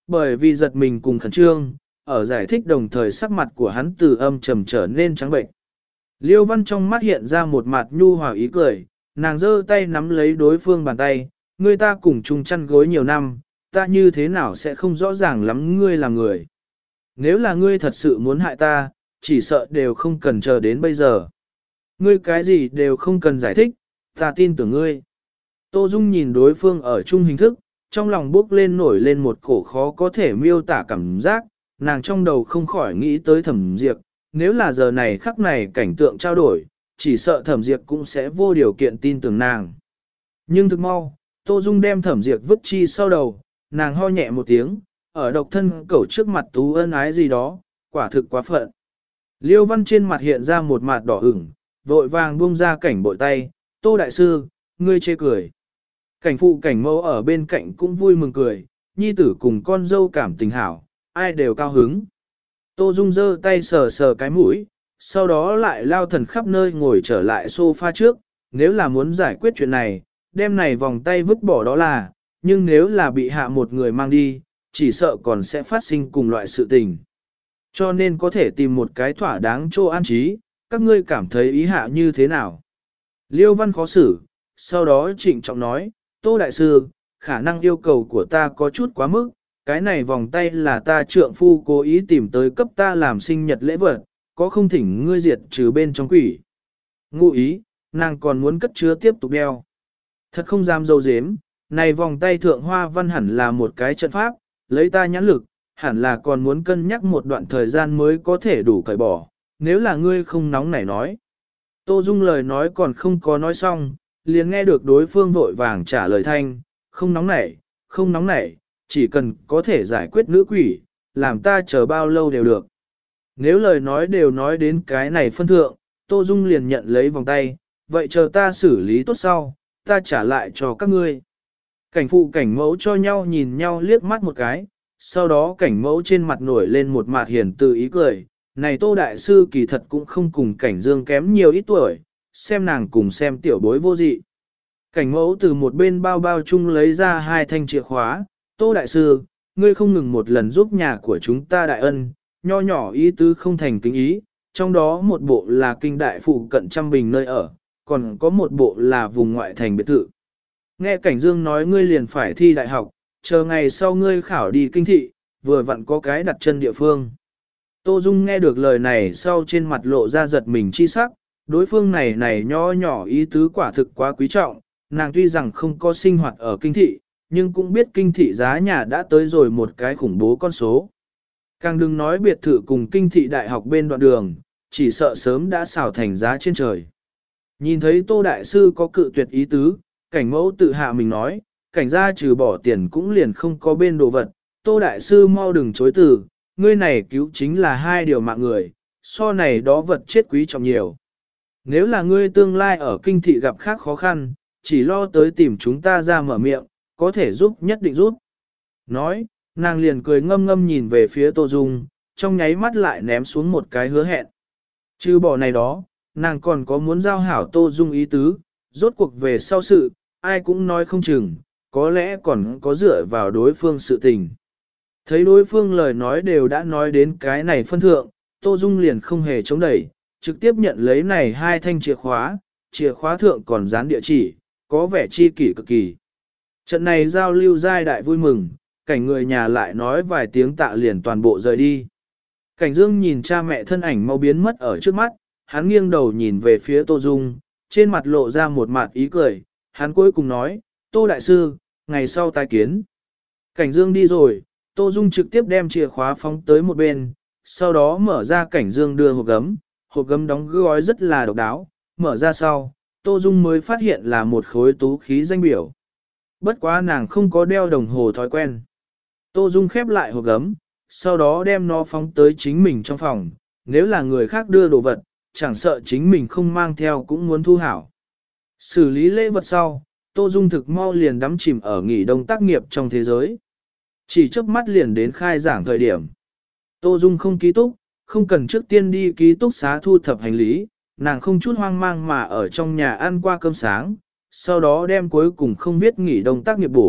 Bởi vì giật mình cùng khẩn trương, ở giải thích đồng thời sắc mặt của hắn từ âm trầm trở nên trắng bệnh. Liêu Văn trong mắt hiện ra một mặt nhu hòa ý cười, nàng giơ tay nắm lấy đối phương bàn tay, ngươi ta cùng chung chăn gối nhiều năm, ta như thế nào sẽ không rõ ràng lắm ngươi là người. Nếu là ngươi thật sự muốn hại ta, chỉ sợ đều không cần chờ đến bây giờ. Ngươi cái gì đều không cần giải thích, ta tin tưởng ngươi. Tô Dung nhìn đối phương ở chung hình thức, trong lòng bốc lên nổi lên một cổ khó có thể miêu tả cảm giác, nàng trong đầu không khỏi nghĩ tới Thẩm Diệp, nếu là giờ này khắc này cảnh tượng trao đổi, chỉ sợ Thẩm Diệp cũng sẽ vô điều kiện tin tưởng nàng. Nhưng thực mau, Tô Dung đem Thẩm Diệp vứt chi sau đầu, nàng ho nhẹ một tiếng, ở độc thân cẩu trước mặt tú ân ái gì đó, quả thực quá phận. Liêu Văn trên mặt hiện ra một mặt đỏ ửng, vội vàng buông ra cảnh bội tay, Tô Đại Sư, ngươi chê cười. Cảnh phụ cảnh mẫu ở bên cạnh cũng vui mừng cười, nhi tử cùng con dâu cảm tình hảo, ai đều cao hứng. Tô Dung giơ tay sờ sờ cái mũi, sau đó lại lao thần khắp nơi ngồi trở lại sofa trước, nếu là muốn giải quyết chuyện này, đem này vòng tay vứt bỏ đó là, nhưng nếu là bị hạ một người mang đi, chỉ sợ còn sẽ phát sinh cùng loại sự tình. Cho nên có thể tìm một cái thỏa đáng chỗ an trí, các ngươi cảm thấy ý hạ như thế nào. Liêu Văn khó xử, sau đó trịnh trọng nói, Tô Đại Sư, khả năng yêu cầu của ta có chút quá mức, cái này vòng tay là ta trượng phu cố ý tìm tới cấp ta làm sinh nhật lễ vật, có không thỉnh ngươi diệt trừ bên trong quỷ. Ngụ ý, nàng còn muốn cất chứa tiếp tục đeo. Thật không dám dâu dếm, này vòng tay thượng hoa văn hẳn là một cái trận pháp, lấy ta nhãn lực, hẳn là còn muốn cân nhắc một đoạn thời gian mới có thể đủ cởi bỏ, nếu là ngươi không nóng nảy nói. Tô Dung lời nói còn không có nói xong, liền nghe được đối phương vội vàng trả lời thanh, không nóng nảy, không nóng nảy, chỉ cần có thể giải quyết nữ quỷ, làm ta chờ bao lâu đều được. Nếu lời nói đều nói đến cái này phân thượng, Tô Dung liền nhận lấy vòng tay, vậy chờ ta xử lý tốt sau, ta trả lại cho các ngươi. Cảnh phụ cảnh mẫu cho nhau nhìn nhau liếc mắt một cái, sau đó cảnh mẫu trên mặt nổi lên một mặt hiền từ ý cười, này Tô Đại Sư kỳ thật cũng không cùng cảnh dương kém nhiều ít tuổi, xem nàng cùng xem tiểu bối vô dị. Cảnh mẫu từ một bên bao bao chung lấy ra hai thanh chìa khóa, Tô Đại Sư, ngươi không ngừng một lần giúp nhà của chúng ta đại ân, nho nhỏ ý tứ không thành kính ý, trong đó một bộ là kinh đại phụ cận trăm bình nơi ở, còn có một bộ là vùng ngoại thành biệt thự. Nghe cảnh dương nói ngươi liền phải thi đại học, chờ ngày sau ngươi khảo đi kinh thị, vừa vặn có cái đặt chân địa phương. Tô Dung nghe được lời này sau trên mặt lộ ra giật mình chi sắc, đối phương này nho nhỏ ý tứ quả thực quá quý trọng, nàng tuy rằng không có sinh hoạt ở kinh thị, nhưng cũng biết kinh thị giá nhà đã tới rồi một cái khủng bố con số. Càng đừng nói biệt thự cùng kinh thị đại học bên đoạn đường, chỉ sợ sớm đã xào thành giá trên trời. Nhìn thấy Tô Đại Sư có cự tuyệt ý tứ, cảnh mẫu tự hạ mình nói, cảnh gia trừ bỏ tiền cũng liền không có bên đồ vật, Tô Đại Sư mau đừng chối từ, ngươi này cứu chính là hai điều mạng người, so này đó vật chết quý trọng nhiều. Nếu là ngươi tương lai ở kinh thị gặp khác khó khăn, chỉ lo tới tìm chúng ta ra mở miệng, có thể giúp nhất định giúp. Nói, nàng liền cười ngâm ngâm nhìn về phía Tô Dung, trong nháy mắt lại ném xuống một cái hứa hẹn. Trừ bỏ này đó, nàng còn có muốn giao hảo Tô Dung ý tứ, rốt cuộc về sau sự, ai cũng nói không chừng, có lẽ còn có dựa vào đối phương sự tình. Thấy đối phương lời nói đều đã nói đến cái này phân thượng, Tô Dung liền không hề chống đẩy, trực tiếp nhận lấy này hai thanh chìa khóa thượng còn dán địa chỉ, có vẻ chi kỷ cực kỳ. Trận này giao lưu giai đại vui mừng, cảnh người nhà lại nói vài tiếng tạ liền toàn bộ rời đi. Cảnh Dương nhìn cha mẹ thân ảnh mau biến mất ở trước mắt, hắn nghiêng đầu nhìn về phía Tô Dung, trên mặt lộ ra một mặt ý cười, hắn cuối cùng nói, Tô Đại Sư, ngày sau tái kiến. Cảnh Dương đi rồi, Tô Dung trực tiếp đem chìa khóa phóng tới một bên, sau đó mở ra Cảnh Dương đưa hộp gấm đóng gói rất là độc đáo, mở ra sau, Tô Dung mới phát hiện là một khối tú khí danh biểu. Bất quá nàng không có đeo đồng hồ thói quen. Tô Dung khép lại hộp gấm, sau đó đem nó phóng tới chính mình trong phòng, nếu là người khác đưa đồ vật, chẳng sợ chính mình không mang theo cũng muốn thu hảo. Xử lý lễ vật sau, Tô Dung thực mau liền đắm chìm ở nghỉ đông tác nghiệp trong thế giới. Chỉ chớp mắt liền đến khai giảng thời điểm. Tô Dung không ký túc, không cần trước tiên đi ký túc xá thu thập hành lý, nàng không chút hoang mang mà ở trong nhà ăn qua cơm sáng, sau đó đem cuối cùng không biết nghỉ đông tác nghiệp bổ,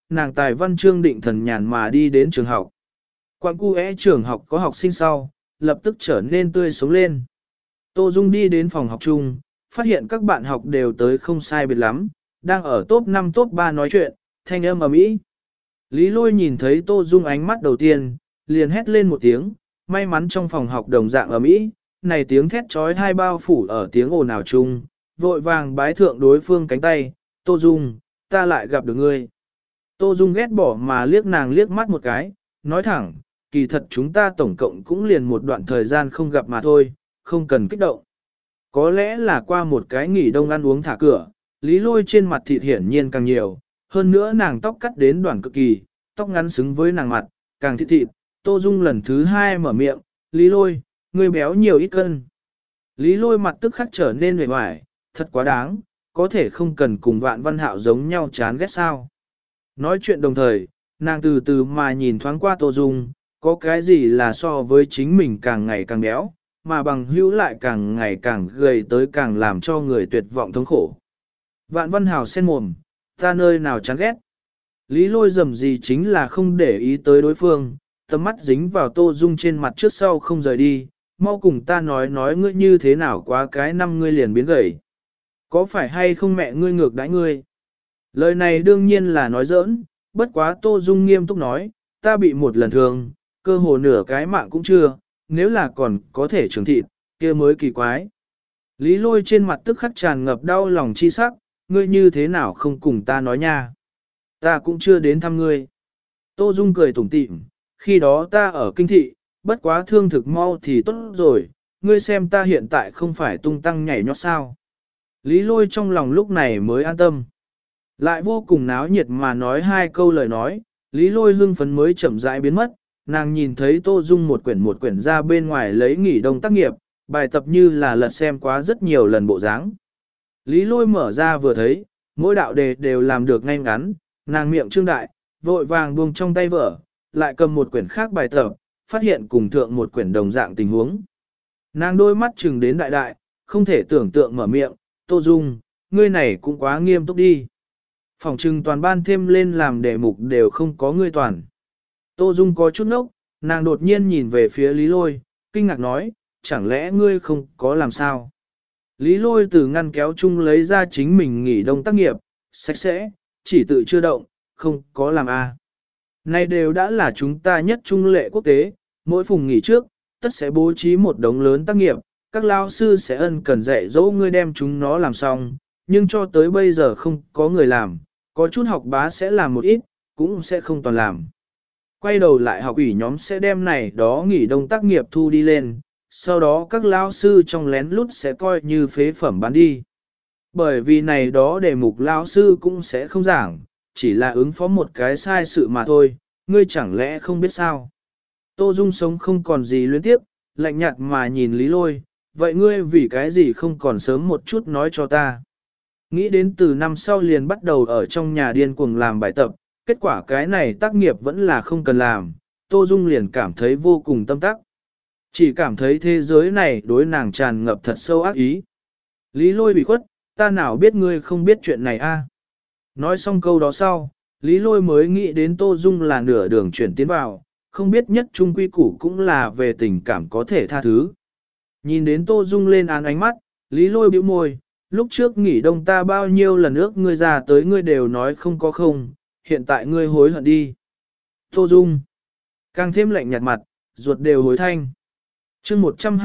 nàng tài văn chương định thần nhàn mà đi đến trường học. Quang cu trường học có học sinh sau, lập tức trở nên tươi sống lên. Tô Dung đi đến phòng học chung, phát hiện các bạn học đều tới không sai biệt lắm, đang ở top 5 top 3 nói chuyện, thanh âm ầm ĩ. Lý Lôi nhìn thấy Tô Dung ánh mắt đầu tiên, liền hét lên một tiếng, may mắn trong phòng học đồng dạng ầm ĩ, này tiếng thét trói hai bao phủ ở tiếng ồn ào chung, vội vàng bái thượng đối phương cánh tay, Tô Dung, ta lại gặp được ngươi. Tô Dung ghét bỏ mà liếc nàng liếc mắt một cái, nói thẳng, kỳ thật chúng ta tổng cộng cũng liền một đoạn thời gian không gặp mà thôi, không cần kích động. Có lẽ là qua một cái nghỉ đông ăn uống thả cửa, Lý Lôi trên mặt thịt hiển nhiên càng nhiều, hơn nữa nàng tóc cắt đến đoạn cực kỳ, tóc ngắn xứng với nàng mặt, càng thịt thịt. Tô Dung lần thứ hai mở miệng, Lý Lôi, ngươi béo nhiều ít cân. Lý Lôi mặt tức khắc trở nên vẻ vải, thật quá đáng, có thể không cần cùng Vạn Văn Hạo giống nhau chán ghét sao. Nói chuyện đồng thời, nàng từ từ mà nhìn thoáng qua Tô Dung, có cái gì là so với chính mình càng ngày càng béo, mà bằng hữu lại càng ngày càng gầy tới càng làm cho người tuyệt vọng thống khổ. Vạn Văn Hạo sen mồm, ta nơi nào chán ghét. Lý Lôi dầm gì chính là không để ý tới đối phương, tầm mắt dính vào Tô Dung trên mặt trước sau không rời đi, mau cùng ta nói ngươi như thế nào quá cái năm ngươi liền biến gầy. Có phải hay không mẹ ngươi ngược đãi ngươi? Lời này đương nhiên là nói giỡn, bất quá Tô Dung nghiêm túc nói, ta bị một lần thương, cơ hồ nửa cái mạng cũng chưa, nếu là còn có thể trưởng thịt, kia mới kỳ quái. Lý Lôi trên mặt tức khắc tràn ngập đau lòng chi sắc, ngươi như thế nào không cùng ta nói nha. Ta cũng chưa đến thăm ngươi. Tô Dung cười tủm tỉm, khi đó ta ở kinh thị, bất quá thương thực mau thì tốt rồi, ngươi xem ta hiện tại không phải tung tăng nhảy nhót sao. Lý Lôi trong lòng lúc này mới an tâm. Lại vô cùng náo nhiệt mà nói hai câu lời nói, Lý Lôi hưng phấn mới chậm rãi biến mất, nàng nhìn thấy Tô Dung một quyển ra bên ngoài lấy nghỉ đông tác nghiệp, bài tập như là lật xem quá rất nhiều lần bộ dáng. Lý Lôi mở ra vừa thấy, mỗi đạo đề đều làm được ngay ngắn, nàng miệng trương đại, vội vàng buông trong tay vở, lại cầm một quyển khác bài tập, phát hiện cùng thượng một quyển đồng dạng tình huống. Nàng đôi mắt chừng đến đại đại, không thể tưởng tượng mở miệng, Tô Dung, ngươi này cũng quá nghiêm túc đi. Phòng trừng toàn ban thêm lên làm đề mục đều không có ngươi toàn. Tô Dung có chút ngốc, nàng đột nhiên nhìn về phía Lý Lôi, kinh ngạc nói, chẳng lẽ ngươi không có làm sao? Lý Lôi từ ngăn kéo chung lấy ra chính mình nghỉ đông tác nghiệp, sạch sẽ, chỉ tự chưa động, không có làm a. Này đều đã là chúng ta nhất trung lệ quốc tế, mỗi phùng nghỉ trước, tất sẽ bố trí một đống lớn tác nghiệp, các lao sư sẽ ân cần dạy dỗ ngươi đem chúng nó làm xong, nhưng cho tới bây giờ không có người làm, có chút học bá sẽ làm một ít, cũng sẽ không toàn làm. Quay đầu lại học ủy nhóm sẽ đem này đó nghỉ đông tác nghiệp thu đi lên, sau đó các lao sư trong lén lút sẽ coi như phế phẩm bán đi. Bởi vì này đó đề mục lao sư cũng sẽ không giảng, chỉ là ứng phó một cái sai sự mà thôi, ngươi chẳng lẽ không biết sao. Tô Dung sống không còn gì luyến tiếp, lạnh nhạt mà nhìn Lý Lôi, vậy ngươi vì cái gì không còn sớm một chút nói cho ta. Nghĩ đến từ năm sau liền bắt đầu ở trong nhà điên cuồng làm bài tập, kết quả cái này tác nghiệp vẫn là không cần làm, Tô Dung liền cảm thấy vô cùng tâm tắc. Chỉ cảm thấy thế giới này đối nàng tràn ngập thật sâu ác ý. Lý Lôi bị khuất, ta nào biết ngươi không biết chuyện này a? Nói xong câu đó sau, Lý Lôi mới nghĩ đến Tô Dung là nửa đường chuyển tiến vào, không biết nhất trung quy củ cũng là về tình cảm có thể tha thứ. Nhìn đến Tô Dung lên án ánh mắt, Lý Lôi bĩu môi, lúc trước nghỉ đông ta bao nhiêu lần ước ngươi ra tới ngươi đều nói không có không, hiện tại ngươi hối hận đi. Tô Dung càng thêm lạnh nhạt mặt, ruột đều hối thanh. Chương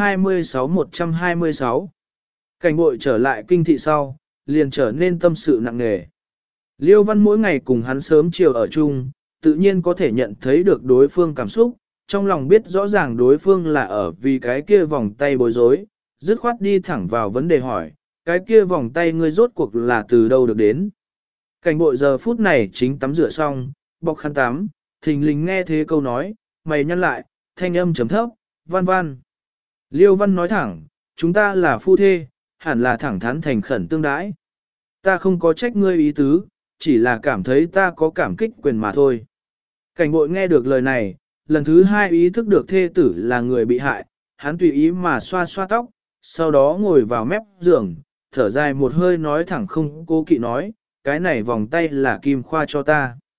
126. Cảnh bội trở lại kinh thị sau, liền trở nên tâm sự nặng nề. Liêu Văn mỗi ngày cùng hắn sớm chiều ở chung, tự nhiên có thể nhận thấy được đối phương cảm xúc, trong lòng biết rõ ràng đối phương là ở vì cái kia vòng tay bối rối, dứt khoát đi thẳng vào vấn đề hỏi, cái kia vòng tay ngươi rốt cuộc là từ đâu được đến. Cảnh bội giờ phút này chính tắm rửa xong, bọc khăn tắm, thình lình nghe thế câu nói, mày nhăn lại, thanh âm chấm thấp, Văn Văn. Liêu Văn nói thẳng, chúng ta là phu thê, hẳn là thẳng thắn thành khẩn tương đãi. Ta không có trách ngươi ý tứ, chỉ là cảm thấy ta có cảm kích quyền mà thôi. Cảnh bội nghe được lời này, lần thứ hai ý thức được thê tử là người bị hại, hắn tùy ý mà xoa xoa tóc, sau đó ngồi vào mép giường, thở dài một hơi nói thẳng không cố kỵ nói, cái này vòng tay là Kim Khoa cho ta.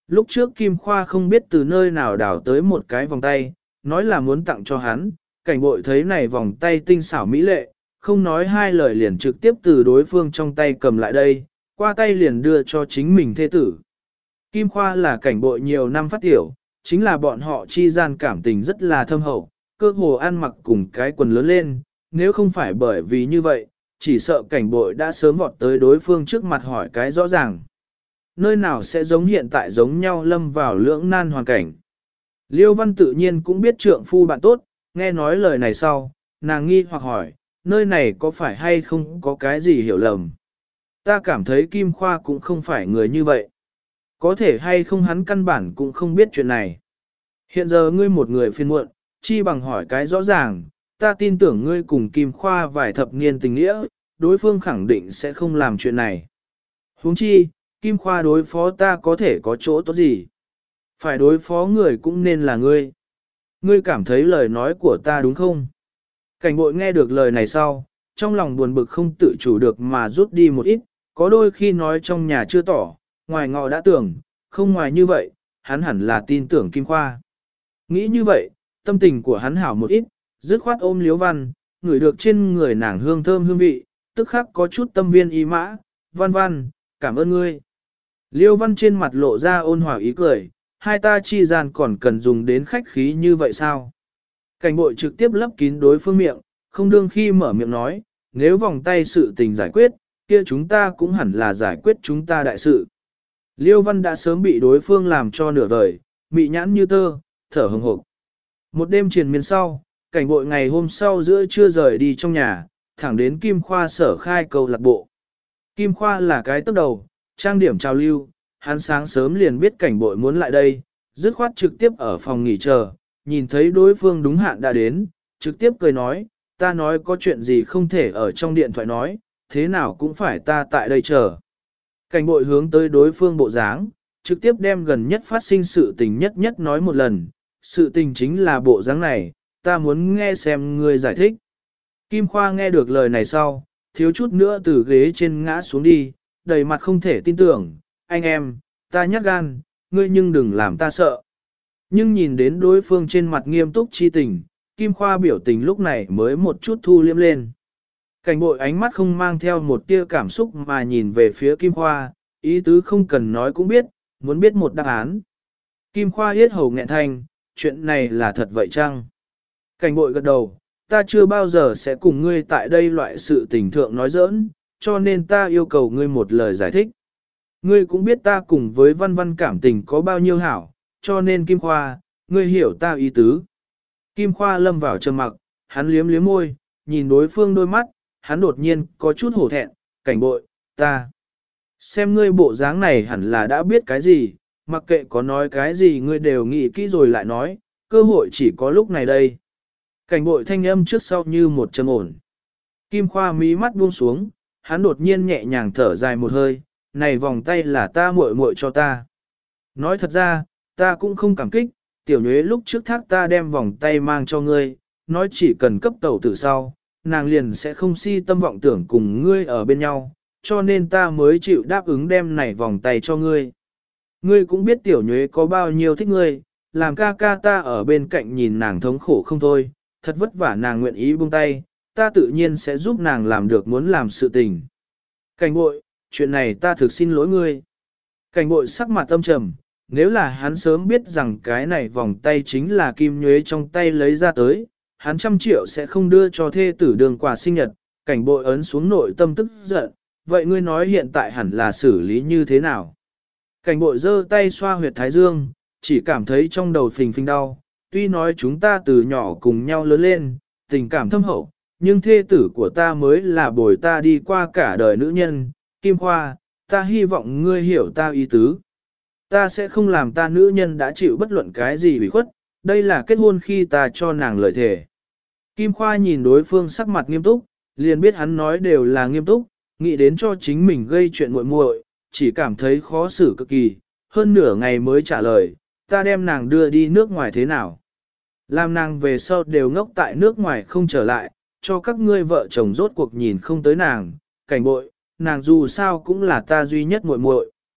Lúc trước Kim Khoa không biết từ nơi nào đào tới một cái vòng tay, nói là muốn tặng cho hắn, cảnh bội thấy này vòng tay tinh xảo mỹ lệ, không nói hai lời liền trực tiếp từ đối phương trong tay cầm lại đây, qua tay liền đưa cho chính mình thê tử. Kim Khoa là cảnh bội nhiều năm phát tiểu, chính là bọn họ chi gian cảm tình rất là thâm hậu, cơ hồ ăn mặc cùng cái quần lớn lên, nếu không phải bởi vì như vậy, chỉ sợ cảnh bội đã sớm vọt tới đối phương trước mặt hỏi cái rõ ràng. Nơi nào sẽ giống hiện tại giống nhau lâm vào lưỡng nan hoàn cảnh. Liêu Văn tự nhiên cũng biết trượng phu bạn tốt, nghe nói lời này sau, nàng nghi hoặc hỏi, nơi này có phải hay không có cái gì hiểu lầm. Ta cảm thấy Kim Khoa cũng không phải người như vậy. Có thể hay không hắn căn bản cũng không biết chuyện này. Hiện giờ ngươi một người phiền muộn, chi bằng hỏi cái rõ ràng, ta tin tưởng ngươi cùng Kim Khoa vài thập niên tình nghĩa, đối phương khẳng định sẽ không làm chuyện này. Huống chi, Kim Khoa đối phó ta có thể có chỗ tốt gì? Phải đối phó người cũng nên là ngươi. Ngươi cảm thấy lời nói của ta đúng không? Cảnh bội nghe được lời này sau, trong lòng buồn bực không tự chủ được mà rút đi một ít, có đôi khi nói trong nhà chưa tỏ, ngoài ngọ đã tưởng, không ngoài như vậy, hắn hẳn là tin tưởng Kim Khoa. Nghĩ như vậy, tâm tình của hắn hảo một ít, dứt khoát ôm Liễu Văn, ngửi được trên người nàng hương thơm hương vị, tức khắc có chút tâm viên ý mã, Văn Văn, cảm ơn ngươi. Liêu Văn trên mặt lộ ra ôn hòa ý cười, hai ta chi gian còn cần dùng đến khách khí như vậy sao? Cảnh bội trực tiếp lấp kín đối phương miệng, không đương khi mở miệng nói, nếu vòng tay sự tình giải quyết, kia chúng ta cũng hẳn là giải quyết chúng ta đại sự. Liêu Văn đã sớm bị đối phương làm cho nửa vời, mị nhãn như tơ, thở hừng hực. Một đêm triền miên sau, cảnh bội ngày hôm sau giữa trưa rời đi trong nhà, thẳng đến Kim Khoa sở khai câu lạc bộ. Kim Khoa là cái tốc đầu, trang điểm trào lưu, hắn sáng sớm liền biết cảnh bội muốn lại đây, dứt khoát trực tiếp ở phòng nghỉ chờ, nhìn thấy đối phương đúng hạn đã đến, trực tiếp cười nói, ta nói có chuyện gì không thể ở trong điện thoại nói, thế nào cũng phải ta tại đây chờ. Cảnh bội hướng tới đối phương bộ dáng, trực tiếp đem gần nhất phát sinh sự tình nhất nhất nói một lần, sự tình chính là bộ dáng này, ta muốn nghe xem ngươi giải thích. Kim Khoa nghe được lời này sau, thiếu chút nữa từ ghế trên ngã xuống đi, đầy mặt không thể tin tưởng, anh em, ta nhát gan, ngươi nhưng đừng làm ta sợ. Nhưng nhìn đến đối phương trên mặt nghiêm túc chi tình, Kim Khoa biểu tình lúc này mới một chút thu liêm lên. Cảnh bội ánh mắt không mang theo một tia cảm xúc mà nhìn về phía Kim Khoa, ý tứ không cần nói cũng biết, muốn biết một đáp án. Kim Khoa yết hầu nghẹn thanh, chuyện này là thật vậy chăng? Cảnh bội gật đầu, ta chưa bao giờ sẽ cùng ngươi tại đây loại sự tình thượng nói giỡn, cho nên ta yêu cầu ngươi một lời giải thích. Ngươi cũng biết ta cùng với Văn Văn cảm tình có bao nhiêu hảo, cho nên Kim Khoa, ngươi hiểu ta ý tứ. Kim Khoa lâm vào trầm mặc, hắn liếm liếm môi, nhìn đối phương đôi mắt, hắn đột nhiên có chút hổ thẹn, cảnh bội, ta. Xem ngươi bộ dáng này hẳn là đã biết cái gì, mặc kệ có nói cái gì ngươi đều nghĩ kỹ rồi lại nói, cơ hội chỉ có lúc này đây. Cảnh bội thanh âm trước sau như một châm ổn. Kim Khoa mí mắt buông xuống, hắn đột nhiên nhẹ nhàng thở dài một hơi, này vòng tay là ta muội muội cho ta. Nói thật ra, ta cũng không cảm kích, tiểu nhuế lúc trước thác ta đem vòng tay mang cho ngươi, nói chỉ cần cấp tẩu từ sau, nàng liền sẽ không si tâm vọng tưởng cùng ngươi ở bên nhau, cho nên ta mới chịu đáp ứng đem này vòng tay cho ngươi. Ngươi cũng biết tiểu nhuế có bao nhiêu thích ngươi, làm ca ca ta ở bên cạnh nhìn nàng thống khổ không thôi, thật vất vả nàng nguyện ý buông tay, ta tự nhiên sẽ giúp nàng làm được muốn làm sự tình. Cảnh bội, chuyện này ta thực xin lỗi ngươi. Cảnh bội sắc mặt âm trầm, nếu là hắn sớm biết rằng cái này vòng tay chính là Kim Nhuế trong tay lấy ra tới, hắn 100 triệu sẽ không đưa cho thê tử đường quà sinh nhật, cảnh bội ấn xuống nội tâm tức giận, vậy ngươi nói hiện tại hẳn là xử lý như thế nào? Cảnh bội giơ tay xoa huyệt thái dương, chỉ cảm thấy trong đầu phình phình đau, tuy nói chúng ta từ nhỏ cùng nhau lớn lên, tình cảm thâm hậu, nhưng thê tử của ta mới là bồi ta đi qua cả đời nữ nhân, Kim Khoa, ta hy vọng ngươi hiểu ta ý tứ. Ta sẽ không làm ta nữ nhân đã chịu bất luận cái gì bị khuất, đây là kết hôn khi ta cho nàng lời thề. Kim Khoa nhìn đối phương sắc mặt nghiêm túc, liền biết hắn nói đều là nghiêm túc, nghĩ đến cho chính mình gây chuyện muội muội, chỉ cảm thấy khó xử cực kỳ, hơn nửa ngày mới trả lời, ta đem nàng đưa đi nước ngoài thế nào. Làm nàng về sau đều ngốc tại nước ngoài không trở lại, cho các ngươi vợ chồng rốt cuộc nhìn không tới nàng, cảnh bội, nàng dù sao cũng là ta duy nhất muội muội.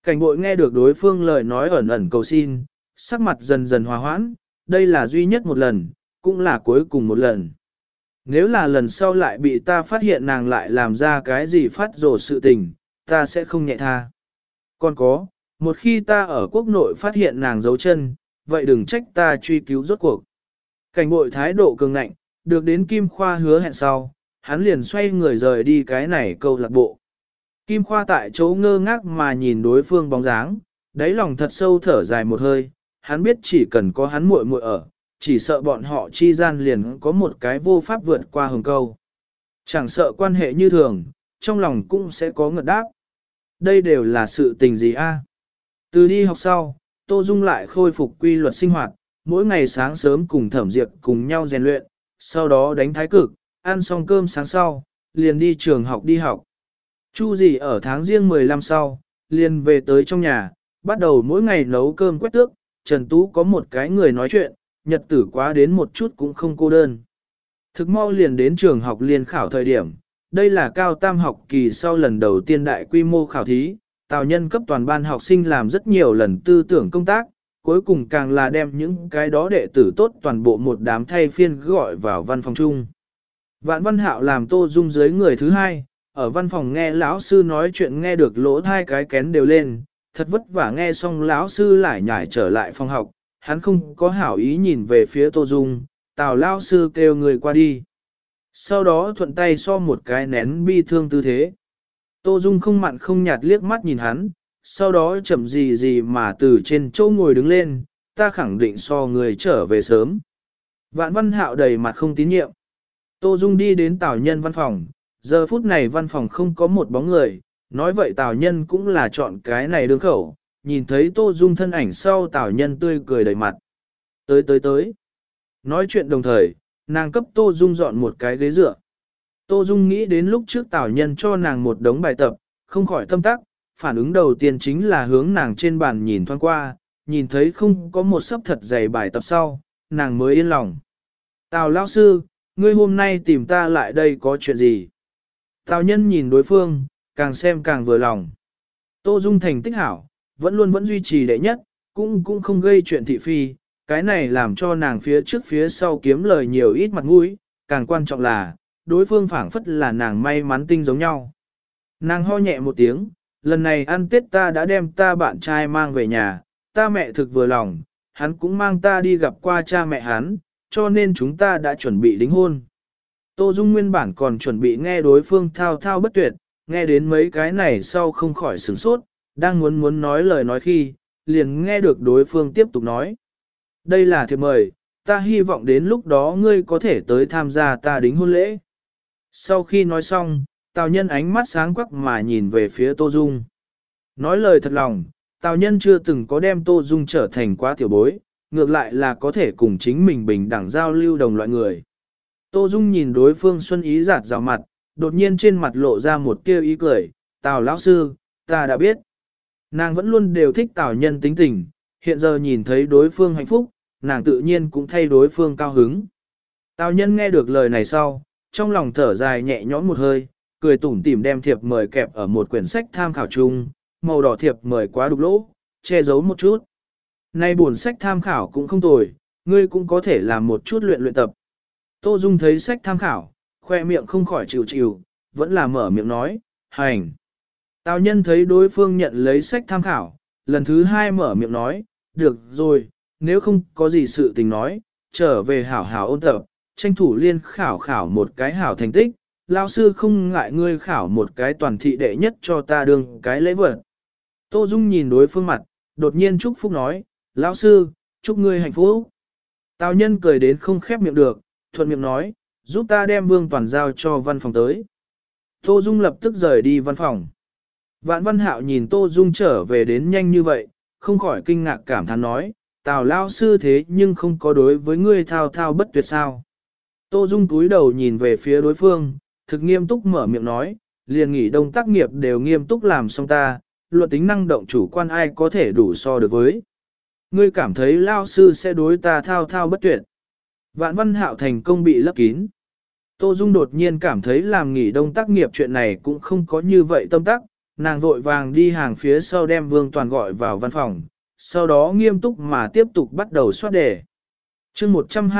Cảnh bội nghe được đối phương lời nói ẩn ẩn cầu xin, sắc mặt dần dần hòa hoãn, đây là duy nhất một lần, cũng là cuối cùng một lần. Nếu là lần sau lại bị ta phát hiện nàng lại làm ra cái gì phát rồ sự tình, ta sẽ không nhẹ tha. Còn có, một khi ta ở quốc nội phát hiện nàng giấu chân, vậy đừng trách ta truy cứu rốt cuộc. Cảnh bội thái độ cường ngạnh, được đến Kim Khoa hứa hẹn sau, hắn liền xoay người rời đi cái này câu lạc bộ. Kim Khoa tại chỗ ngơ ngác mà nhìn đối phương bóng dáng, đáy lòng thật sâu thở dài một hơi, hắn biết chỉ cần có hắn muội muội ở, chỉ sợ bọn họ chi gian liền có một cái vô pháp vượt qua hừng câu. Chẳng sợ quan hệ như thường, trong lòng cũng sẽ có ngợt đáp. Đây đều là sự tình gì a? Từ đi học sau, Tô Dung lại khôi phục quy luật sinh hoạt, mỗi ngày sáng sớm cùng Thẩm Diệp cùng nhau rèn luyện, sau đó đánh thái cực, ăn xong cơm sáng sau, liền đi trường học đi học. Chu gì ở tháng riêng 15 sau, liền về tới trong nhà, bắt đầu mỗi ngày nấu cơm quét tước, Trần Tú có một cái người nói chuyện, nhật tử quá đến một chút cũng không cô đơn. Thực mau liền đến trường học liên khảo thời điểm, đây là cao tam học kỳ sau lần đầu tiên đại quy mô khảo thí, Tào Nhân cấp toàn ban học sinh làm rất nhiều lần tư tưởng công tác, cuối cùng càng là đem những cái đó đệ tử tốt toàn bộ một đám thay phiên gọi vào văn phòng chung. Vạn Văn Hạo làm Tô Dung dưới người thứ hai, ở văn phòng nghe lão sư nói chuyện nghe được lỗ hai cái kén đều lên, thật vất vả nghe xong lão sư lại nhảy trở lại phòng học, hắn không có hảo ý nhìn về phía Tô Dung, Tào lão sư kêu người qua đi. Sau đó thuận tay so một cái nén bi thương tư thế. Tô Dung không mặn không nhạt liếc mắt nhìn hắn, sau đó chậm gì gì mà từ trên chỗ ngồi đứng lên, ta khẳng định so người trở về sớm. Vạn Văn Hạo đầy mặt không tín nhiệm. Tô Dung đi đến Tào Nhân văn phòng, giờ phút này văn phòng không có một bóng người, nói vậy Tào Nhân cũng là chọn cái này đương khẩu, nhìn thấy Tô Dung thân ảnh sau Tào Nhân tươi cười đầy mặt. Tới. Nói chuyện đồng thời, nàng cấp Tô Dung dọn một cái ghế dựa. Tô Dung nghĩ đến lúc trước Tào Nhân cho nàng một đống bài tập, không khỏi tâm tắc, phản ứng đầu tiên chính là hướng nàng trên bàn nhìn thoáng qua, nhìn thấy không có một sấp thật dày bài tập sau, nàng mới yên lòng. Tào lão sư, ngươi hôm nay tìm ta lại đây có chuyện gì? Tào Nhân nhìn đối phương, càng xem càng vừa lòng. Tô Dung thành tích hảo, vẫn duy trì đệ nhất, cũng không gây chuyện thị phi, cái này làm cho nàng phía trước phía sau kiếm lời nhiều ít mặt mũi, càng quan trọng là, đối phương phảng phất là nàng may mắn tinh giống nhau. Nàng ho nhẹ một tiếng, lần này ăn Tết ta đã đem ta bạn trai mang về nhà, ta mẹ thực vừa lòng, hắn cũng mang ta đi gặp qua cha mẹ hắn, cho nên chúng ta đã chuẩn bị đính hôn. Tô Dung nguyên bản còn chuẩn bị nghe đối phương thao thao bất tuyệt, nghe đến mấy cái này sau không khỏi sửng sốt, đang muốn nói lời nói khi, liền nghe được đối phương tiếp tục nói. Đây là thiệp mời, ta hy vọng đến lúc đó ngươi có thể tới tham gia ta đính hôn lễ. Sau khi nói xong, Tào Nhân ánh mắt sáng quắc mà nhìn về phía Tô Dung. Nói lời thật lòng, Tào Nhân chưa từng có đem Tô Dung trở thành quá tiểu bối, ngược lại là có thể cùng chính mình bình đẳng giao lưu đồng loại người. Tô Dung nhìn đối phương xuân ý giạt rào mặt, đột nhiên trên mặt lộ ra một tia ý cười, Tào lão sư, ta đã biết. Nàng vẫn luôn đều thích Tào Nhân tính tình, hiện giờ nhìn thấy đối phương hạnh phúc, nàng tự nhiên cũng thay đối phương cao hứng. Tào Nhân nghe được lời này sau, trong lòng thở dài nhẹ nhõm một hơi, cười tủm tỉm đem thiệp mời kẹp ở một quyển sách tham khảo chung, màu đỏ thiệp mời quá đục lỗ, che giấu một chút. Nay buồn sách tham khảo cũng không tồi, ngươi cũng có thể làm một chút luyện tập. Tô Dung thấy sách tham khảo, khoe miệng không khỏi chịu chịu, vẫn là mở miệng nói, hành. Tào Nhân thấy đối phương nhận lấy sách tham khảo, lần thứ hai mở miệng nói, được rồi, nếu không có gì sự tình nói, trở về hảo hảo ôn tập, tranh thủ liên khảo một cái hảo thành tích, lao sư không ngại ngươi khảo một cái toàn thị đệ nhất cho ta đương cái lễ vật. Tô Dung nhìn đối phương mặt, đột nhiên chúc phúc nói, lão sư, chúc ngươi hạnh phúc. Tào Nhân cười đến không khép miệng được, thuận miệng nói, giúp ta đem Vương Toàn giao cho văn phòng tới. Tô Dung lập tức rời đi văn phòng. Vạn Văn Hạo nhìn Tô Dung trở về đến nhanh như vậy, không khỏi kinh ngạc cảm thán nói, Tào lao sư thế nhưng không có đối với ngươi thao thao bất tuyệt sao. Tô Dung cúi đầu nhìn về phía đối phương, thực nghiêm túc mở miệng nói, liền nghỉ đông tác nghiệp đều nghiêm túc làm xong ta, luận tính năng động chủ quan ai có thể đủ so được với. Ngươi cảm thấy lao sư sẽ đối ta thao thao bất tuyệt. Vạn Văn Hạo thành công bị lấp kín. Tô Dung đột nhiên cảm thấy làm nghỉ đông tác nghiệp chuyện này cũng không có như vậy tâm tắc, nàng vội vàng đi hàng phía sau đem Vương Toàn gọi vào văn phòng, sau đó nghiêm túc mà tiếp tục bắt đầu soát đề. chương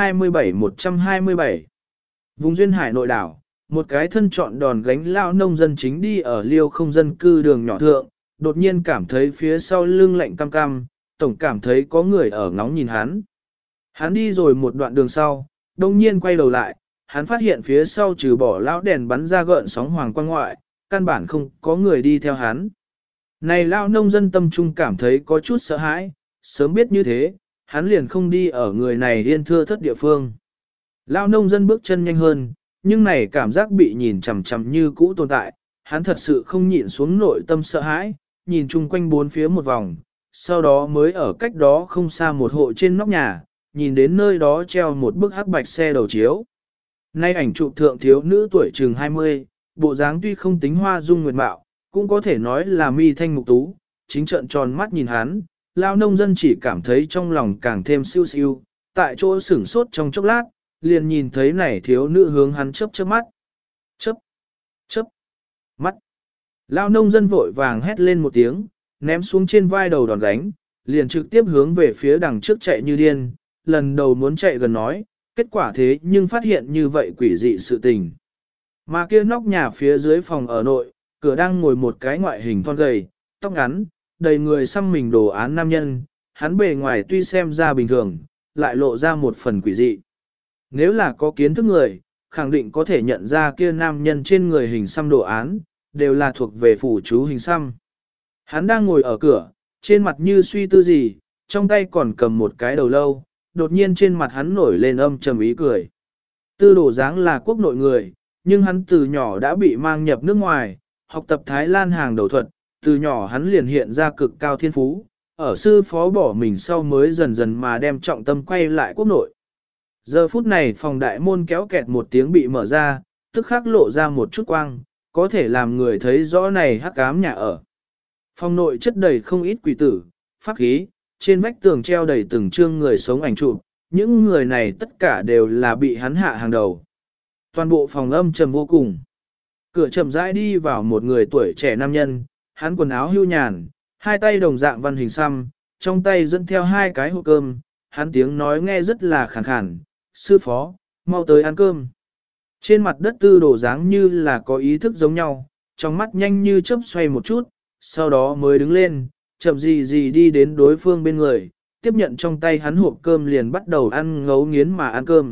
127. Vùng duyên hải nội đảo, một cái thân trọn đòn gánh lao nông dân chính đi ở liêu không dân cư đường nhỏ thượng, đột nhiên cảm thấy phía sau lưng lạnh cam cam, tổng cảm thấy có người ở ngóng nhìn hắn. Hắn đi rồi một đoạn đường sau, đông nhiên quay đầu lại, hắn phát hiện phía sau trừ bỏ lão đèn bắn ra gợn sóng hoàng quang ngoại, căn bản không có người đi theo hắn. Này lao nông dân tâm trung cảm thấy có chút sợ hãi, sớm biết như thế, hắn liền không đi ở người này yên thưa thất địa phương. Lao nông dân bước chân nhanh hơn, nhưng này cảm giác bị nhìn chằm chằm như cũ tồn tại, hắn thật sự không nhịn xuống nội tâm sợ hãi, nhìn chung quanh bốn phía một vòng, sau đó mới ở cách đó không xa một hộ trên nóc nhà, nhìn đến nơi đó treo một bức hắc bạch xe đầu chiếu. Nay ảnh chụp thượng thiếu nữ tuổi chừng 20, bộ dáng tuy không tính hoa dung nguyệt mạo, cũng có thể nói là mi thanh mục tú, chính trợn tròn mắt nhìn hắn, lao nông dân chỉ cảm thấy trong lòng càng thêm siêu siêu, tại chỗ sửng sốt trong chốc lát, liền nhìn thấy này thiếu nữ hướng hắn chớp chớp mắt. Chớp, chớp, mắt. Lao nông dân vội vàng hét lên một tiếng, ném xuống trên vai đầu đòn gánh, liền trực tiếp hướng về phía đằng trước chạy như điên, lần đầu muốn chạy gần nói, kết quả thế nhưng phát hiện như vậy quỷ dị sự tình. Mà kia nóc nhà phía dưới phòng ở nội, cửa đang ngồi một cái ngoại hình thon gầy, tóc ngắn, đầy người xăm mình đồ án nam nhân, hắn bề ngoài tuy xem ra bình thường, lại lộ ra một phần quỷ dị. Nếu là có kiến thức người, khẳng định có thể nhận ra kia nam nhân trên người hình xăm đồ án, đều là thuộc về phủ chú hình xăm. Hắn đang ngồi ở cửa, trên mặt như suy tư gì, trong tay còn cầm một cái đầu lâu, đột nhiên trên mặt hắn nổi lên âm trầm ý cười. Tư Đồ Giáng là quốc nội người, nhưng hắn từ nhỏ đã bị mang nhập nước ngoài, học tập Thái Lan hàng đầu thuật, từ nhỏ hắn liền hiện ra cực cao thiên phú, ở sư phó bỏ mình sau mới dần dần mà đem trọng tâm quay lại quốc nội. Giờ phút này phòng đại môn kéo kẹt một tiếng bị mở ra, tức khắc lộ ra một chút quang, có thể làm người thấy rõ này hắc ám nhà ở. Phòng nội chất đầy không ít quỷ tử, pháp khí, trên vách tường treo đầy từng chương người sống ảnh chụp, những người này tất cả đều là bị hắn hạ hàng đầu. Toàn bộ phòng âm trầm vô cùng. Cửa chậm rãi đi vào một người tuổi trẻ nam nhân, hắn quần áo hưu nhàn, hai tay đồng dạng văn hình xăm, trong tay dẫn theo hai cái hộp cơm, hắn tiếng nói nghe rất là khàn khàn, sư phó, mau tới ăn cơm. Trên mặt đất Tư Đồ Giáng như là có ý thức giống nhau, trong mắt nhanh như chớp xoay một chút, sau đó mới đứng lên, chậm gì đi đến đối phương bên người, tiếp nhận trong tay hắn hộp cơm liền bắt đầu ăn ngấu nghiến mà ăn cơm.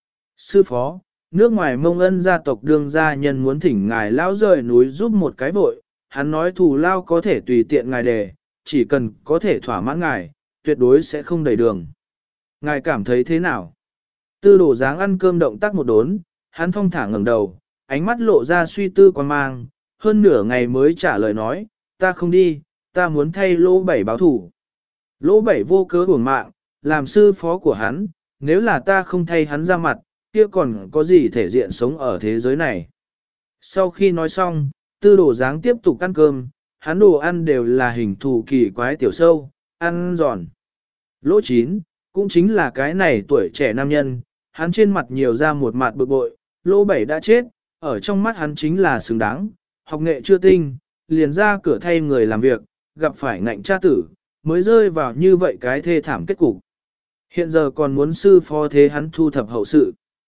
Sư phó, nước ngoài Mông Ân gia tộc đương gia nhân muốn thỉnh ngài lão rời núi giúp một cái vội, hắn nói thù lao có thể tùy tiện ngài đề, chỉ cần có thể thỏa mãn ngài, tuyệt đối sẽ không đầy đường. Ngài cảm thấy thế nào? Tư Đồ Giáng ăn cơm động tác một đốn, hắn thong thả ngẩng đầu, ánh mắt lộ ra suy tư quan mang, hơn nửa ngày mới trả lời nói, ta không đi, ta muốn thay Lỗ Bảy báo thủ. Lỗ Bảy vô cớ uổng mạng, làm sư phó của hắn, nếu là ta không thay hắn ra mặt, kia còn có gì thể diện sống ở thế giới này. Sau khi nói xong, Tư Đồ Giáng tiếp tục ăn cơm, hắn đồ ăn đều là hình thù kỳ quái tiểu sâu, ăn giòn. Lỗ Chín, cũng chính là cái này tuổi trẻ nam nhân, hắn trên mặt nhiều ra một mặt bực bội, Lỗ Bảy đã chết, ở trong mắt hắn chính là xứng đáng, học nghệ chưa tinh, liền ra cửa thay người làm việc, gặp phải ngạnh cha tử, mới rơi vào như vậy cái thê thảm kết cục. Hiện giờ còn muốn sư phó thế hắn thu thập hậu sự.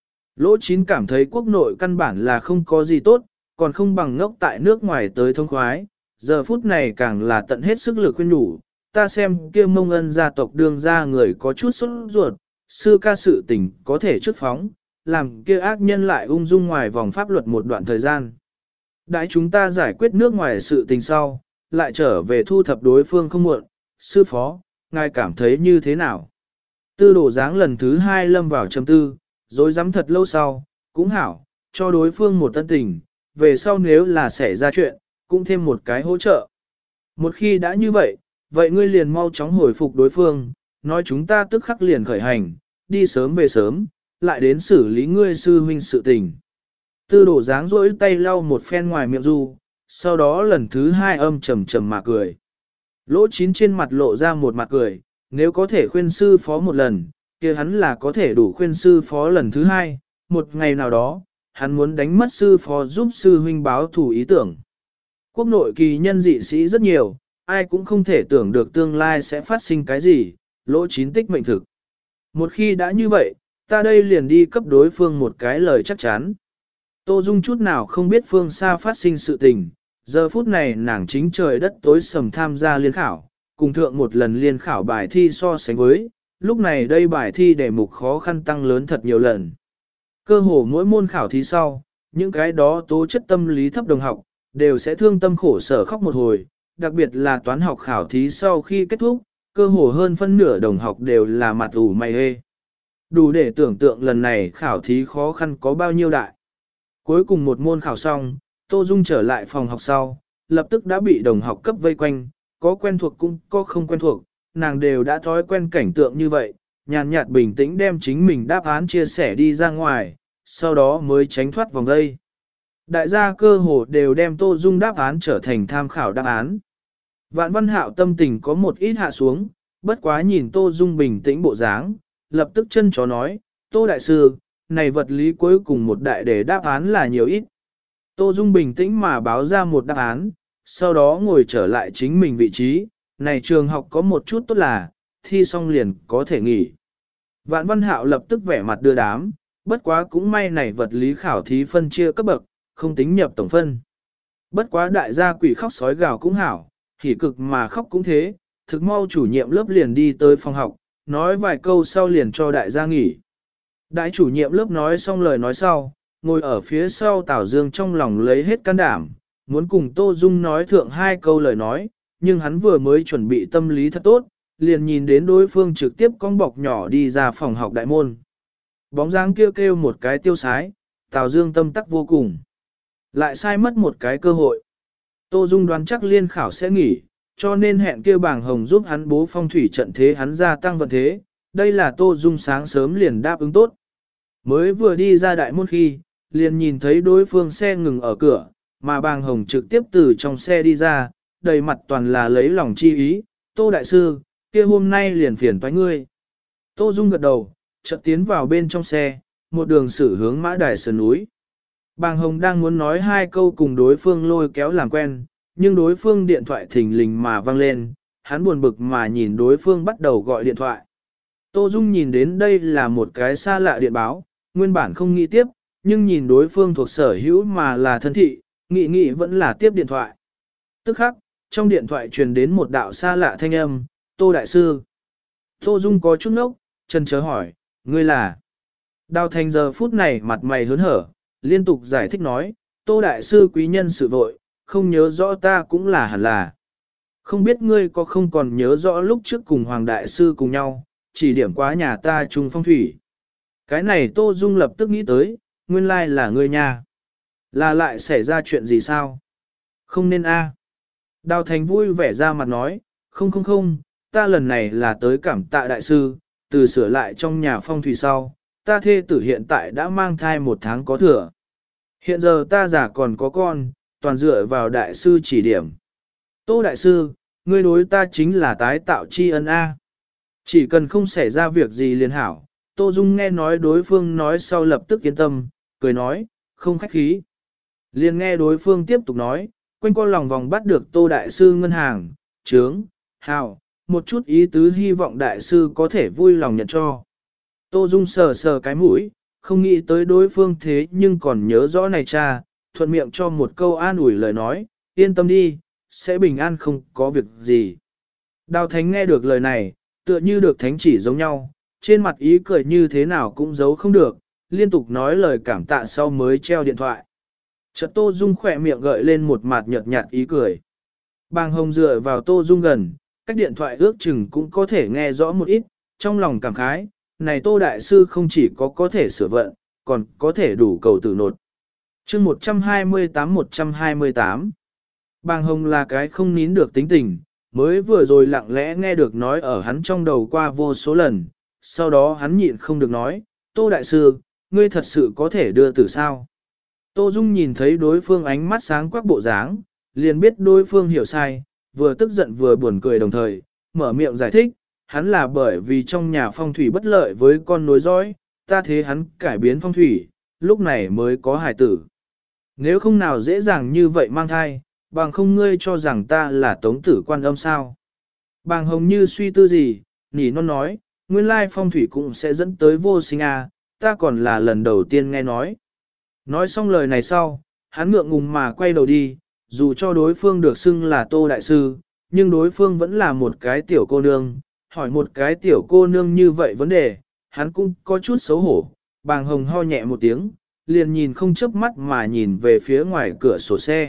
Lỗ Chín cảm thấy quốc nội căn bản là không có gì tốt, còn không bằng ngốc tại nước ngoài tới thông khoái, giờ phút này càng là tận hết sức lực khuyên nhủ, ta xem kia Mông Ân gia tộc đương ra người có chút sốt ruột, sư ca sự tình có thể trước phóng, làm kia ác nhân lại ung dung ngoài vòng pháp luật một đoạn thời gian. Đãi chúng ta giải quyết nước ngoài sự tình sau, lại trở về thu thập đối phương không muộn, sư phó, ngài cảm thấy như thế nào? Tư Đồ Giáng lần thứ hai lâm vào trầm tư, rồi dám thật lâu sau, cũng hảo, cho đối phương một tân tình, về sau nếu là xảy ra chuyện, cũng thêm một cái hỗ trợ. Một khi đã như vậy, vậy ngươi liền mau chóng hồi phục đối phương, nói chúng ta tức khắc liền khởi hành, đi sớm về sớm, lại đến xử lý ngươi sư huynh sự tình. Tư Đồ Giáng rỗi tay lau một phen ngoài miệng du, sau đó lần thứ hai âm trầm trầm mà cười. Lỗ Chín trên mặt lộ ra một mặt cười, nếu có thể khuyên sư phó một lần, kia hắn là có thể đủ khuyên sư phó lần thứ hai, một ngày nào đó, hắn muốn đánh mất sư phó giúp sư huynh báo thủ ý tưởng. Quốc nội kỳ nhân dị sĩ rất nhiều, ai cũng không thể tưởng được tương lai sẽ phát sinh cái gì, lỗ chín tích mệnh thực. Một khi đã như vậy, ta đây liền đi cấp đối phương một cái lời chắc chắn. Tô Dung chút nào không biết phương xa phát sinh sự tình, giờ phút này nàng chính trời đất tối sầm tham gia liên khảo, cùng thượng một lần liên khảo bài thi so sánh với, lúc này đây bài thi đề mục khó khăn tăng lớn thật nhiều lần. Cơ hồ mỗi môn khảo thí sau, những cái đó tố chất tâm lý thấp đồng học, đều sẽ thương tâm khổ sở khóc một hồi, đặc biệt là toán học khảo thí sau khi kết thúc, cơ hồ hơn phân nửa đồng học đều là mặt ủ mày hê. Đủ để tưởng tượng lần này khảo thí khó khăn có bao nhiêu đại. Cuối cùng một môn khảo xong, Tô Dung trở lại phòng học sau, lập tức đã bị đồng học cấp vây quanh, có quen thuộc cũng có không quen thuộc, nàng đều đã thói quen cảnh tượng như vậy, nhàn nhạt bình tĩnh đem chính mình đáp án chia sẻ đi ra ngoài, sau đó mới tránh thoát vòng vây. Đại gia cơ hồ đều đem Tô Dung đáp án trở thành tham khảo đáp án. Vạn Văn Hạo tâm tình có một ít hạ xuống, bất quá nhìn Tô Dung bình tĩnh bộ dáng, lập tức chân chó nói, Tô Đại Sư, này vật lý cuối cùng một đại đề đáp án là nhiều ít. Tô Dung bình tĩnh mà báo ra một đáp án, sau đó ngồi trở lại chính mình vị trí, này trường học có một chút tốt là, thi xong liền có thể nghỉ. Vạn Văn Hạo lập tức vẻ mặt đưa đám, bất quá cũng may này vật lý khảo thí phân chia cấp bậc, không tính nhập tổng phân. Bất quá đại gia quỷ khóc sói gào cũng hảo, hỉ cực mà khóc cũng thế, thực mau chủ nhiệm lớp liền đi tới phòng học, nói vài câu sau liền cho đại gia nghỉ. Đại chủ nhiệm lớp nói xong lời nói sau, ngồi ở phía sau Tào Dương trong lòng lấy hết can đảm, muốn cùng Tô Dung nói thượng hai câu lời nói, nhưng hắn vừa mới chuẩn bị tâm lý thật tốt, liền nhìn đến đối phương trực tiếp con bọc nhỏ đi ra phòng học đại môn. Bóng dáng kêu kêu một cái tiêu sái, Tào Dương tâm tắc vô cùng. Lại sai mất một cái cơ hội. Tô Dung đoán chắc liên khảo sẽ nghỉ, cho nên hẹn kêu bảng hồng giúp hắn bố phong thủy trận thế hắn gia tăng vận thế. Đây là Tô Dung sáng sớm liền đáp ứng tốt. Mới vừa đi ra đại môn khi, liền nhìn thấy đối phương xe ngừng ở cửa, mà bàng hồng trực tiếp từ trong xe đi ra, đầy mặt toàn là lấy lòng chi ý. Tô Đại Sư, kia hôm nay liền phiền toái ngươi. Tô Dung gật đầu, chợt tiến vào bên trong xe, một đường xử hướng mã đài sườn núi. Bàng Hồng đang muốn nói hai câu cùng đối phương lôi kéo làm quen, nhưng đối phương điện thoại thình lình mà vang lên, hắn buồn bực mà nhìn đối phương bắt đầu gọi điện thoại. Tô Dung nhìn đến đây là một cái xa lạ điện báo, nguyên bản không nghĩ tiếp, nhưng nhìn đối phương thuộc sở hữu mà là thân thị, nghĩ vẫn là tiếp điện thoại. Tức khắc, trong điện thoại truyền đến một đạo xa lạ thanh âm, Tô Đại Sư. Tô Dung có chút nốc, chân chớ hỏi, ngươi là. Đào Thành giờ phút này mặt mày hớn hở, liên tục giải thích nói, Tô Đại Sư quý nhân sự vội, không nhớ rõ ta cũng là hẳn là. Không biết ngươi có không còn nhớ rõ lúc trước cùng Hoàng Đại Sư cùng nhau, chỉ điểm quá nhà ta chung phong thủy. Cái này Tô Dung lập tức nghĩ tới, nguyên lai là ngươi nha. Là lại xảy ra chuyện gì sao? Không nên a. Đào Thành vui vẻ ra mặt nói, không, ta lần này là tới cảm tạ Đại Sư, từ sửa lại trong nhà phong thủy sau, ta thê tử hiện tại đã mang thai 1 tháng có thừa. Hiện giờ ta già còn có con, toàn dựa vào Đại Sư chỉ điểm. Tô Đại Sư, ngươi đối ta chính là tái tạo tri ân A. Chỉ cần không xảy ra việc gì liền hảo. Tô Dung nghe nói đối phương nói sau lập tức yên tâm, cười nói, không khách khí. Liền nghe đối phương tiếp tục nói, quanh qua lòng vòng bắt được Tô Đại Sư ngân hàng, trướng, hào, một chút ý tứ hy vọng Đại Sư có thể vui lòng nhận cho. Tô Dung sờ sờ cái mũi, không nghĩ tới đối phương thế nhưng còn nhớ rõ này cha, thuận miệng cho một câu an ủi lời nói, yên tâm đi, sẽ bình an không có việc gì. Đào Thánh nghe được lời này, tựa như được thánh chỉ giống nhau, trên mặt ý cười như thế nào cũng giấu không được, liên tục nói lời cảm tạ sau mới treo điện thoại. Chợt Tô Dung khỏe miệng gợi lên một mặt nhợt nhạt ý cười. Bàng Hồng dựa vào Tô Dung gần, cách điện thoại ước chừng cũng có thể nghe rõ một ít, trong lòng cảm khái, này Tô Đại Sư không chỉ có thể sửa vận, còn có thể đủ cầu tử nột. chương 128. Bàng Hồng là cái không nín được tính tình, mới vừa rồi lặng lẽ nghe được nói ở hắn trong đầu qua vô số lần, sau đó hắn nhịn không được nói, Tô Đại Sư, ngươi thật sự có thể đưa tử sao? Tô Dung nhìn thấy đối phương ánh mắt sáng quắc bộ dáng, liền biết đối phương hiểu sai, vừa tức giận vừa buồn cười đồng thời, mở miệng giải thích, hắn là bởi vì trong nhà phong thủy bất lợi với con nối dõi, ta thế hắn cải biến phong thủy, lúc này mới có hài tử. Nếu không nào dễ dàng như vậy mang thai, bằng không ngươi cho rằng ta là Tống Tử Quan Âm sao. Bàng Hồng như suy tư gì, nỉ non nói, nguyên lai phong thủy cũng sẽ dẫn tới vô sinh à, ta còn là lần đầu tiên nghe nói. Nói xong lời này sau, hắn ngượng ngùng mà quay đầu đi, dù cho đối phương được xưng là Tô Đại Sư, nhưng đối phương vẫn là một cái tiểu cô nương, hỏi một cái tiểu cô nương như vậy vấn đề, hắn cũng có chút xấu hổ. Bàng Hồng ho nhẹ một tiếng, liền nhìn không chớp mắt mà nhìn về phía ngoài cửa sổ xe.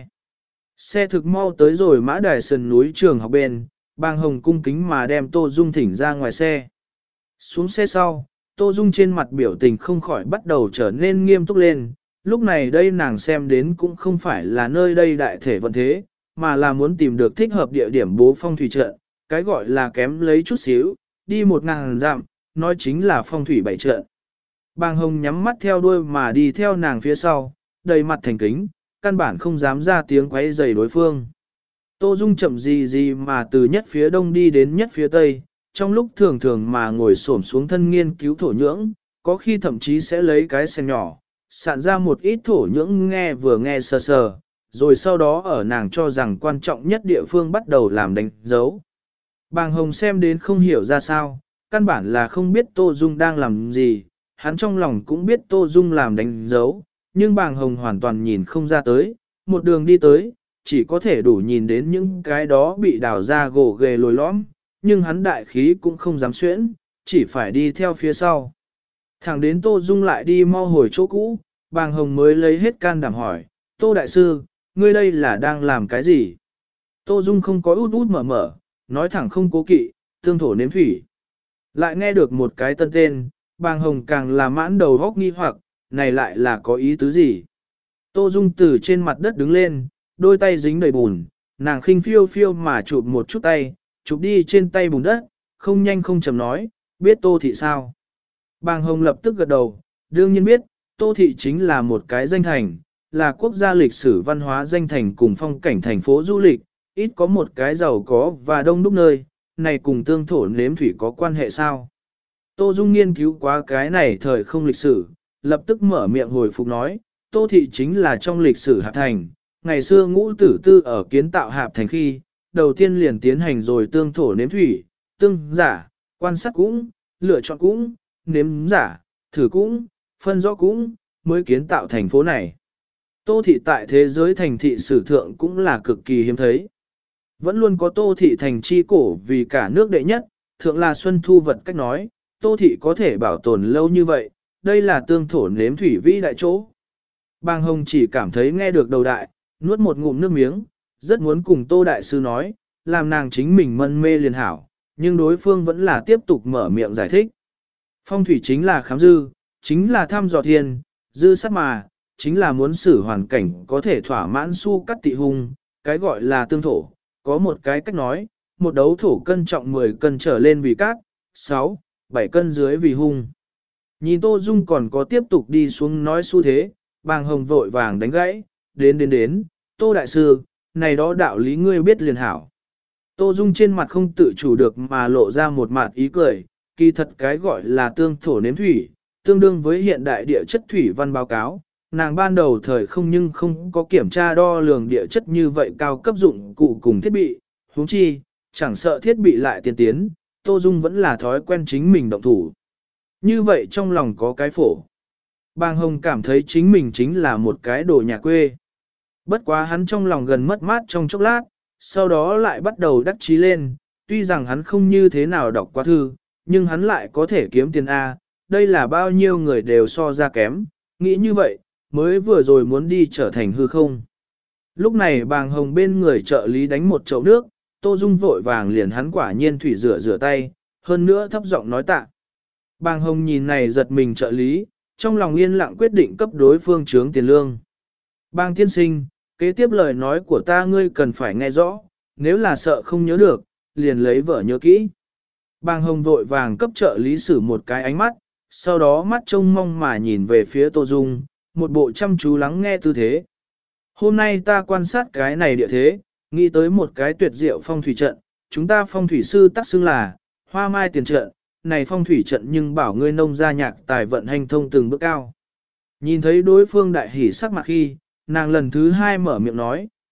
Xe thực mau tới rồi Mã Đài sườn núi trường học bên, Bàng Hồng cung kính mà đem Tô Dung thỉnh ra ngoài xe. Xuống xe sau, Tô Dung trên mặt biểu tình không khỏi bắt đầu trở nên nghiêm túc lên, lúc này đây nàng xem đến cũng không phải là nơi đây đại thể vận thế, mà là muốn tìm được thích hợp địa điểm bố phong thủy trận, cái gọi là kém lấy chút xíu, đi 1000 dặm, nói chính là phong thủy bảy trận. Bàng Hồng nhắm mắt theo đuôi mà đi theo nàng phía sau, đầy mặt thành kính, căn bản không dám ra tiếng quấy rầy đối phương. Tô Dung chậm gì mà từ nhất phía đông đi đến nhất phía tây, trong lúc thường thường mà ngồi xổm xuống thân nghiên cứu thổ nhưỡng, có khi thậm chí sẽ lấy cái sen nhỏ, sạn ra một ít thổ nhưỡng nghe sờ sờ, rồi sau đó ở nàng cho rằng quan trọng nhất địa phương bắt đầu làm đánh dấu. Bàng Hồng xem đến không hiểu ra sao, căn bản là không biết Tô Dung đang làm gì, hắn trong lòng cũng biết Tô Dung làm đánh dấu, nhưng Bàng Hồng hoàn toàn nhìn không ra tới, một đường đi tới, chỉ có thể đủ nhìn đến những cái đó bị đào ra gỗ ghề lồi lõm, nhưng hắn đại khí cũng không dám xuyễn, chỉ phải đi theo phía sau. Thẳng đến Tô Dung lại đi mau hồi chỗ cũ, Bàng Hồng mới lấy hết can đảm hỏi, Tô Đại Sư, ngươi đây là đang làm cái gì? Tô Dung không có út út mở mở, nói thẳng không cố kỵ, tương thổ nếm thủy. Lại nghe được một cái tân tên, Bàng Hồng càng là mãn đầu góc nghi hoặc, này lại là có ý tứ gì? Tô Dung từ trên mặt đất đứng lên, đôi tay dính đầy bùn, nàng khinh phiêu phiêu mà chụp một chút tay, chụp đi trên tay bùn đất, không nhanh không chậm nói, biết Tô Thị sao? Bàng Hồng lập tức gật đầu, đương nhiên biết, Tô Thị chính là một cái danh thành, là quốc gia lịch sử văn hóa danh thành cùng phong cảnh thành phố du lịch, ít có một cái giàu có và đông đúc nơi, này cùng tương thổ nếm thủy có quan hệ sao? Tô Dung nghiên cứu quá cái này thời không lịch sử, lập tức mở miệng hồi phục nói, Tô Thị chính là trong lịch sử Hạp Thành, ngày xưa Ngũ Tử Tư ở kiến tạo Hạp Thành khi, đầu tiên liền tiến hành rồi tương thổ nếm thủy, tương giả, quan sát cũng, lựa chọn cũng, nếm giả, thử cũng, phân rõ cũng, mới kiến tạo thành phố này. Tô Thị tại thế giới thành thị sử thượng cũng là cực kỳ hiếm thấy. Vẫn luôn có Tô Thị thành chi cổ vì cả nước đệ nhất, thượng là Xuân Thu vật cách nói, Tô Thị có thể bảo tồn lâu như vậy, đây là tương thổ nếm thủy vĩ đại chỗ. Bàng Hồng chỉ cảm thấy nghe được đầu đại, nuốt một ngụm nước miếng, rất muốn cùng Tô Đại Sư nói, làm nàng chính mình mân mê liền hảo, nhưng đối phương vẫn là tiếp tục mở miệng giải thích. Phong thủy chính là khám dư, chính là thăm dò thiên, dư sát mà, chính là muốn xử hoàn cảnh có thể thỏa mãn su cắt tị hung, cái gọi là tương thổ, có một cái cách nói, một đấu thổ cân trọng 10 cân trở lên vì cát, 6, 7 cân dưới vì hung. Nhìn Tô Dung còn có tiếp tục đi xuống nói xu thế, Bàng Hồng vội vàng đánh gãy, đến, Tô Đại Sư, này đó đạo lý ngươi biết liền hảo. Tô Dung trên mặt không tự chủ được mà lộ ra một mặt ý cười, kỳ thật cái gọi là tương thổ nếm thủy, tương đương với hiện đại địa chất thủy văn báo cáo. Nàng ban đầu thời không nhưng không có kiểm tra đo lường địa chất như vậy cao cấp dụng cụ cùng thiết bị, huống chi, chẳng sợ thiết bị lại tiên tiến, Tô Dung vẫn là thói quen chính mình động thủ. Như vậy trong lòng có cái phổ. Bàng Hồng cảm thấy chính mình chính là một cái đồ nhà quê. Bất quá hắn trong lòng gần mất mát trong chốc lát, sau đó lại bắt đầu đắc chí lên, tuy rằng hắn không như thế nào đọc qua thư, nhưng hắn lại có thể kiếm tiền A, đây là bao nhiêu người đều so ra kém, nghĩ như vậy, mới vừa rồi muốn đi trở thành hư không. Lúc này Bàng Hồng bên người trợ lý đánh một chậu nước, Tô Dung vội vàng liền hắn quả nhiên thủy rửa tay, hơn nữa thấp giọng nói tạ. Bàng Hồng nhìn này giật mình trợ lý, trong lòng yên lặng quyết định cấp đối phương trướng tiền lương. Bàng tiên sinh, kế tiếp lời nói của ta ngươi cần phải nghe rõ, nếu là sợ không nhớ được, liền lấy vở nhớ kỹ. Bàng Hồng vội vàng cấp trợ lý sử một cái ánh mắt, sau đó mắt trông mong mà nhìn về phía Tô Dung, một bộ chăm chú lắng nghe tư thế. Hôm nay ta quan sát cái này địa thế, nghĩ tới một cái tuyệt diệu phong thủy trận, chúng ta phong thủy sư tác xưng là hoa mai tiền trận, này phong thủy trận nhưng bảo ngươi nông gia nhạc tài vận hành thông từng bước cao. Nhìn thấy đối phương đại hỉ sắc mặt khi, nàng lần thứ hai mở miệng nói,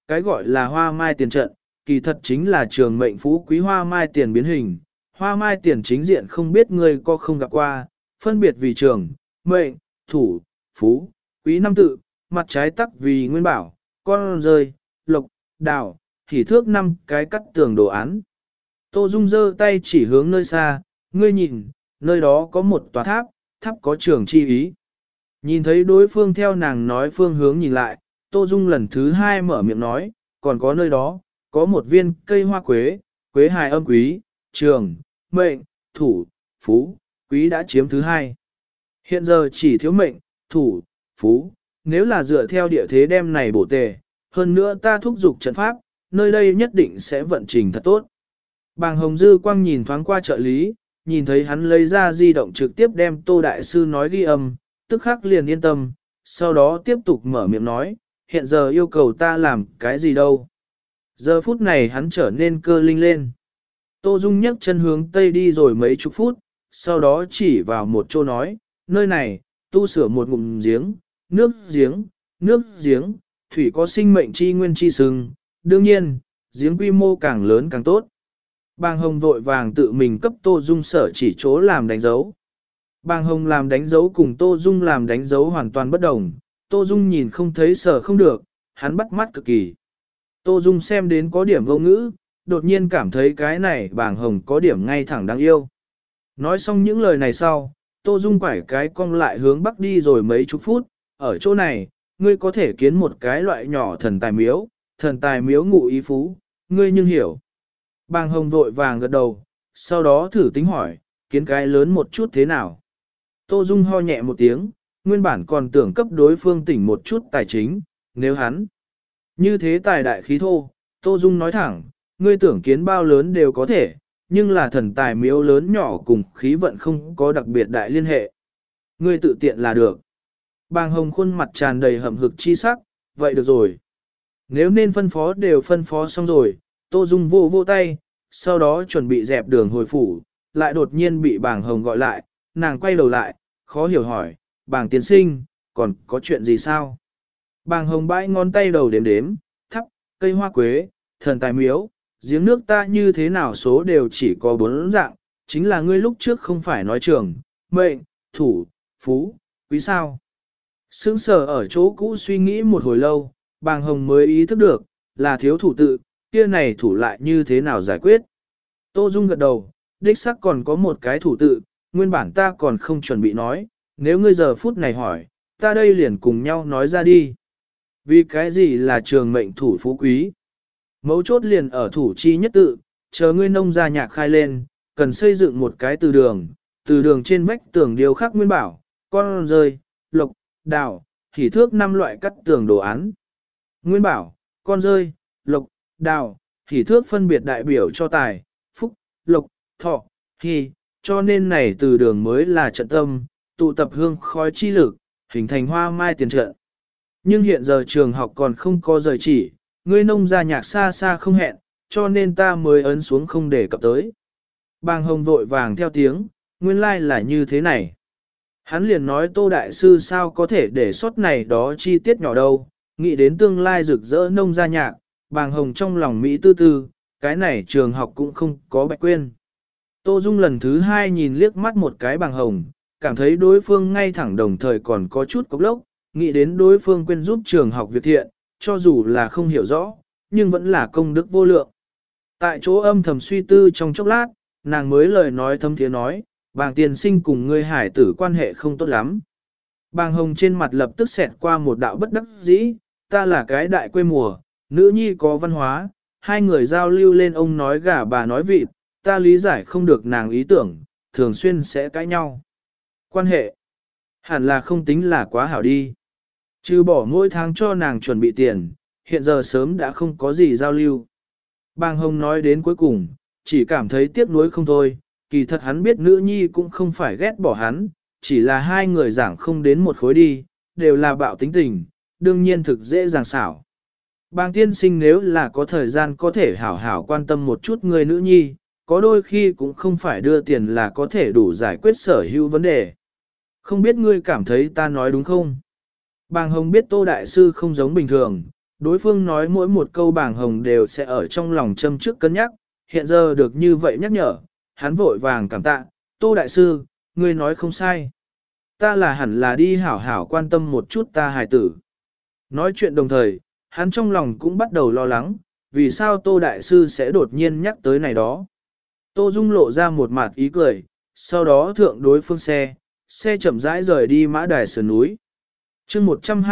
cái gọi là hoa mai tiền trận, kỳ thật chính là trường mệnh phú quý hoa mai tiền biến hình. Hoa mai tiền chính diện không biết ngươi có không gặp qua, phân biệt vì trường, mệnh, thủ, phú, quý năm tự, mặt trái tắc vì nguyên bảo, con rơi, lộc, đào, hỉ thước năm cái cắt tường đồ án. Tô Dung giơ tay chỉ hướng nơi xa, ngươi nhìn, nơi đó có một tòa tháp, tháp có trường chi ý. Nhìn thấy đối phương theo nàng nói phương hướng nhìn lại, Tô Dung lần thứ hai mở miệng nói, còn có nơi đó, có một viên cây hoa quế, quế hài âm quý, trường, mệnh, thủ, phú, quý đã chiếm thứ hai. Hiện giờ chỉ thiếu mệnh, thủ, phú, nếu là dựa theo địa thế đem này bổ tề, hơn nữa ta thúc giục trận pháp, nơi đây nhất định sẽ vận trình thật tốt. Bàng Hồng Dư quang nhìn thoáng qua trợ lý, nhìn thấy hắn lấy ra di động trực tiếp đem Tô Đại Sư nói ghi âm, tức khắc liền yên tâm, sau đó tiếp tục mở miệng nói, hiện giờ yêu cầu ta làm cái gì đâu. Giờ phút này hắn trở nên cơ linh lên. Tô Dung nhấc chân hướng tây đi rồi mấy chục phút, sau đó chỉ vào một chỗ nói, nơi này, tu sửa một ngụm giếng, nước giếng, thủy có sinh mệnh chi nguyên chi sừng, đương nhiên, giếng quy mô càng lớn càng tốt. Bàng Hồng vội vàng tự mình cấp Tô Dung sở chỉ chỗ làm đánh dấu. Bàng Hồng làm đánh dấu cùng Tô Dung làm đánh dấu hoàn toàn bất đồng, Tô Dung nhìn không thấy sở không được, hắn bắt mắt cực kỳ. Tô Dung xem đến có điểm vô ngữ, đột nhiên cảm thấy cái này Bàng Hồng có điểm ngay thẳng đáng yêu. Nói xong những lời này sau, Tô Dung quải cái cong lại hướng bắc đi rồi mấy chục phút, ở chỗ này, ngươi có thể kiến một cái loại nhỏ thần tài miếu ngụ ý phú, ngươi nhưng hiểu. Bàng Hồng vội vàng gật đầu, sau đó thử tính hỏi, kiến cái lớn một chút thế nào. Tô Dung ho nhẹ một tiếng, nguyên bản còn tưởng cấp đối phương tỉnh một chút tài chính, nếu hắn như thế tài đại khí thô, Tô Dung nói thẳng, ngươi tưởng kiến bao lớn đều có thể, nhưng là thần tài miếu lớn nhỏ cùng khí vận không có đặc biệt đại liên hệ. Ngươi tự tiện là được. Bàng Hồng khuôn mặt tràn đầy hậm hực chi sắc, vậy được rồi. Nếu nên phân phó đều phân phó xong rồi, Tô Dung vô tay, sau đó chuẩn bị dẹp đường hồi phủ, lại đột nhiên bị Bàng Hồng gọi lại, nàng quay đầu lại, khó hiểu hỏi, Bàng tiên sinh, còn có chuyện gì sao? Bàng Hồng bãi ngón tay đầu đếm, thắp, cây hoa quế, thần tài miếu, giếng nước ta như thế nào số đều chỉ có 4 dạng, chính là ngươi lúc trước không phải nói trường, mệnh, thủ, phú, quý sao. Sững sờ ở chỗ cũ suy nghĩ một hồi lâu, Bàng Hồng mới ý thức được, là thiếu thủ tự, kia này thủ lại như thế nào giải quyết. Tô Dung gật đầu, đích xác còn có một cái thủ tự, nguyên bản ta còn không chuẩn bị nói, nếu ngươi giờ phút này hỏi, ta đây liền cùng nhau nói ra đi. Vì cái gì là trường mệnh thủ phú quý? Mấu chốt liền ở thủ chi nhất tự, chờ ngươi nông gia nhạc khai lên, cần xây dựng một cái từ đường trên vách tường điêu khắc nguyên bảo, con rơi, lộc, đào, hỉ thước 5 loại cắt tường đồ án. Nguyên bảo, con rơi, lộc, đào, hỉ thước phân biệt đại biểu cho tài, phúc, lộc, thọ, hỉ, cho nên này từ đường mới là trận tâm, tụ tập hương khói chi lực, hình thành hoa mai tiền trận. Nhưng hiện giờ trường học còn không có rời chỉ, ngươi nông gia nhạc xa xa không hẹn, cho nên ta mới ấn xuống không để cập tới. Bàng Hồng vội vàng theo tiếng, nguyên lai là như thế này. Hắn liền nói Tô Đại Sư sao có thể để sót này đó chi tiết nhỏ đâu, nghĩ đến tương lai rực rỡ nông gia nhạc, Bàng Hồng trong lòng Mỹ tư tư, cái này trường học cũng không có bạch quên. Tô Dung lần thứ hai nhìn liếc mắt một cái Bàng Hồng, cảm thấy đối phương ngay thẳng đồng thời còn có chút cốc lốc, nghĩ đến đối phương quên giúp trường học việc thiện, cho dù là không hiểu rõ, nhưng vẫn là công đức vô lượng. Tại chỗ âm thầm suy tư trong chốc lát, nàng mới lời nói thâm thiế nói, Bàng tiên sinh cùng ngươi hải tử quan hệ không tốt lắm. Bàng Hồng trên mặt lập tức xẹt qua một đạo bất đắc dĩ, ta là cái đại quê mùa, nữ nhi có văn hóa, hai người giao lưu lên ông nói gà bà nói vịt, ta lý giải không được nàng ý tưởng, thường xuyên sẽ cãi nhau. Quan hệ hẳn là không tính là quá hảo đi. Trừ bỏ mỗi tháng cho nàng chuẩn bị tiền, hiện giờ sớm đã không có gì giao lưu. Bàng Hồng nói đến cuối cùng, chỉ cảm thấy tiếc nuối không thôi, kỳ thật hắn biết nữ nhi cũng không phải ghét bỏ hắn, chỉ là hai người giảng không đến một khối đi, đều là bạo tính tình, đương nhiên thực dễ dàng xảo. Bàng tiên sinh nếu là có thời gian có thể hảo hảo quan tâm một chút người nữ nhi, có đôi khi cũng không phải đưa tiền là có thể đủ giải quyết sở hữu vấn đề. Không biết ngươi cảm thấy ta nói đúng không? Bàng Hồng biết Tô Đại Sư không giống bình thường, đối phương nói mỗi một câu bảng hồng đều sẽ ở trong lòng châm trước cân nhắc, hiện giờ được như vậy nhắc nhở, hắn vội vàng cảm tạ, Tô Đại Sư, ngươi nói không sai. Ta là hẳn là đi hảo hảo quan tâm một chút ta hài tử. Nói chuyện đồng thời, hắn trong lòng cũng bắt đầu lo lắng, vì sao Tô Đại Sư sẽ đột nhiên nhắc tới này đó. Tô Dung lộ ra một mặt ý cười, sau đó thượng đối phương xe chậm rãi rời đi mã đài sườn núi. chương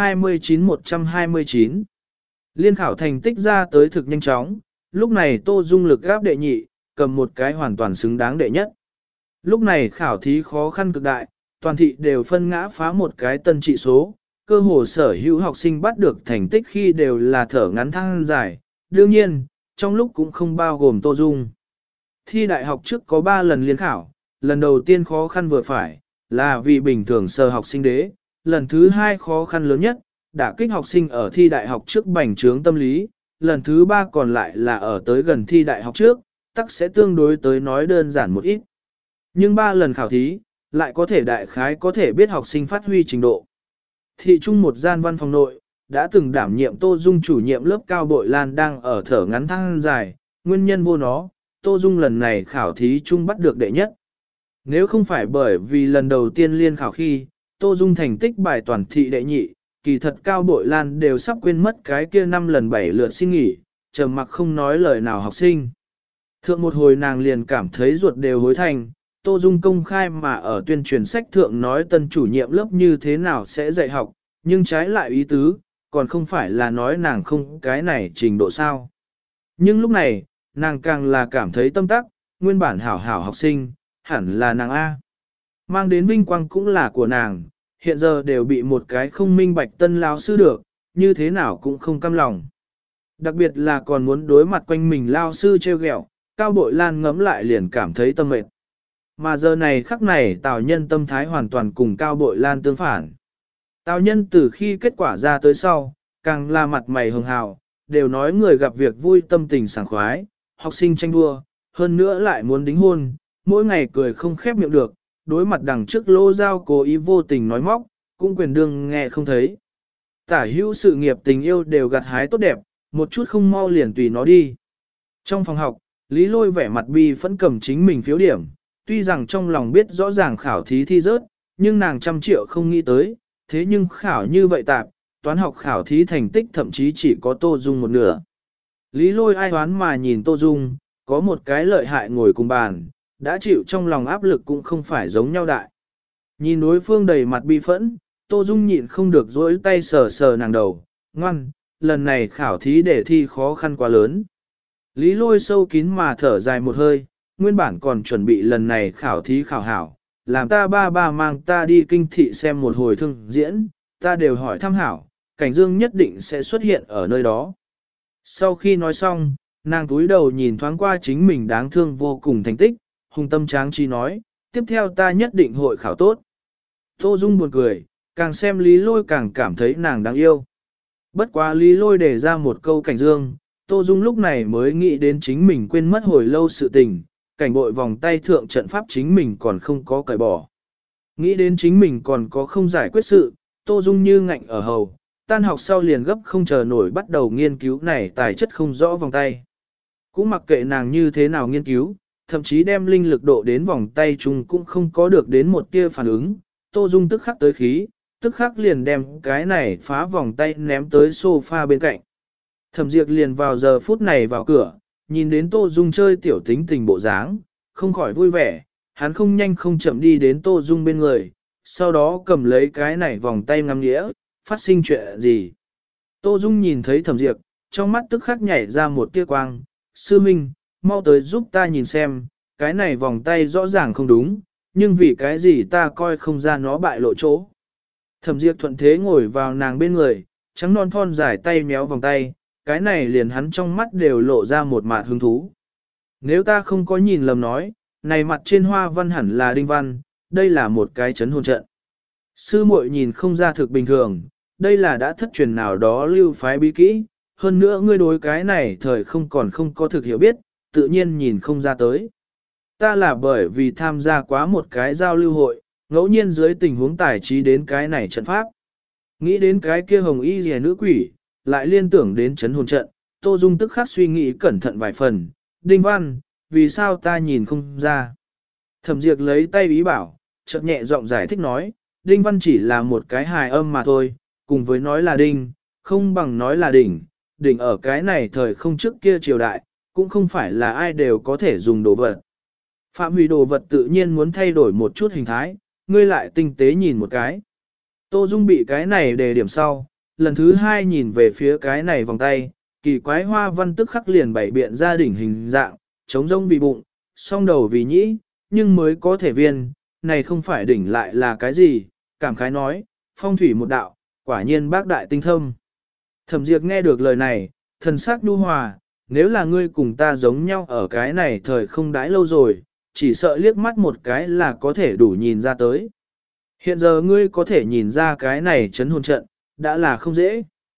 129. Liên khảo thành tích ra tới thực nhanh chóng, lúc này Tô Dung lực gáp đệ nhị, cầm một cái hoàn toàn xứng đáng đệ nhất. Lúc này khảo thí khó khăn cực đại, toàn thị đều phân ngã phá một cái tân trị số, cơ hồ sở hữu học sinh bắt được thành tích khi đều là thở ngắn than dài, đương nhiên, trong lúc cũng không bao gồm Tô Dung. Thi đại học trước có 3 lần liên khảo, lần đầu tiên khó khăn vừa phải, là vì bình thường sơ học sinh đế, lần thứ 2 khó khăn lớn nhất, đả kích học sinh ở thi đại học trước bành trướng tâm lý, lần thứ 3 còn lại là ở tới gần thi đại học trước, tắc sẽ tương đối tới nói đơn giản một ít. Nhưng 3 lần khảo thí, lại có thể đại khái có thể biết học sinh phát huy trình độ. Thị trung một gian văn phòng nội, đã từng đảm nhiệm Tô Dung chủ nhiệm lớp Cao Bội Lan đang ở thở ngắn than dài, nguyên nhân vô nó, Tô Dung lần này khảo thí chung bắt được đệ nhất. Nếu không phải bởi vì lần đầu tiên liên khảo khi, Tô Dung thành tích bài toàn thị đệ nhị, kỳ thật Cao Bội Lan đều sắp quên mất cái kia 5 lần 7 lượt xin nghỉ, trầm mặc không nói lời nào học sinh. Thượng một hồi nàng liền cảm thấy ruột đều hối thành, Tô Dung công khai mà ở tuyên truyền sách thượng nói tân chủ nhiệm lớp như thế nào sẽ dạy học, nhưng trái lại ý tứ, còn không phải là nói nàng không cái này trình độ sao. Nhưng lúc này, nàng càng là cảm thấy tâm tắc, nguyên bản hảo hảo học sinh, hẳn là nàng A. Mang đến vinh quang cũng là của nàng, hiện giờ đều bị một cái không minh bạch tân lao sư được, như thế nào cũng không cam lòng. Đặc biệt là còn muốn đối mặt quanh mình lao sư treo ghẹo, Cao Bội Lan ngẫm lại liền cảm thấy tâm mệt. Mà giờ này khắc này Tào Nhân tâm thái hoàn toàn cùng Cao Bội Lan tương phản. Tào Nhân từ khi kết quả ra tới sau, càng là mặt mày hường hào, đều nói người gặp việc vui tâm tình sảng khoái, học sinh tranh đua, hơn nữa lại muốn đính hôn, mỗi ngày cười không khép miệng được, đối mặt đằng trước lô giao cố ý vô tình nói móc, cũng quyền đương nghe không thấy. Tả hữu sự nghiệp tình yêu đều gặt hái tốt đẹp, một chút không mau liền tùy nó đi. Trong phòng học, Lý Lôi vẻ mặt bi phẫn cầm chính mình phiếu điểm, tuy rằng trong lòng biết rõ ràng khảo thí thi rớt, nhưng nàng 100 triệu không nghĩ tới, thế nhưng khảo như vậy tạp, toán học khảo thí thành tích thậm chí chỉ có Tô Dung một nửa. Lý Lôi ai toán mà nhìn Tô Dung, có một cái lợi hại ngồi cùng bàn, đã chịu trong lòng áp lực cũng không phải giống nhau đại. Nhìn đối phương đầy mặt bi phẫn, Tô Dung nhịn không được dỗi tay sờ sờ nàng đầu, ngoan, lần này khảo thí để thi khó khăn quá lớn. Lý Lôi sâu kín mà thở dài một hơi, nguyên bản còn chuẩn bị lần này khảo thí khảo hảo, làm ta ba mang ta đi kinh thị xem một hồi thương diễn, ta đều hỏi thăm hảo, Cảnh Dương nhất định sẽ xuất hiện ở nơi đó. Sau khi nói xong, nàng túi đầu nhìn thoáng qua chính mình đáng thương vô cùng thành tích, hùng tâm tráng trí nói, tiếp theo ta nhất định hội khảo tốt. Tô Dung buồn cười, càng xem Lý Lôi càng cảm thấy nàng đáng yêu. Bất quá Lý Lôi để ra một câu Cảnh Dương, Tô Dung lúc này mới nghĩ đến chính mình quên mất hồi lâu sự tình, cảnh bội vòng tay thượng trận pháp chính mình còn không có cởi bỏ. Nghĩ đến chính mình còn có không giải quyết sự, Tô Dung như ngạnh ở hầu, tan học sau liền gấp không chờ nổi bắt đầu nghiên cứu này tài chất không rõ vòng tay. Cũng mặc kệ nàng như thế nào nghiên cứu, thậm chí đem linh lực độ đến vòng tay chung cũng không có được đến một tia phản ứng, Tô Dung tức khắc tới khí, tức khắc liền đem cái này phá vòng tay ném tới sofa bên cạnh. Thẩm Diệp liền vào giờ phút này vào cửa, nhìn đến Tô Dung chơi tiểu tính tình bộ dáng, không khỏi vui vẻ, hắn không nhanh không chậm đi đến Tô Dung bên người, sau đó cầm lấy cái này vòng tay ngắm nghĩa, phát sinh chuyện gì. Tô Dung nhìn thấy Thẩm Diệp, trong mắt tức khắc nhảy ra một tia quang, sư minh, mau tới giúp ta nhìn xem, cái này vòng tay rõ ràng không đúng, nhưng vì cái gì ta coi không ra nó bại lộ chỗ. Thẩm Diệp thuận thế ngồi vào nàng bên người, trắng non thon dài tay méo vòng tay, cái này liền hắn trong mắt đều lộ ra một mạt hứng thú. Nếu ta không có nhìn lầm nói, này mặt trên hoa văn hẳn là đinh văn, đây là một cái chấn hồn trận. Sư muội nhìn không ra thực bình thường, đây là đã thất truyền nào đó lưu phái bí kỹ, hơn nữa ngươi đối cái này thời không còn không có thực hiểu biết, tự nhiên nhìn không ra tới. Ta là bởi vì tham gia quá một cái giao lưu hội, ngẫu nhiên dưới tình huống tài trí đến cái này trận pháp. Nghĩ đến cái kia hồng y rìa nữ quỷ, lại liên tưởng đến chấn hồn trận, Tô Dung tức khắc suy nghĩ cẩn thận vài phần, Đinh Văn, vì sao ta nhìn không ra? Thẩm Diệp lấy tay ý bảo, chợt nhẹ giọng giải thích nói, Đinh Văn chỉ là một cái hài âm mà thôi, cùng với nói là đinh, không bằng nói là đỉnh, đỉnh ở cái này thời không trước kia triều đại, cũng không phải là ai đều có thể dùng đồ vật. Phạm hủy đồ vật tự nhiên muốn thay đổi một chút hình thái, ngươi lại tinh tế nhìn một cái. Tô Dung bị cái này đề điểm sau, lần thứ hai nhìn về phía cái này vòng tay, kỳ quái hoa văn tức khắc liền bảy biện ra đỉnh hình dạng, trống rông vì bụng, song đầu vì nhĩ, nhưng mới có thể viên, này không phải đỉnh lại là cái gì, cảm khái nói, phong thủy một đạo, quả nhiên bác đại tinh thâm. Thẩm Diệp nghe được lời này, thần sắc nhu hòa, nếu là ngươi cùng ta giống nhau ở cái này thời không đãi lâu rồi, chỉ sợ liếc mắt một cái là có thể đủ nhìn ra tới. Hiện giờ ngươi có thể nhìn ra cái này chấn hồn trận, đã là không dễ.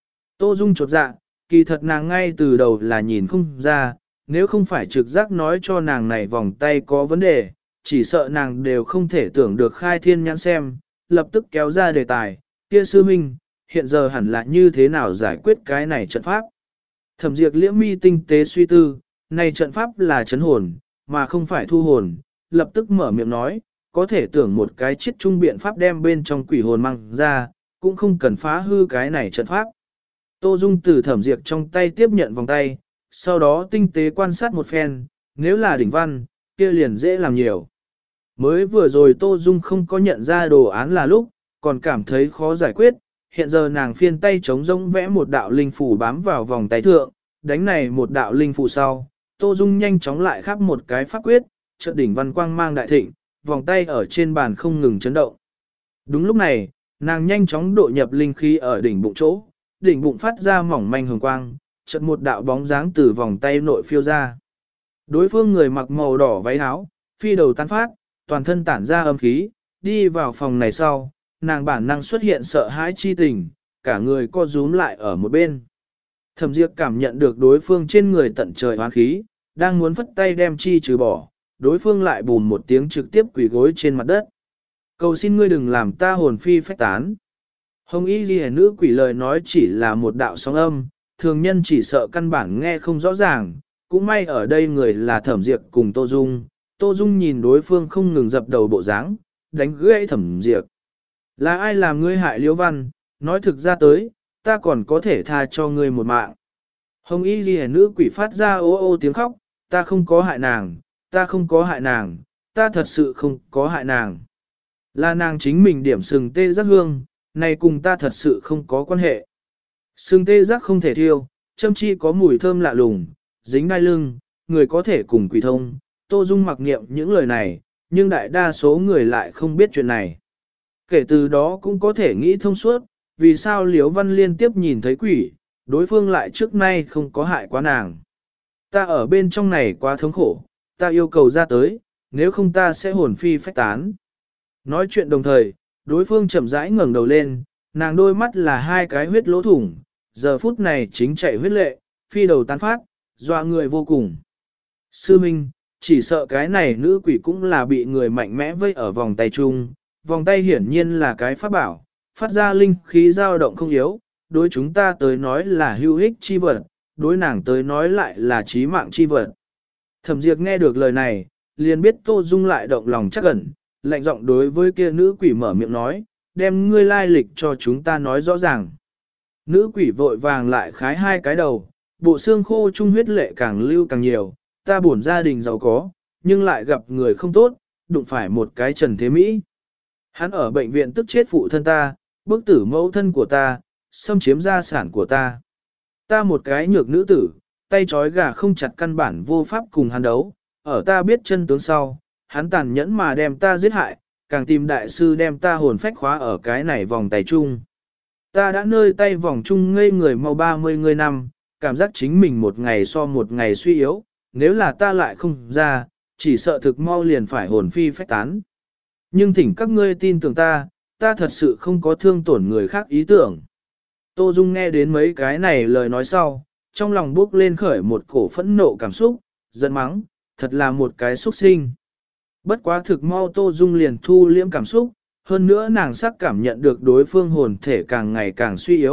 Tô Dung chột dạ, kỳ thật nàng ngay từ đầu là nhìn không ra, nếu không phải trực giác nói cho nàng này vòng tay có vấn đề, chỉ sợ nàng đều không thể tưởng được khai thiên nhãn xem, lập tức kéo ra đề tài, kia sư huynh, hiện giờ hẳn là như thế nào giải quyết cái này trận pháp. Thẩm Diệp liễm mi tinh tế suy tư, này trận pháp là chấn hồn, mà không phải thu hồn, lập tức mở miệng nói, có thể tưởng một cái chiết trung biện pháp đem bên trong quỷ hồn mang ra, cũng không cần phá hư cái này trận pháp. Tô Dung từ Thẩm Diệp trong tay tiếp nhận vòng tay, sau đó tinh tế quan sát một phen, nếu là đỉnh văn, kia liền dễ làm nhiều. Mới vừa rồi Tô Dung không có nhận ra đồ án là lúc, còn cảm thấy khó giải quyết, hiện giờ nàng phiên tay chống rông vẽ một đạo linh phù bám vào vòng tay thượng, đánh này một đạo linh phù sau, Tô Dung nhanh chóng lại khắp một cái pháp quyết, chợt đỉnh văn quang mang đại thịnh, vòng tay ở trên bàn không ngừng chấn động. Đúng lúc này, nàng nhanh chóng độ nhập linh khí ở đỉnh bụng chỗ, đỉnh bụng phát ra mỏng manh hồng quang, chợt một đạo bóng dáng từ vòng tay nội phiêu ra. Đối phương người mặc màu đỏ váy áo, phi đầu tán phát, toàn thân tản ra âm khí, đi vào phòng này sau, nàng bản năng xuất hiện sợ hãi chi tình, cả người co rúm lại ở một bên. Thẩm Diệp cảm nhận được đối phương trên người tận trời hoán khí, đang muốn phất tay đem chi trừ bỏ, đối phương lại bùn một tiếng trực tiếp quỳ gối trên mặt đất. Cầu xin ngươi đừng làm ta hồn phi phách tán. Hồng y ghi nữ quỷ lời nói chỉ là một đạo sóng âm, thường nhân chỉ sợ căn bản nghe không rõ ràng, cũng may ở đây người là Thẩm Diệp cùng Tô Dung. Tô Dung nhìn đối phương không ngừng dập đầu bộ dáng, đánh gãy Thẩm Diệp. Là ai làm ngươi hại Liễu Văn, nói thực ra tới, ta còn có thể tha cho ngươi một mạng. Hồng y ghi nữ quỷ phát ra ô ô tiếng khóc, ta không có hại nàng, ta không có hại nàng, ta thật sự không có hại nàng. Là nàng chính mình điểm sừng tê giác hương, này cùng ta thật sự không có quan hệ. Sừng tê giác không thể thiêu, châm chi có mùi thơm lạ lùng, dính đai lưng, người có thể cùng quỷ thông. Tô Dung mặc niệm những lời này, nhưng đại đa số người lại không biết chuyện này. Kể từ đó cũng có thể nghĩ thông suốt, vì sao Liễu Văn liên tiếp nhìn thấy quỷ, đối phương lại trước nay không có hại quá nàng. Ta ở bên trong này quá thống khổ, ta yêu cầu ra tới, nếu không ta sẽ hồn phi phách tán. Nói chuyện đồng thời, đối phương chậm rãi ngẩng đầu lên, nàng đôi mắt là hai cái huyết lỗ thủng, giờ phút này chính chạy huyết lệ, phi đầu tán phát, dọa người vô cùng. Sư Minh, chỉ sợ cái này nữ quỷ cũng là bị người mạnh mẽ vây ở vòng tay chung, vòng tay hiển nhiên là cái pháp bảo, phát ra linh khí dao động không yếu, đối chúng ta tới nói là hữu ích chi vật, đối nàng tới nói lại là chí mạng chi vật. Thẩm Diệp nghe được lời này, liền biết Tô Dung lại động lòng chắc ẩn, lạnh giọng đối với kia nữ quỷ mở miệng nói, đem ngươi lai lịch cho chúng ta nói rõ ràng. Nữ quỷ vội vàng lại khái hai cái đầu, bộ xương khô trung huyết lệ càng lưu càng nhiều, ta buồn gia đình giàu có, nhưng lại gặp người không tốt, đụng phải một cái Trần Thế Mỹ. Hắn ở bệnh viện tức chết phụ thân ta, bức tử mẫu thân của ta, xâm chiếm gia sản của ta. Ta một cái nhược nữ tử, tay trói gà không chặt căn bản vô pháp cùng hắn đấu, ở ta biết chân tướng sau, hắn tàn nhẫn mà đem ta giết hại, càng tìm đại sư đem ta hồn phách khóa ở cái này vòng tay chung. Ta đã nơi tay vòng chung ngây người mau 30 người năm, cảm giác chính mình một ngày so một ngày suy yếu, nếu là ta lại không ra, chỉ sợ thực mau liền phải hồn phi phách tán. Nhưng thỉnh các ngươi tin tưởng ta, ta thật sự không có thương tổn người khác ý tưởng. Tô Dung nghe đến mấy cái này lời nói sau, trong lòng bốc lên khởi một cổ phẫn nộ cảm xúc, giận mắng, thật là một cái xúc sinh. Bất quá thực mau Tô Dung liền thu liễm cảm xúc, hơn nữa nàng sắc cảm nhận được đối phương hồn thể càng ngày càng suy yếu,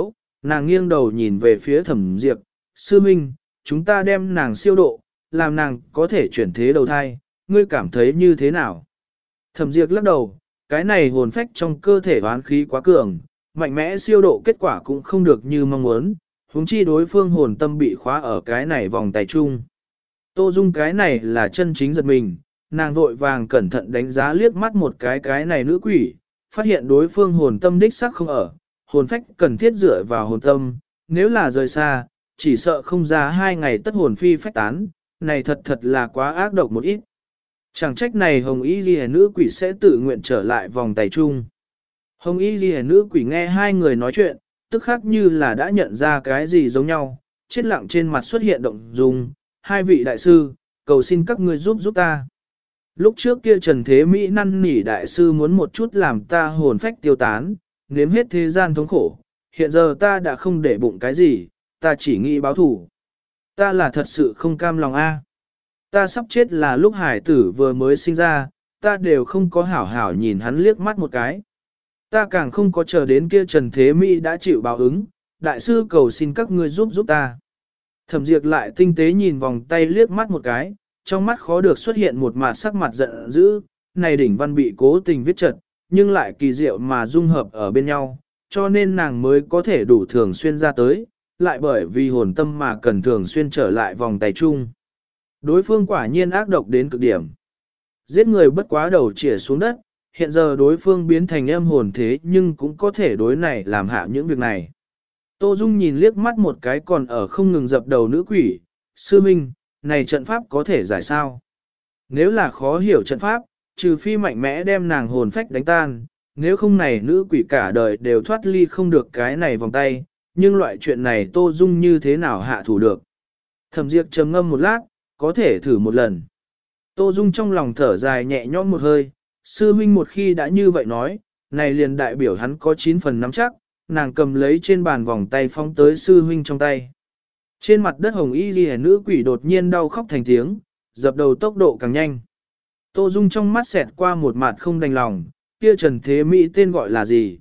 nàng nghiêng đầu nhìn về phía Thẩm Diệp, sư minh, chúng ta đem nàng siêu độ, làm nàng có thể chuyển thế đầu thai, ngươi cảm thấy như thế nào? Thẩm Diệp lắc đầu, cái này hồn phách trong cơ thể oán khí quá cường, mạnh mẽ siêu độ kết quả cũng không được như mong muốn, huống chi đối phương hồn tâm bị khóa ở cái này vòng tay chung. Tô Dung cái này là chân chính giật mình, nàng vội vàng cẩn thận đánh giá liếc mắt một cái này nữ quỷ, phát hiện đối phương hồn tâm đích xác không ở, hồn phách cần thiết dựa vào hồn tâm, nếu là rời xa, chỉ sợ không ra 2 ngày tất hồn phi phách tán, này thật là quá ác độc một ít. Chẳng trách này hồng y ghi nữ quỷ sẽ tự nguyện trở lại vòng tay chung. Hồng y ghi nữ quỷ nghe hai người nói chuyện, tức khắc như là đã nhận ra cái gì giống nhau, chết lặng trên mặt xuất hiện động dung, hai vị đại sư, cầu xin các ngươi giúp ta. Lúc trước kia Trần Thế Mỹ năn nỉ đại sư muốn một chút làm ta hồn phách tiêu tán, nếm hết thế gian thống khổ, hiện giờ ta đã không để bụng cái gì, ta chỉ nghĩ báo thủ. Ta là thật sự không cam lòng a. Ta sắp chết là lúc hải tử vừa mới sinh ra, ta đều không có hảo hảo nhìn hắn liếc mắt một cái. Ta càng không có chờ đến kia Trần Thế Mỹ đã chịu báo ứng, đại sư cầu xin các ngươi giúp ta. Thẩm Diệp lại tinh tế nhìn vòng tay liếc mắt một cái, trong mắt khó được xuất hiện một mặt sắc mặt giận dữ, này đỉnh văn bị cố tình viết trật, nhưng lại kỳ diệu mà dung hợp ở bên nhau, cho nên nàng mới có thể đủ thường xuyên ra tới, lại bởi vì hồn tâm mà cần thường xuyên trở lại vòng tay chung. Đối phương quả nhiên ác độc đến cực điểm. Giết người bất quá đầu chĩa xuống đất, hiện giờ đối phương biến thành âm hồn thế nhưng cũng có thể đối này làm hạ những việc này. Tô Dung nhìn liếc mắt một cái còn ở không ngừng dập đầu nữ quỷ, sư minh, này trận pháp có thể giải sao? Nếu là khó hiểu trận pháp, trừ phi mạnh mẽ đem nàng hồn phách đánh tan, nếu không này nữ quỷ cả đời đều thoát ly không được cái này vòng tay, nhưng loại chuyện này Tô Dung như thế nào hạ thủ được? Thẩm Diệp trầm ngâm một lát, có thể thử một lần. Tô Dung trong lòng thở dài nhẹ nhõm một hơi, sư huynh một khi đã như vậy nói, này liền đại biểu hắn có 9 phần nắm chắc, nàng cầm lấy trên bàn vòng tay phóng tới sư huynh trong tay. Trên mặt đất hồng y ghi nữ quỷ đột nhiên đau khóc thành tiếng, dập đầu tốc độ càng nhanh. Tô Dung trong mắt xẹt qua một mặt không đành lòng, kia Trần Thế Mỹ tên gọi là gì?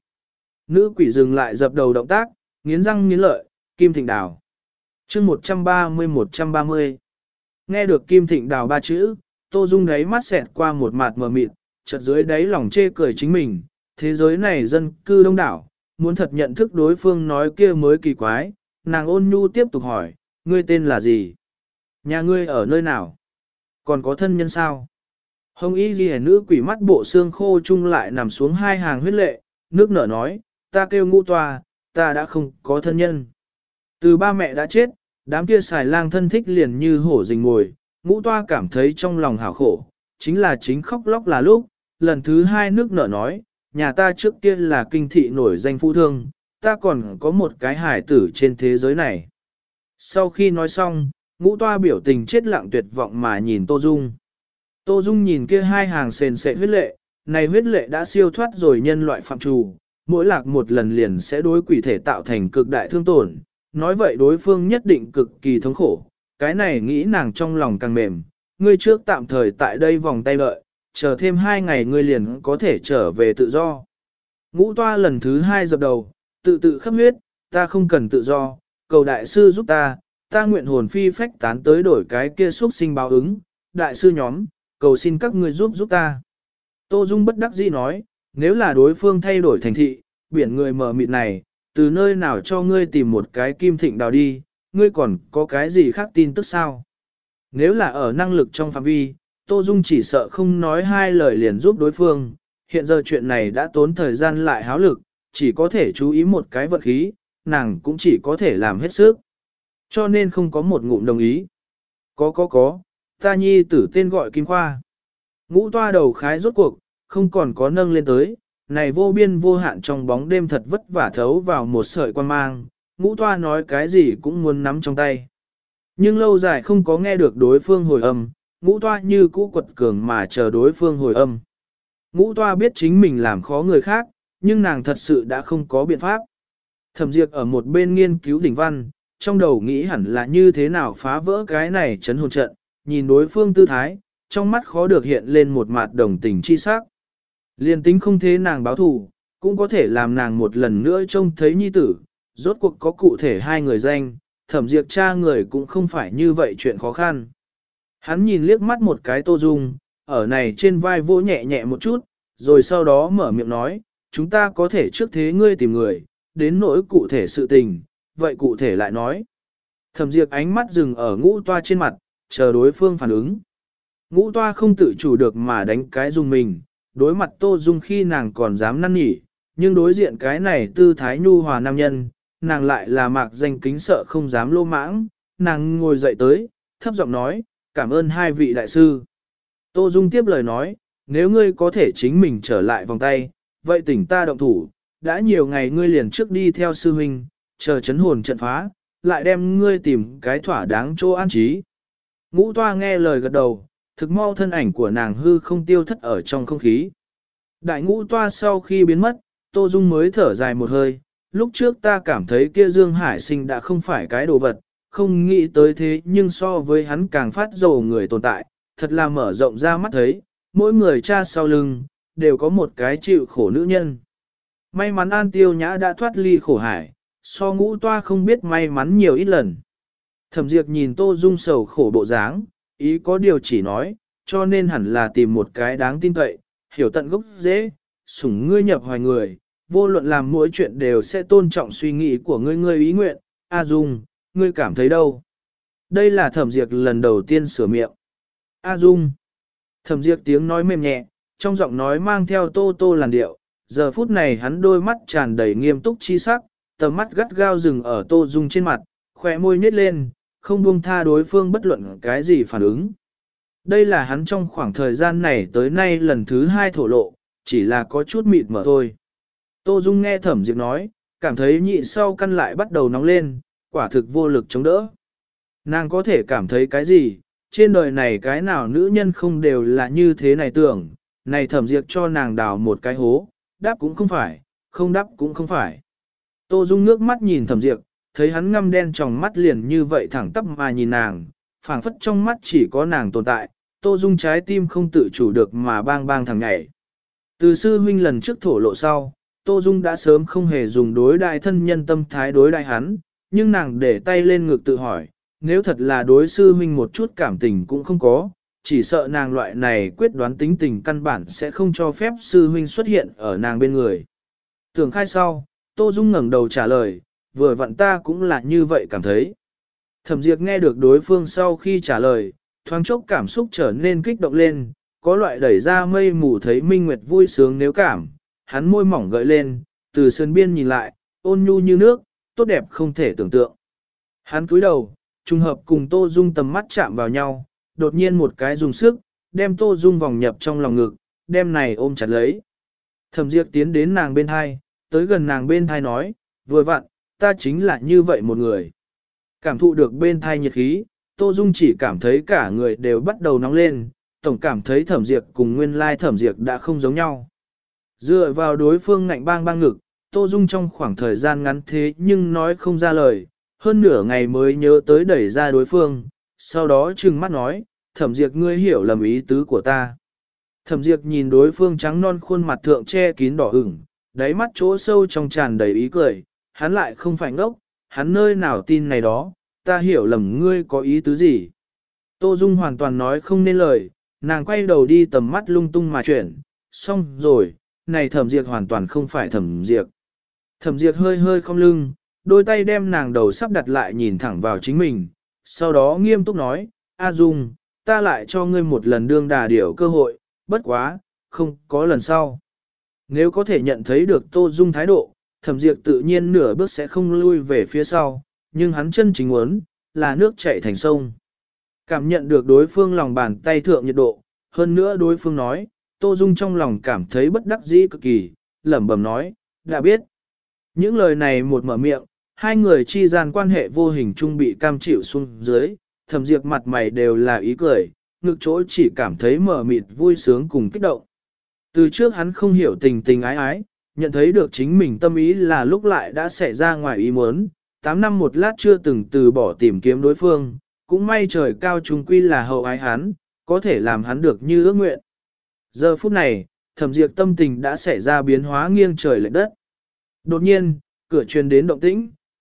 Nữ quỷ dừng lại dập đầu động tác, nghiến răng nghiến lợi, Kim Thịnh Đào. chương 130-130. Nghe được Kim Thịnh Đào ba chữ, Tô Dung đáy mắt xẹt qua một mặt mờ mịt, chợt dưới đáy lòng chê cười chính mình, thế giới này dân cư đông đảo, muốn thật nhận thức đối phương nói kia mới kỳ quái, nàng ôn nhu tiếp tục hỏi, ngươi tên là gì? Nhà ngươi ở nơi nào? Còn có thân nhân sao? Hồng y ghi nữ quỷ mắt bộ xương khô chung lại nằm xuống hai hàng huyết lệ, nước nở nói, ta kêu Ngũ Toa, ta đã không có thân nhân. Từ ba mẹ đã chết, đám kia xài lang thân thích liền như hổ rình mồi, Ngũ Toa cảm thấy trong lòng hảo khổ, chính là chính khóc lóc là lúc, lần thứ hai nước nở nói, nhà ta trước kia là kinh thị nổi danh phú thương, ta còn có một cái hải tử trên thế giới này. Sau khi nói xong, Ngũ Toa biểu tình chết lặng tuyệt vọng mà nhìn Tô Dung. Tô Dung nhìn kia hai hàng sền sệ huyết lệ, này huyết lệ đã siêu thoát rồi nhân loại phạm trù, mỗi lạc một lần liền sẽ đối quỷ thể tạo thành cực đại thương tổn, nói vậy đối phương nhất định cực kỳ thống khổ, cái này nghĩ nàng trong lòng càng mềm, ngươi trước tạm thời tại đây vòng tay lợi, chờ thêm 2 ngày ngươi liền có thể trở về tự do. Ngũ Toa lần thứ 2 dập đầu, tự khắp huyết, ta không cần tự do, cầu đại sư giúp ta nguyện hồn phi phách tán tới đổi cái kia xuất sinh báo ứng, đại sư nhóm, cầu xin các ngươi giúp ta. Tô Dung bất đắc dĩ nói, nếu là đối phương thay đổi thành thị, biển người mờ mịt này, từ nơi nào cho ngươi tìm một cái Kim Thịnh Đào đi, ngươi còn có cái gì khác tin tức sao? Nếu là ở năng lực trong phạm vi, Tô Dung chỉ sợ không nói 2 lời liền giúp đối phương, hiện giờ chuyện này đã tốn thời gian lại háo lực, chỉ có thể chú ý một cái vận khí, nàng cũng chỉ có thể làm hết sức. Cho nên không có một ngụm đồng ý. Có, ta nhi tử tên gọi Kim Khoa. Ngũ Toa đầu khái rốt cuộc, không còn có nâng lên tới, này vô biên vô hạn trong bóng đêm thật vất vả thấu vào một sợi quan mang, Ngũ Toa nói cái gì cũng muốn nắm trong tay. Nhưng lâu dài không có nghe được đối phương hồi âm, Ngũ Toa như cũ quật cường mà chờ đối phương hồi âm. Ngũ Toa biết chính mình làm khó người khác, nhưng nàng thật sự đã không có biện pháp. Thẩm Diệp ở một bên nghiên cứu đỉnh văn, trong đầu nghĩ hẳn là như thế nào phá vỡ cái này chấn hồn trận, nhìn đối phương tư thái, trong mắt khó được hiện lên một mặt đồng tình chi sắc. Liên tính không thế nàng báo thù, cũng có thể làm nàng một lần nữa trông thấy nhi tử, rốt cuộc có cụ thể hai người danh, Thẩm Diệp tra người cũng không phải như vậy chuyện khó khăn. Hắn nhìn liếc mắt một cái Tô Dung, ở này trên vai vỗ nhẹ nhẹ một chút, rồi sau đó mở miệng nói, chúng ta có thể trước thế ngươi tìm người, đến nỗi cụ thể sự tình, vậy cụ thể lại nói. Thẩm Diệp ánh mắt dừng ở Ngũ Toa trên mặt, chờ đối phương phản ứng. Ngũ Toa không tự chủ được mà đánh cái dùng mình, đối mặt Tô Dung khi nàng còn dám năn nỉ, nhưng đối diện cái này tư thái nhu hòa nam nhân, nàng lại là mạc danh kính sợ không dám lô mãng, nàng ngồi dậy tới, thấp giọng nói, cảm ơn hai vị đại sư. Tô Dung tiếp lời nói, nếu ngươi có thể chính mình trở lại vòng tay, vậy tỉnh ta động thủ, đã nhiều ngày ngươi liền trước đi theo sư huynh, chờ chấn hồn trận phá, lại đem ngươi tìm cái thỏa đáng chỗ an trí. Ngũ Toa nghe lời gật đầu, thực mau thân ảnh của nàng hư không tiêu thất ở trong không khí. Đại Ngũ Toa sau khi biến mất, Tô Dung mới thở dài một hơi, lúc trước ta cảm thấy kia Dương Hải Sinh đã không phải cái đồ vật, không nghĩ tới thế nhưng so với hắn càng phát dầu người tồn tại, thật là mở rộng ra mắt thấy, mỗi người cha sau lưng, đều có một cái chịu khổ nữ nhân. May mắn An Tiêu Nhã đã thoát ly khổ hải, so Ngũ Toa không biết may mắn nhiều ít lần. Thẩm Diệp nhìn Tô Dung sầu khổ bộ dáng, ý có điều chỉ nói, cho nên hẳn là tìm một cái đáng tin cậy, hiểu tận gốc dễ, sủng ngươi nhập hoài người, vô luận làm mỗi chuyện đều sẽ tôn trọng suy nghĩ của ngươi ý nguyện. A Dung, ngươi cảm thấy đâu? Đây là Thẩm Diệp lần đầu tiên sửa miệng. A Dung. Thẩm Diệp tiếng nói mềm nhẹ, trong giọng nói mang theo tô tô làn điệu, giờ phút này hắn đôi mắt tràn đầy nghiêm túc chi sắc, tầm mắt gắt gao dừng ở Tô Dung trên mặt, khỏe môi nhếch lên, không buông tha đối phương bất luận cái gì phản ứng. Đây là hắn trong khoảng thời gian này tới nay lần thứ hai thổ lộ, chỉ là có chút mịt mở thôi. Tô Dung nghe Thẩm Diệp nói, cảm thấy nhị sau căn lại bắt đầu nóng lên, quả thực vô lực chống đỡ. Nàng có thể cảm thấy cái gì, trên đời này cái nào nữ nhân không đều là như thế này tưởng, này Thẩm Diệp cho nàng đào một cái hố, đáp cũng không phải, không đáp cũng không phải. Tô Dung ngước mắt nhìn Thẩm Diệp, thấy hắn ngăm đen trong mắt liền như vậy thẳng tắp mà nhìn nàng, phảng phất trong mắt chỉ có nàng tồn tại, Tô Dung trái tim không tự chủ được mà bang bang thằng nhảy. Từ sư huynh lần trước thổ lộ sau, Tô Dung đã sớm không hề dùng đối đại thân nhân tâm thái đối đại hắn, nhưng nàng để tay lên ngực tự hỏi, nếu thật là đối sư huynh một chút cảm tình cũng không có, chỉ sợ nàng loại này quyết đoán tính tình căn bản sẽ không cho phép sư huynh xuất hiện ở nàng bên người. Tưởng khai sau, Tô Dung ngẩng đầu trả lời, vừa vặn ta cũng là như vậy cảm thấy. Thẩm Diệp nghe được đối phương sau khi trả lời, thoáng chốc cảm xúc trở nên kích động lên, có loại đẩy ra mây mù thấy minh nguyệt vui sướng nếu cảm, hắn môi mỏng gợi lên, từ sườn biên nhìn lại, ôn nhu như nước, tốt đẹp không thể tưởng tượng. Hắn cúi đầu, trùng hợp cùng Tô Dung tầm mắt chạm vào nhau, đột nhiên một cái dùng sức, đem Tô Dung vòng nhập trong lòng ngực, đem này ôm chặt lấy. Thẩm Diệp tiến đến nàng bên thai, tới gần nàng bên thai nói, vừa vặn, ta chính là như vậy một người. Cảm thụ được bên thai nhiệt khí, Tô Dung chỉ cảm thấy cả người đều bắt đầu nóng lên, tổng cảm thấy Thẩm Diệp cùng nguyên lai Thẩm Diệp đã không giống nhau. Dựa vào đối phương ngạnh bang bang ngực, Tô Dung trong khoảng thời gian ngắn thế nhưng nói không ra lời, hơn nửa ngày mới nhớ tới đẩy ra đối phương, sau đó trừng mắt nói, Thẩm Diệp ngươi hiểu lầm ý tứ của ta. Thẩm Diệp nhìn đối phương trắng non khuôn mặt thượng che kín đỏ ửng, đáy mắt chỗ sâu trong tràn đầy ý cười, hắn lại không phải ngốc, hắn nơi nào tin này đó, ta hiểu lầm ngươi có ý tứ gì. Tô Dung hoàn toàn nói không nên lời, nàng quay đầu đi tầm mắt lung tung mà chuyển, xong rồi, này Thẩm Diệp hoàn toàn không phải Thẩm Diệp. Thẩm Diệp hơi hơi không lưng, đôi tay đem nàng đầu sắp đặt lại nhìn thẳng vào chính mình, sau đó nghiêm túc nói, A Dung, ta lại cho ngươi một lần đương đà điểu cơ hội, bất quá, không có lần sau. Nếu có thể nhận thấy được Tô Dung thái độ, Thẩm Diệp tự nhiên nửa bước sẽ không lui về phía sau, nhưng hắn chân chính muốn, là nước chảy thành sông. Cảm nhận được đối phương lòng bàn tay thượng nhiệt độ, hơn nữa đối phương nói, Tô Dung trong lòng cảm thấy bất đắc dĩ cực kỳ, lẩm bẩm nói, đã biết. Những lời này một mở miệng, hai người chi gian quan hệ vô hình chung bị cam chịu xuống dưới, Thẩm Diệp mặt mày đều là ý cười, ngực chỗ chỉ cảm thấy mở mịt vui sướng cùng kích động. Từ trước hắn không hiểu tình tình ái ái, nhận thấy được chính mình tâm ý là lúc lại đã xảy ra ngoài ý muốn, 8 năm một lát chưa từng từ bỏ tìm kiếm đối phương, cũng may trời cao trung quy là hậu ái hắn, có thể làm hắn được như ước nguyện. Giờ phút này, Thẩm Diệp tâm tình đã xảy ra biến hóa nghiêng trời lệch đất. Đột nhiên, cửa truyền đến động tĩnh,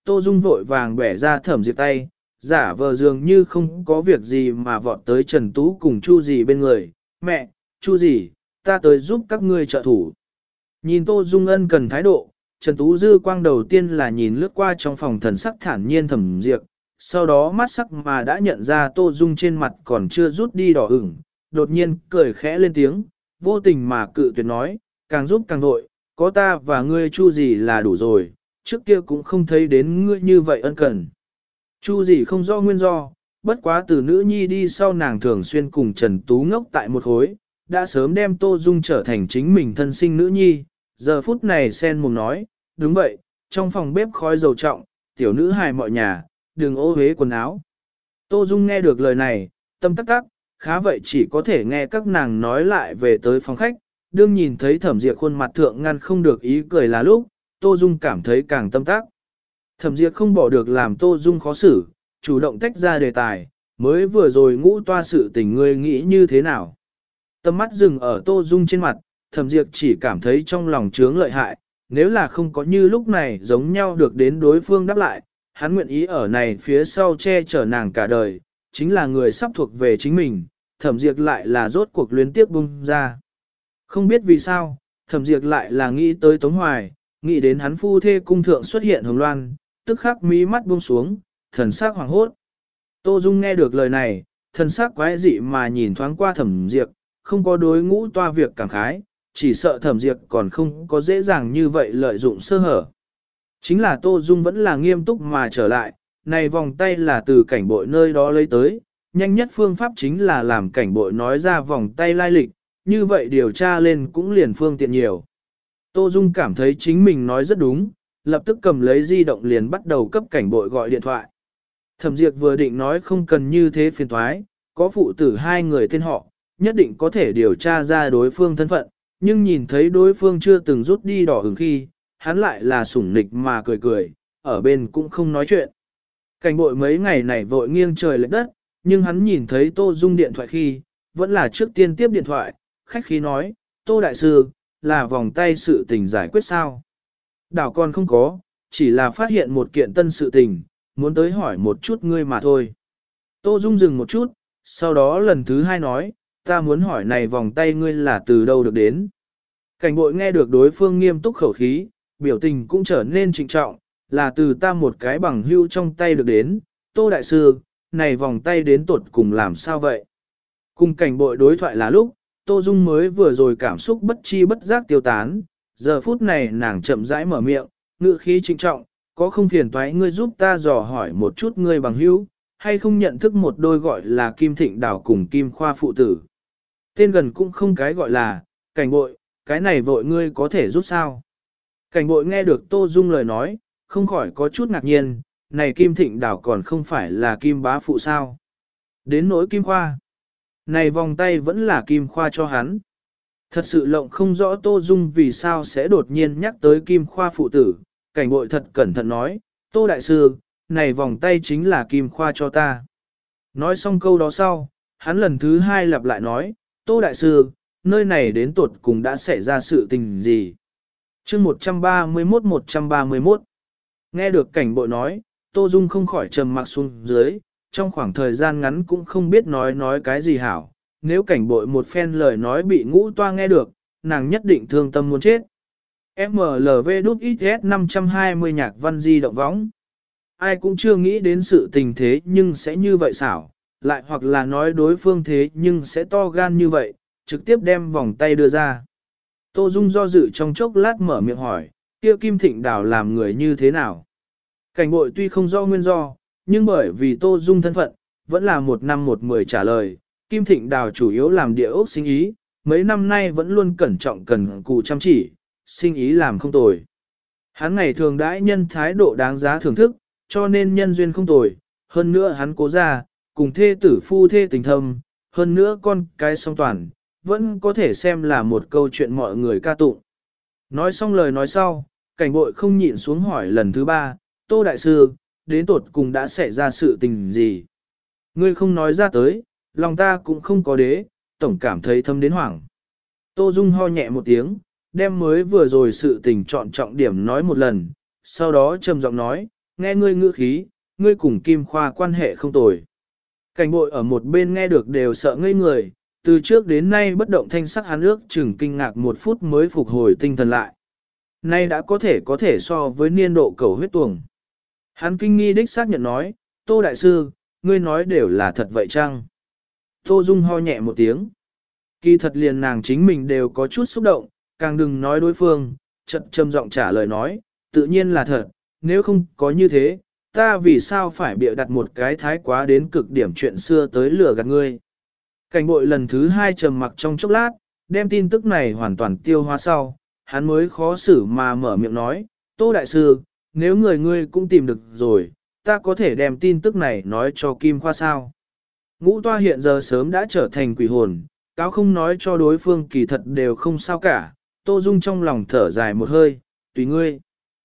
Tô Dung vội vàng bẻ ra Thẩm Diệp tay, giả vờ dường như không có việc gì mà vọt tới Trần Tú cùng Chu Dì bên người. Mẹ, Chu Dì, ta tới giúp các ngươi trợ thủ. Nhìn Tô Dung ân cần thái độ, Trần Tú dư quang đầu tiên là nhìn lướt qua trong phòng thần sắc thản nhiên Thẩm Diệp, sau đó mắt sắc mà đã nhận ra Tô Dung trên mặt còn chưa rút đi đỏ ửng, đột nhiên cười khẽ lên tiếng, vô tình mà cự tuyệt nói, càng giúp càng vội, có ta và ngươi Chu Dì là đủ rồi, trước kia cũng không thấy đến ngươi như vậy ân cần. Chu Dì không rõ nguyên do, bất quá từ nữ nhi đi sau nàng thường xuyên cùng Trần Tú ngốc tại một khối, đã sớm đem Tô Dung trở thành chính mình thân sinh nữ nhi, giờ phút này sen mồm nói, đúng vậy, trong phòng bếp khói dầu trọng, tiểu nữ hài mọi nhà, đừng ô uế quần áo. Tô Dung nghe được lời này, tâm tắc tắc, khá vậy chỉ có thể nghe các nàng nói lại về tới phòng khách, đương nhìn thấy Thẩm Diệp khuôn mặt thượng ngăn không được ý cười là lúc, Tô Dung cảm thấy càng tâm tác. Thẩm Diệp không bỏ được làm Tô Dung khó xử, chủ động tách ra đề tài, mới vừa rồi ngũ toa sự tình ngươi nghĩ như thế nào. Tâm mắt dừng ở Tô Dung trên mặt, Thẩm Diệp chỉ cảm thấy trong lòng chướng lợi hại, nếu là không có như lúc này giống nhau được đến đối phương đáp lại, hắn nguyện ý ở này phía sau che chở nàng cả đời, chính là người sắp thuộc về chính mình, Thẩm Diệp lại là rốt cuộc luyến tiếc bung ra. Không biết vì sao, Thẩm Diệp lại là nghĩ tới Tống Hoài, nghĩ đến hắn phu thê cung thượng xuất hiện hồng loan, tức khắc mí mắt buông xuống, thần sắc hoàng hốt. Tô Dung nghe được lời này, thần sắc quái dị mà nhìn thoáng qua Thẩm Diệp, không có đối ngũ toa việc cảm khái, chỉ sợ Thẩm Diệp còn không có dễ dàng như vậy lợi dụng sơ hở. Chính là Tô Dung vẫn là nghiêm túc mà trở lại, này vòng tay là từ cảnh bội nơi đó lấy tới, nhanh nhất phương pháp chính là làm cảnh bội nói ra vòng tay lai lịch, như vậy điều tra lên cũng liền phương tiện nhiều. Tô Dung cảm thấy chính mình nói rất đúng, lập tức cầm lấy di động liền bắt đầu cấp cảnh bội gọi điện thoại. Thẩm Diệp vừa định nói không cần như thế phiền thoái, có phụ tử hai người tên họ, nhất định có thể điều tra ra đối phương thân phận, nhưng nhìn thấy đối phương chưa từng rút đi đỏ hứng khi, hắn lại là sủng nịch mà cười cười, ở bên cũng không nói chuyện. Cảnh bội mấy ngày này vội nghiêng trời lệch đất, nhưng hắn nhìn thấy Tô Dung điện thoại khi, vẫn là trước tiên tiếp điện thoại, khách khí nói, Tô Đại Sư, là vòng tay sự tình giải quyết sao? Đảo còn không có, chỉ là phát hiện một kiện tân sự tình, muốn tới hỏi một chút ngươi mà thôi. Tô Dung dừng một chút, sau đó lần thứ hai nói, ta muốn hỏi này vòng tay ngươi là từ đâu được đến. Cảnh bội nghe được đối phương nghiêm túc khẩu khí, biểu tình cũng trở nên trịnh trọng, là từ ta một cái bằng hưu trong tay được đến, Tô Đại Sư, này vòng tay đến tột cùng làm sao vậy? Cùng cảnh bội đối thoại là lúc, Tô Dung mới vừa rồi cảm xúc bất chi bất giác tiêu tán, giờ phút này nàng chậm rãi mở miệng, ngữ khí trịnh trọng, có không phiền toái ngươi giúp ta dò hỏi một chút ngươi bằng hữu, hay không nhận thức một đôi gọi là Kim Thịnh Đào cùng Kim Khoa phụ tử. Tên gần cũng không cái gọi là, cảnh bội, cái này vội ngươi có thể giúp sao? Cảnh bội nghe được Tô Dung lời nói, không khỏi có chút ngạc nhiên, này Kim Thịnh Đào còn không phải là Kim bá phụ sao? Đến nỗi Kim Khoa. Này vòng tay vẫn là Kim Khoa cho hắn. Thật sự lộng không rõ Tô Dung vì sao sẽ đột nhiên nhắc tới Kim Khoa phụ tử. Cảnh bội thật cẩn thận nói, Tô Đại Sư, này vòng tay chính là Kim Khoa cho ta. Nói xong câu đó sau, hắn lần thứ hai lặp lại nói, Tô Đại Sư, nơi này đến tuột cùng đã xảy ra sự tình gì? chương 131. Nghe được cảnh bội nói, Tô Dung không khỏi trầm mặc xuống dưới, trong khoảng thời gian ngắn cũng không biết nói cái gì hảo. Nếu cảnh bội một phen lời nói bị ngũ toa nghe được, nàng nhất định thương tâm muốn chết. MLV XS 520 nhạc văn di động võng. Ai cũng chưa nghĩ đến sự tình thế nhưng sẽ như vậy xảo, lại hoặc là nói đối phương thế nhưng sẽ to gan như vậy, trực tiếp đem vòng tay đưa ra. Tô Dung do dự trong chốc lát mở miệng hỏi, kia Kim Thịnh Đào làm người như thế nào? Cảnh bội tuy không rõ nguyên do, nhưng bởi vì Tô Dung thân phận, vẫn là 1 năm 1 mười trả lời, Kim Thịnh Đào chủ yếu làm địa ốc sinh ý, mấy năm nay vẫn luôn cẩn trọng cần cù chăm chỉ, sinh ý làm không tồi. Hắn ngày thường đãi nhân thái độ đáng giá thưởng thức, cho nên nhân duyên không tồi, hơn nữa hắn cố ra, cùng thê tử phu thê tình thâm, hơn nữa con cái song toàn, vẫn có thể xem là một câu chuyện mọi người ca tụng. Nói xong lời nói sau, cảnh bội không nhịn xuống hỏi lần thứ 3, Tô Đại Sư, đến tột cùng đã xảy ra sự tình gì? Ngươi không nói ra tới, lòng ta cũng không có đế, tổng cảm thấy thâm đến hoảng. Tô Dung ho nhẹ một tiếng, đem mới vừa rồi sự tình chọn trọng điểm nói một lần, sau đó trầm giọng nói, nghe ngươi ngữ khí, ngươi cùng Kim Khoa quan hệ không tồi. Cảnh bội ở một bên nghe được đều sợ ngây người, từ trước đến nay bất động thanh sắc hắn ước chừng kinh ngạc 1 phút mới phục hồi tinh thần lại. Nay đã có thể so với niên độ cầu huyết tuồng. Hắn kinh nghi đích xác nhận nói, Tô Đại Sư, ngươi nói đều là thật vậy chăng? Tô Dung ho nhẹ một tiếng. Kỳ thật liền nàng chính mình đều có chút xúc động, càng đừng nói đối phương, chợt trầm giọng trả lời nói, tự nhiên là thật, nếu không có như thế, ta vì sao phải bịa đặt một cái thái quá đến cực điểm chuyện xưa tới lừa gạt ngươi. Cảnh bội lần thứ 2 trầm mặc trong chốc lát, đem tin tức này hoàn toàn tiêu hóa sau, hắn mới khó xử mà mở miệng nói, Tô Đại Sư, nếu ngươi cũng tìm được rồi, ta có thể đem tin tức này nói cho Kim Khoa sao. Ngũ toa hiện giờ sớm đã trở thành quỷ hồn, cáo không nói cho đối phương kỳ thật đều không sao cả, Tô Dung trong lòng thở dài một hơi, tùy ngươi.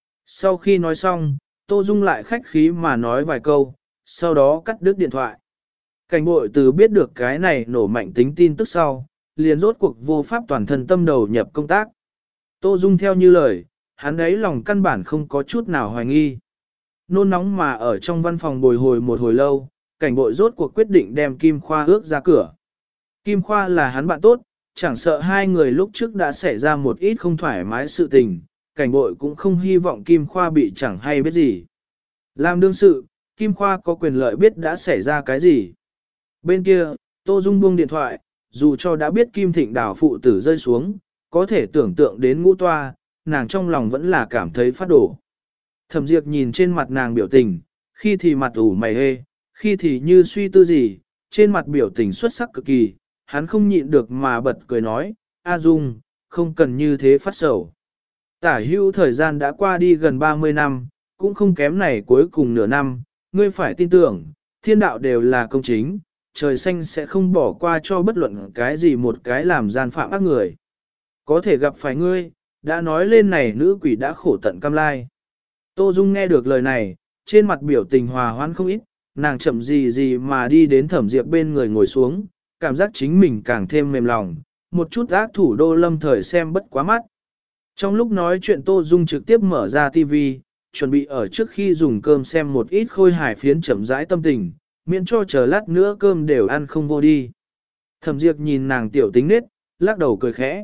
Sau khi nói xong, Tô Dung lại khách khí mà nói vài câu, sau đó cắt đứt điện thoại. Cảnh bội từ biết được cái này nổ mạnh tính tin tức sau, liền rốt cuộc vô pháp toàn thân tâm đầu nhập công tác. Tô Dung theo như lời, hắn ấy lòng căn bản không có chút nào hoài nghi. Nôn nóng mà ở trong văn phòng bồi hồi một hồi lâu, cảnh bội rốt cuộc quyết định đem Kim Khoa ước ra cửa. Kim Khoa là hắn bạn tốt, chẳng sợ hai người lúc trước đã xảy ra một ít không thoải mái sự tình, cảnh bội cũng không hy vọng Kim Khoa bị chẳng hay biết gì. Làm đương sự, Kim Khoa có quyền lợi biết đã xảy ra cái gì. Bên kia, Tô Dung buông điện thoại, dù cho đã biết Kim Thịnh đảo phụ tử rơi xuống, có thể tưởng tượng đến ngũ toa, nàng trong lòng vẫn là cảm thấy phát đổ. Thẩm Diệp nhìn trên mặt nàng biểu tình, khi thì mặt ủ mày hê, khi thì như suy tư gì, trên mặt biểu tình xuất sắc cực kỳ, hắn không nhịn được mà bật cười nói, A Dung, không cần như thế phát sầu. Tả hữu thời gian đã qua đi gần 30 năm, cũng không kém này cuối cùng nửa năm, ngươi phải tin tưởng, thiên đạo đều là công chính, trời xanh sẽ không bỏ qua cho bất luận cái gì một cái làm gian phạm ác người. Có thể gặp phải ngươi, đã nói lên này nữ quỷ đã khổ tận cam lai. Tô Dung nghe được lời này, trên mặt biểu tình hòa hoãn không ít, nàng chậm gì mà đi đến Thẩm Diệp bên người ngồi xuống, cảm giác chính mình càng thêm mềm lòng, một chút ác thủ đô lâm thời xem bất quá mắt. Trong lúc nói chuyện Tô Dung trực tiếp mở ra TV, chuẩn bị ở trước khi dùng cơm xem một ít khôi hài phiến chậm rãi tâm tình, miễn cho chờ lát nữa cơm đều ăn không vô đi. Thẩm Diệp nhìn nàng tiểu tính nết, lắc đầu cười khẽ.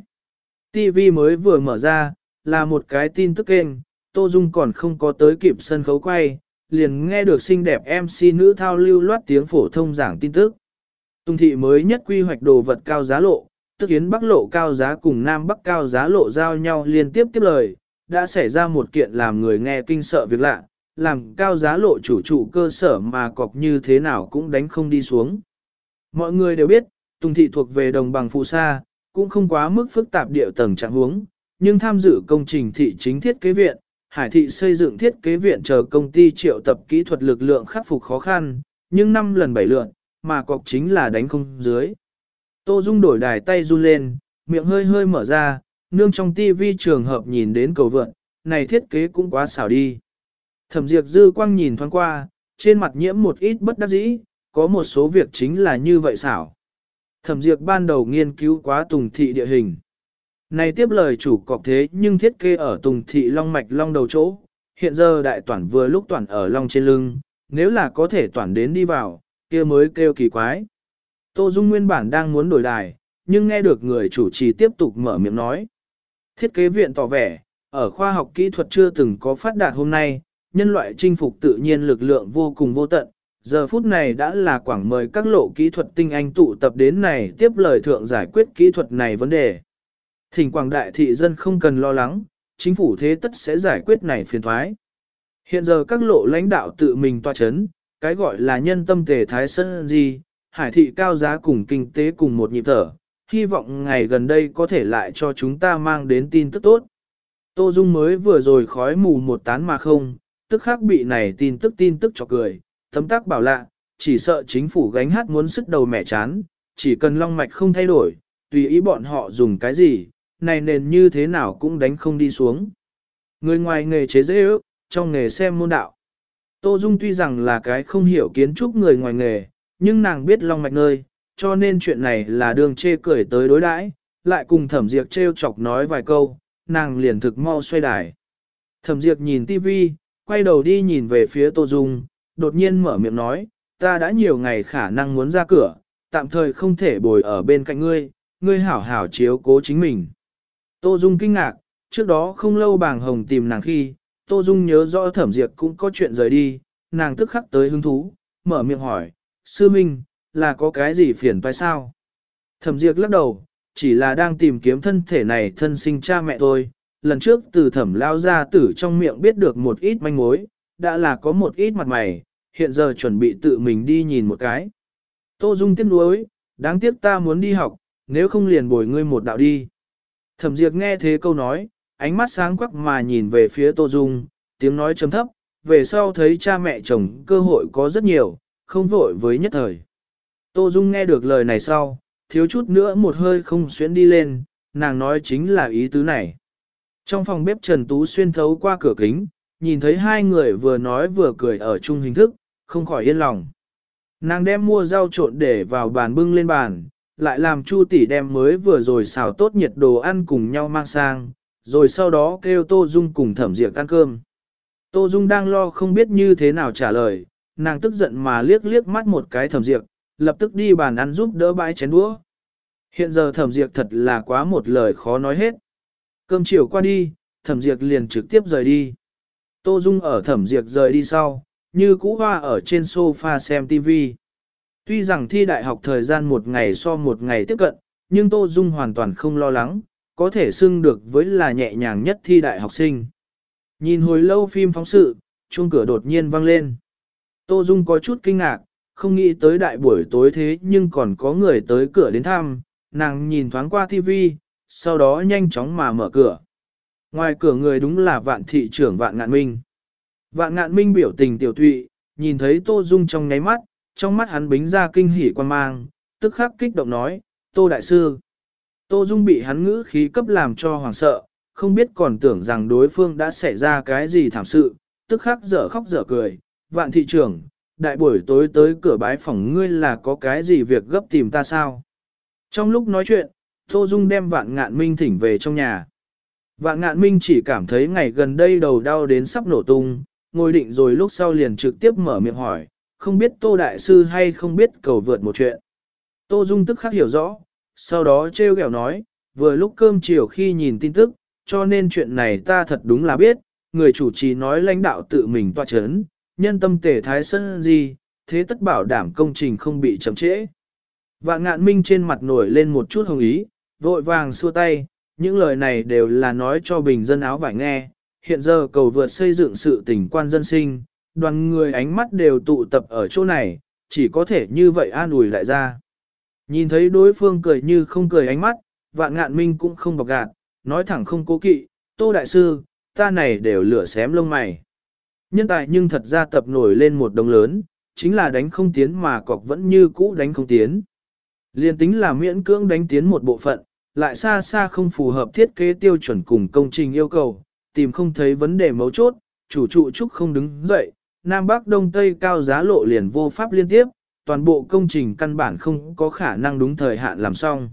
TV mới vừa mở ra, là một cái tin tức kênh, Tô Dung còn không có tới kịp sân khấu quay, liền nghe được xinh đẹp MC nữ thao lưu loát tiếng phổ thông giảng tin tức. Tùng thị mới nhất quy hoạch đồ vật cao giá lộ, tức Yến Bắc lộ cao giá cùng Nam Bắc cao giá lộ giao nhau liên tiếp tiếp lời, đã xảy ra một kiện làm người nghe kinh sợ việc lạ, làm cao giá lộ chủ cơ sở mà cọc như thế nào cũng đánh không đi xuống. Mọi người đều biết, Tùng thị thuộc về đồng bằng phù sa, cũng không quá mức phức tạp địa tầng trạng huống, nhưng tham dự công trình thị chính thiết kế viện, Hải thị xây dựng thiết kế viện chờ công ty triệu tập kỹ thuật lực lượng khắc phục khó khăn, nhưng 5 lần 7 lượt, mà cọc chính là đánh không dưới. Tô Dung đổi đài tay run lên, miệng hơi hơi mở ra, nương trong tivi trường hợp nhìn đến cầu vượn, này thiết kế cũng quá xảo đi. Thẩm Diệp dư quang nhìn thoáng qua, trên mặt nhiễm một ít bất đắc dĩ, có một số việc chính là như vậy xảo. Thẩm Diệp ban đầu nghiên cứu quá Tùng thị địa hình. Này tiếp lời chủ cọc thế nhưng thiết kế ở Tùng thị long mạch long đầu chỗ, hiện giờ đại toản vừa lúc toản ở long trên lưng, nếu là có thể toản đến đi vào, kia mới kêu kỳ quái. Tô Dung nguyên bản đang muốn đổi đài, nhưng nghe được người chủ trì tiếp tục mở miệng nói. Thiết kế viện tỏ vẻ, ở khoa học kỹ thuật chưa từng có phát đạt hôm nay, nhân loại chinh phục tự nhiên lực lượng vô cùng vô tận. Giờ phút này đã là quảng mời các lộ kỹ thuật tinh anh tụ tập đến này tiếp lời thượng giải quyết kỹ thuật này vấn đề. Thỉnh quảng đại thị dân không cần lo lắng, chính phủ thế tất sẽ giải quyết này phiền thoái. Hiện giờ các lộ lãnh đạo tự mình tòa chấn, cái gọi là nhân tâm tề thái sân gì, Hải thị cao giá cùng kinh tế cùng một nhịp thở, hy vọng ngày gần đây có thể lại cho chúng ta mang đến tin tức tốt. Tô Dung mới vừa rồi khói mù một tán mà không, tức khắc bị này tin tức cho cười, tấm tắc bảo lạ, chỉ sợ chính phủ gánh hát muốn sức đầu mẻ chán, chỉ cần long mạch không thay đổi, tùy ý bọn họ dùng cái gì, này nền như thế nào cũng đánh không đi xuống. Người ngoài nghề chế dễ ước, trong nghề xem môn đạo. Tô Dung tuy rằng là cái không hiểu kiến trúc người ngoài nghề, nhưng nàng biết long mạch nơi, cho nên chuyện này là đường chê cười tới đối đãi, lại cùng Thẩm Diệp trêu chọc nói vài câu, nàng liền thực mau xoay đài. Thẩm Diệp nhìn TV, quay đầu đi nhìn về phía Tô Dung, đột nhiên mở miệng nói, ta đã nhiều ngày khả năng muốn ra cửa, tạm thời không thể bồi ở bên cạnh ngươi, ngươi hảo hảo chiếu cố chính mình. Tô Dung kinh ngạc, trước đó không lâu bàng hồng tìm nàng khi, Tô Dung nhớ rõ Thẩm Diệp cũng có chuyện rời đi, nàng tức khắc tới hứng thú, mở miệng hỏi, sư minh, là có cái gì phiền toái sao? Thẩm Diệp lắc đầu, chỉ là đang tìm kiếm thân thể này thân sinh cha mẹ thôi, lần trước từ Thẩm lao gia tử trong miệng biết được một ít manh mối, đã là có một ít mặt mày, hiện giờ chuẩn bị tự mình đi nhìn một cái. Tô Dung tiếc nuối, đáng tiếc ta muốn đi học, nếu không liền bồi ngươi một đạo đi. Thẩm Diệp nghe thế câu nói, ánh mắt sáng quắc mà nhìn về phía Tô Dung, tiếng nói trầm thấp, về sau thấy cha mẹ chồng cơ hội có rất nhiều, không vội với nhất thời. Tô Dung nghe được lời này sau, thiếu chút nữa một hơi không xuyến đi lên, nàng nói chính là ý tứ này. Trong phòng bếp Trần Tú xuyên thấu qua cửa kính, nhìn thấy hai người vừa nói vừa cười ở chung hình thức, không khỏi yên lòng. Nàng đem mua rau trộn để vào bàn bưng lên bàn, lại làm Chu tỷ đem mới vừa rồi xào tốt nhiệt đồ ăn cùng nhau mang sang, rồi sau đó kêu Tô Dung cùng Thẩm Diệp ăn cơm. Tô Dung đang lo không biết như thế nào trả lời, nàng tức giận mà liếc liếc mắt một cái Thẩm Diệp, lập tức đi bàn ăn giúp đỡ bãi chén đũa. Hiện giờ Thẩm Diệp thật là quá một lời khó nói hết. Cơm chiều qua đi, Thẩm Diệp liền trực tiếp rời đi. Tô Dung ở Thẩm Diệp rời đi sau, như cũ hoa ở trên sofa xem TV. Tuy rằng thi đại học thời gian một ngày so một ngày tiếp cận, nhưng Tô Dung hoàn toàn không lo lắng, có thể xưng được với là nhẹ nhàng nhất thi đại học sinh. Nhìn hồi lâu phim phóng sự, chuông cửa đột nhiên vang lên. Tô Dung có chút kinh ngạc, không nghĩ tới đại buổi tối thế nhưng còn có người tới cửa đến thăm, nàng nhìn thoáng qua TV, sau đó nhanh chóng mà mở cửa. Ngoài cửa người đúng là Vạn thị trưởng Vạn Ngạn Minh. Vạn Ngạn Minh biểu tình tiểu thụy, nhìn thấy Tô Dung trong nháy mắt, trong mắt hắn bính ra kinh hỉ quan mang, tức khắc kích động nói, Tô Đại Sư. Tô Dung bị hắn ngữ khí cấp làm cho hoảng sợ, không biết còn tưởng rằng đối phương đã xảy ra cái gì thảm sự, tức khắc dở khóc dở cười, Vạn thị trưởng, đại buổi tối tới cửa bái phòng ngươi là có cái gì việc gấp tìm ta sao? Trong lúc nói chuyện, Tô Dung đem Vạn Ngạn Minh thỉnh về trong nhà. Vạn Ngạn Minh chỉ cảm thấy ngày gần đây đầu đau đến sắp nổ tung, ngồi định rồi lúc sau liền trực tiếp mở miệng hỏi, không biết Tô Đại Sư hay không biết cầu vượt một chuyện. Tô Dung tức khắc hiểu rõ, sau đó trêu ghẹo nói, vừa lúc cơm chiều khi nhìn tin tức, cho nên chuyện này ta thật đúng là biết, người chủ trì nói lãnh đạo tự mình tọa chấn, nhân tâm tể thái sân gì, thế tất bảo đảm công trình không bị chậm trễ. Vạn Ngạn Minh trên mặt nổi lên một chút hồng ý, vội vàng xua tay, những lời này đều là nói cho bình dân áo vải nghe, hiện giờ cầu vượt xây dựng sự tình quan dân sinh, đoàn người ánh mắt đều tụ tập ở chỗ này, chỉ có thể như vậy an ủi lại ra. Nhìn thấy đối phương cười như không cười ánh mắt, Vạn Ngạn Minh cũng không bọc gạt, nói thẳng không cố kỵ, Tô Đại Sư, ta này đều lửa xém lông mày. Nhân tài nhưng thật ra tập nổi lên một đồng lớn, chính là đánh không tiến mà cọc vẫn như cũ đánh không tiến. Liên tính là miễn cưỡng đánh tiến một bộ phận, lại xa xa không phù hợp thiết kế tiêu chuẩn cùng công trình yêu cầu, tìm không thấy vấn đề mấu chốt, chủ trụ trúc không đứng dậy, Nam Bắc Đông Tây cao giá lộ liền vô pháp liên tiếp, toàn bộ công trình căn bản không có khả năng đúng thời hạn làm xong.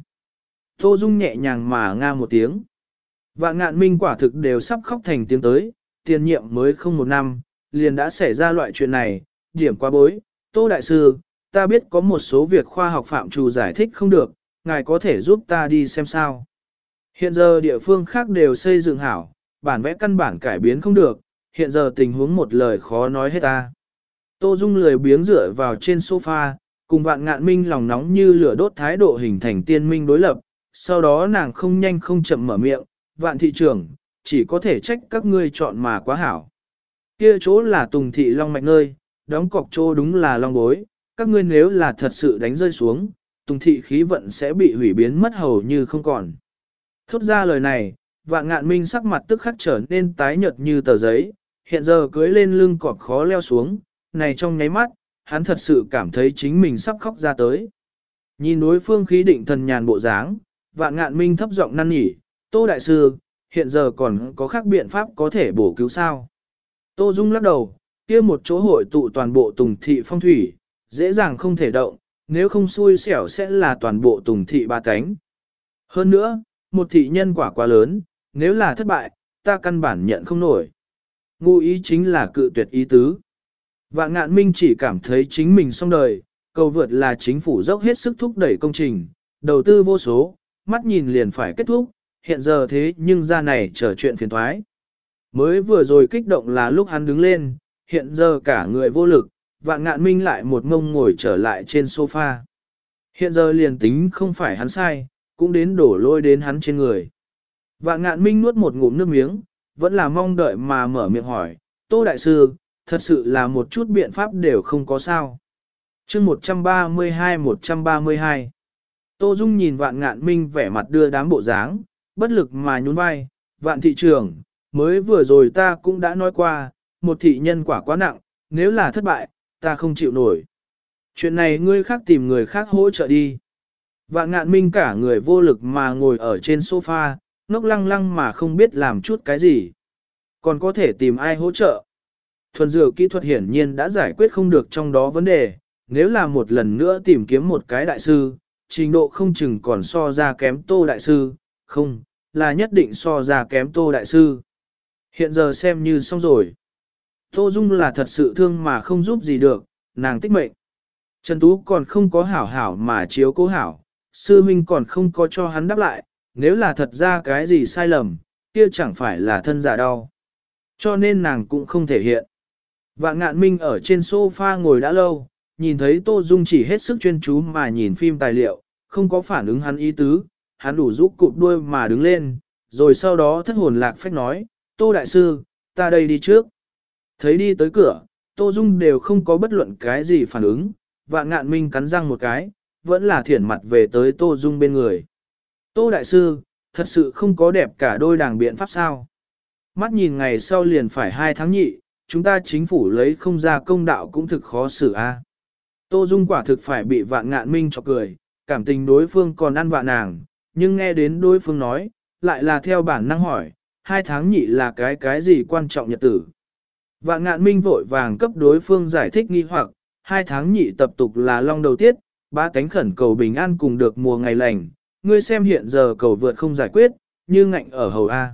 Tô Dung nhẹ nhàng mà nga một tiếng. Vạn Ngạn Minh quả thực đều sắp khóc thành tiếng tới, tiền nhiệm mới không một năm, liền đã xảy ra loại chuyện này, điểm quá bối. Tô Đại Sư, ta biết có một số việc khoa học phạm trù giải thích không được, ngài có thể giúp ta đi xem sao. Hiện giờ địa phương khác đều xây dựng hảo, bản vẽ căn bản cải biến không được, hiện giờ tình huống một lời khó nói hết ta. Tô Dung lười biếng dựa vào trên sofa, cùng Vạn Ngạn Minh lòng nóng như lửa đốt thái độ hình thành tiên minh đối lập, sau đó nàng không nhanh không chậm mở miệng, Vạn thị trưởng, chỉ có thể trách các ngươi chọn mà quá hảo. Kia chỗ là Tùng thị long mạch nơi, đóng cọc chỗ đúng là long bối, các ngươi nếu là thật sự đánh rơi xuống, Tùng thị khí vận sẽ bị hủy biến mất hầu như không còn. Thốt ra lời này, Vạn Ngạn Minh sắc mặt tức khắc trở nên tái nhợt như tờ giấy, hiện giờ cưới lên lưng cọp khó leo xuống, này trong nháy mắt, hắn thật sự cảm thấy chính mình sắp khóc ra tới. Nhìn đối phương khí định thần nhàn bộ dáng, Vạn Ngạn Minh thấp giọng năn nỉ, Tô Đại Sư, hiện giờ còn có khác biện pháp có thể bổ cứu sao? Tô Dung lắc đầu, kia một chỗ hội tụ toàn bộ Tùng thị phong thủy, dễ dàng không thể động, nếu không xui xẻo sẽ là toàn bộ Tùng thị ba cánh. Hơn nữa, một thị nhân quả quá lớn, nếu là thất bại, ta căn bản nhận không nổi. Ngụ ý chính là cự tuyệt ý tứ. Vạn Ngạn Minh chỉ cảm thấy chính mình xong đời, cầu vượt là chính phủ dốc hết sức thúc đẩy công trình, đầu tư vô số, mắt nhìn liền phải kết thúc, hiện giờ thế nhưng ra này trở chuyện phiền thoái. Mới vừa rồi kích động là lúc hắn đứng lên, hiện giờ cả người vô lực, Vạn Ngạn Minh lại một ngông ngồi trở lại trên sofa. Hiện giờ liền tính không phải hắn sai, cũng đến đổ lôi đến hắn trên người. Vạn Ngạn Minh nuốt một ngụm nước miếng, vẫn là mong đợi mà mở miệng hỏi, Tô Đại Sư, thật sự là một chút biện pháp đều không có sao. chương 132-132 Tô Dung nhìn Vạn Ngạn Minh vẻ mặt đưa đám bộ dáng, bất lực mà nhún vai, Vạn thị trưởng, mới vừa rồi ta cũng đã nói qua, một thị nhân quả quá nặng, nếu là thất bại, ta không chịu nổi. Chuyện này ngươi khác tìm người khác hỗ trợ đi. Vạn Ngạn Minh cả người vô lực mà ngồi ở trên sofa, ngốc lăng lăng mà không biết làm chút cái gì. Còn có thể tìm ai hỗ trợ. Thuần dược kỹ thuật hiển nhiên đã giải quyết không được trong đó vấn đề, nếu là một lần nữa tìm kiếm một cái đại sư, trình độ không chừng còn so ra kém Tô Đại Sư, không, là nhất định so ra kém Tô Đại Sư. Hiện giờ xem như xong rồi. Tô Dung là thật sự thương mà không giúp gì được, nàng tích mệnh. Trần Tú còn không có hảo hảo mà chiếu cố hảo, sư huynh còn không có cho hắn đáp lại, nếu là thật ra cái gì sai lầm, kia chẳng phải là thân giả đau. Cho nên nàng cũng không thể hiện. Vạn Ngạn Minh ở trên sofa ngồi đã lâu, nhìn thấy Tô Dung chỉ hết sức chuyên chú mà nhìn phim tài liệu, không có phản ứng hắn ý tứ, hắn đủ rũ cụp đuôi mà đứng lên, rồi sau đó thất hồn lạc phách nói, Tô Đại Sư, ta đây đi trước. Thấy đi tới cửa, Tô Dung đều không có bất luận cái gì phản ứng, Vạn Ngạn Minh cắn răng một cái, vẫn là thiển mặt về tới Tô Dung bên người. Tô Đại Sư, thật sự không có đẹp cả đôi đảng biện pháp sao. Mắt nhìn ngày sau liền phải 2 tháng nhị, chúng ta chính phủ lấy không ra công đạo cũng thực khó xử a. Tô Dung quả thực phải bị Vạn Ngạn Minh chọc cười, cảm tình đối phương còn ăn vạ nàng, nhưng nghe đến đối phương nói, lại là theo bản năng hỏi, 2 tháng nhị là cái gì quan trọng nhật tử. Vạn Ngạn Minh vội vàng cấp đối phương giải thích nghi hoặc, 2 tháng nhị tập tục là long đầu tiết, ba cánh khẩn cầu bình an cùng được mùa ngày lành, ngươi xem hiện giờ cầu vượt không giải quyết, như ngạnh ở hầu A.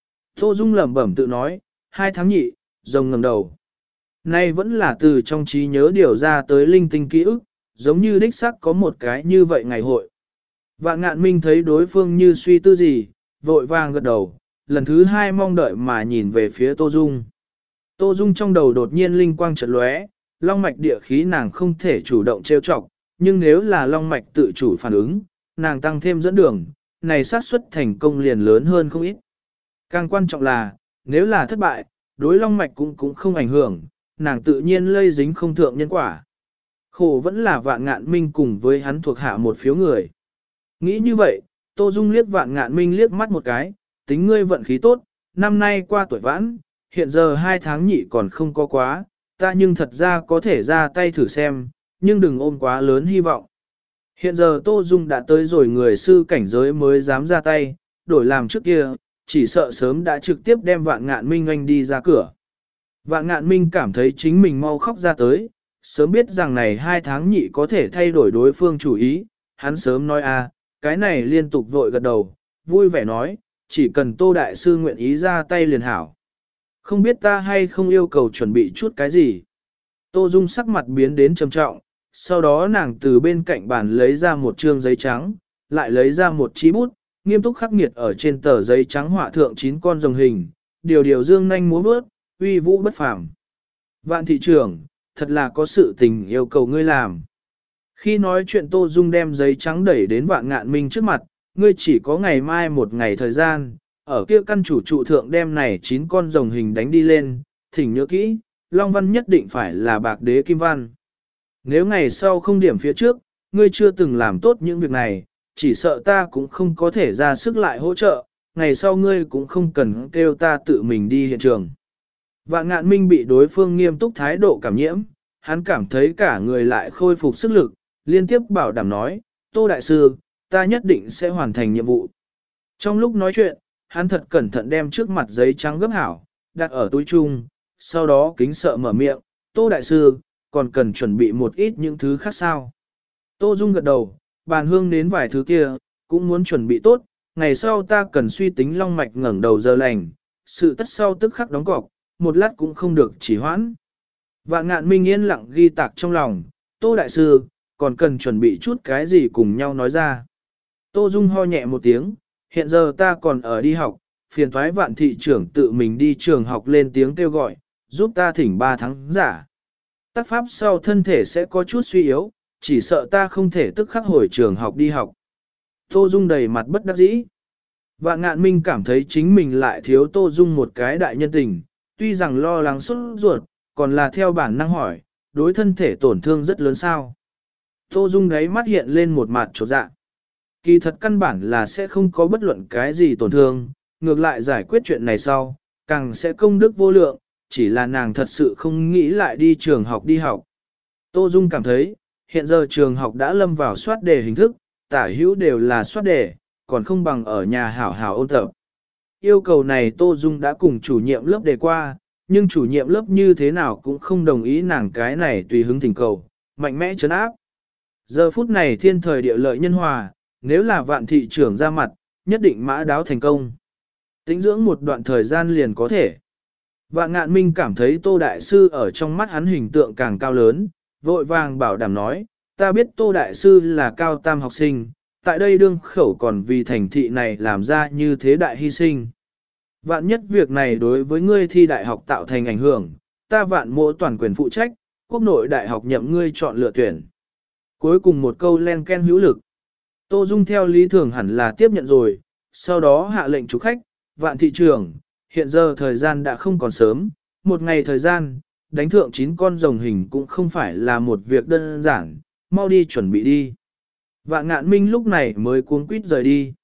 Tô Dung lẩm bẩm tự nói, 2 tháng nhị, rồng ngẩng đầu. Nay vẫn là từ trong trí nhớ điều ra tới linh tinh ký ức, giống như đích xác có một cái như vậy ngày hội. Vạn Ngạn Minh thấy đối phương như suy tư gì, vội vàng gật đầu, lần thứ 2 mong đợi mà nhìn về phía Tô Dung. Tô Dung trong đầu đột nhiên linh quang chợt lóe, long mạch địa khí nàng không thể chủ động trêu chọc, nhưng nếu là long mạch tự chủ phản ứng, nàng tăng thêm dẫn đường, này xác suất thành công liền lớn hơn không ít. Càng quan trọng là, nếu là thất bại, đối long mạch cũng không ảnh hưởng, nàng tự nhiên lây dính không thượng nhân quả. Khổ vẫn là Vạn Ngạn Minh cùng với hắn thuộc hạ một phiếu người. Nghĩ như vậy, Tô Dung liếc Vạn Ngạn Minh liếc mắt một cái, tính ngươi vận khí tốt, năm nay qua tuổi vãn, hiện giờ 2 tháng nhị còn không có quá, ta nhưng thật ra có thể ra tay thử xem, nhưng đừng ôm quá lớn hy vọng. Hiện giờ Tô Dung đã tới rồi người sư cảnh giới mới dám ra tay, đổi làm trước kia, chỉ sợ sớm đã trực tiếp đem Vạn Ngạn Minh anh đi ra cửa. Vạn Ngạn Minh cảm thấy chính mình mau khóc ra tới, sớm biết rằng này 2 tháng nhị có thể thay đổi đối phương chủ ý, hắn sớm nói cái này liên tục vội gật đầu, vui vẻ nói, chỉ cần Tô Đại Sư nguyện ý ra tay liền hảo. Không biết ta hay không yêu cầu chuẩn bị chút cái gì. Tô Dung sắc mặt biến đến trầm trọng, sau đó nàng từ bên cạnh bàn lấy ra một trương giấy trắng, lại lấy ra một chí bút, nghiêm túc khắc nghiệt ở trên tờ giấy trắng họa thượng 9 con rồng hình, điều dương nhanh múa bước, uy vũ bất phàm. Vạn thị trưởng, thật là có sự tình yêu cầu ngươi làm. Khi nói chuyện Tô Dung đem giấy trắng đẩy đến Vạn Ngạn Minh trước mặt, ngươi chỉ có ngày mai một ngày thời gian, ở kia căn chủ trụ thượng đem này 9 con rồng hình đánh đi lên, thỉnh nhớ kỹ, Long Văn nhất định phải là bạc đế kim văn. Nếu ngày sau không điểm phía trước, ngươi chưa từng làm tốt những việc này, chỉ sợ ta cũng không có thể ra sức lại hỗ trợ, ngày sau ngươi cũng không cần kêu ta tự mình đi hiện trường. Vạn Ngạn Minh bị đối phương nghiêm túc thái độ cảm nhiễm, hắn cảm thấy cả người lại khôi phục sức lực, liên tiếp bảo đảm nói, Tô Đại Sư, ta nhất định sẽ hoàn thành nhiệm vụ. Trong lúc nói chuyện, hắn thật cẩn thận đem trước mặt giấy trắng gấp hảo, đặt ở túi chung, sau đó kính sợ mở miệng, Tô Đại Sư, còn cần chuẩn bị một ít những thứ khác sao. Tô Dung gật đầu, bàn hương đến vài thứ kia, cũng muốn chuẩn bị tốt, ngày sau ta cần suy tính long mạch ngẩng đầu giờ lành, sự tất sau tức khắc đóng cọc, một lát cũng không được chỉ hoãn. Vạn Ngạn Minh yên lặng ghi tạc trong lòng, Tô Đại Sư, còn cần chuẩn bị chút cái gì cùng nhau nói ra. Tô Dung ho nhẹ một tiếng, hiện giờ ta còn ở đi học, phiền thoái Vạn thị trưởng tự mình đi trường học lên tiếng kêu gọi, giúp ta thỉnh 3 tháng giả. Tác pháp sau thân thể sẽ có chút suy yếu, chỉ sợ ta không thể tức khắc hồi trường học đi học. Tô Dung đầy mặt bất đắc dĩ. Vạn Ngạn Minh cảm thấy chính mình lại thiếu Tô Dung một cái đại nhân tình, tuy rằng lo lắng sốt ruột, còn là theo bản năng hỏi, đối thân thể tổn thương rất lớn sao. Tô Dung đáy mắt hiện lên một mặt chột dạ. Kỳ thật căn bản là sẽ không có bất luận cái gì tổn thương, ngược lại giải quyết chuyện này sau, càng sẽ công đức vô lượng, chỉ là nàng thật sự không nghĩ lại đi trường học đi học. Tô Dung cảm thấy, hiện giờ trường học đã lâm vào soát đề hình thức, tả hữu đều là soát đề, còn không bằng ở nhà hảo hảo ôn tập. Yêu cầu này Tô Dung đã cùng chủ nhiệm lớp đề qua, nhưng chủ nhiệm lớp như thế nào cũng không đồng ý nàng cái này tùy hứng thỉnh cầu, mạnh mẽ trấn áp. Giờ phút này thiên thời địa lợi nhân hòa, nếu là Vạn thị trưởng ra mặt, nhất định mã đáo thành công. Tĩnh dưỡng một đoạn thời gian liền có thể. Vạn Ngạn Minh cảm thấy Tô Đại Sư ở trong mắt hắn hình tượng càng cao lớn, vội vàng bảo đảm nói, ta biết Tô Đại Sư là cao tam học sinh, tại đây đương khẩu còn vì thành thị này làm ra như thế đại hy sinh. Vạn nhất việc này đối với ngươi thi đại học tạo thành ảnh hưởng, ta Vạn mộ toàn quyền phụ trách, quốc nội đại học nhậm ngươi chọn lựa tuyển. Cuối cùng một câu len ken hữu lực. Tô Dung theo lý thường hẳn là tiếp nhận rồi, sau đó hạ lệnh chủ khách, Vạn thị trưởng, hiện giờ thời gian đã không còn sớm, một ngày thời gian, đánh thượng 9 con rồng hình cũng không phải là một việc đơn giản, mau đi chuẩn bị đi. Vạn Ngạn Minh lúc này mới cuống quýt rời đi.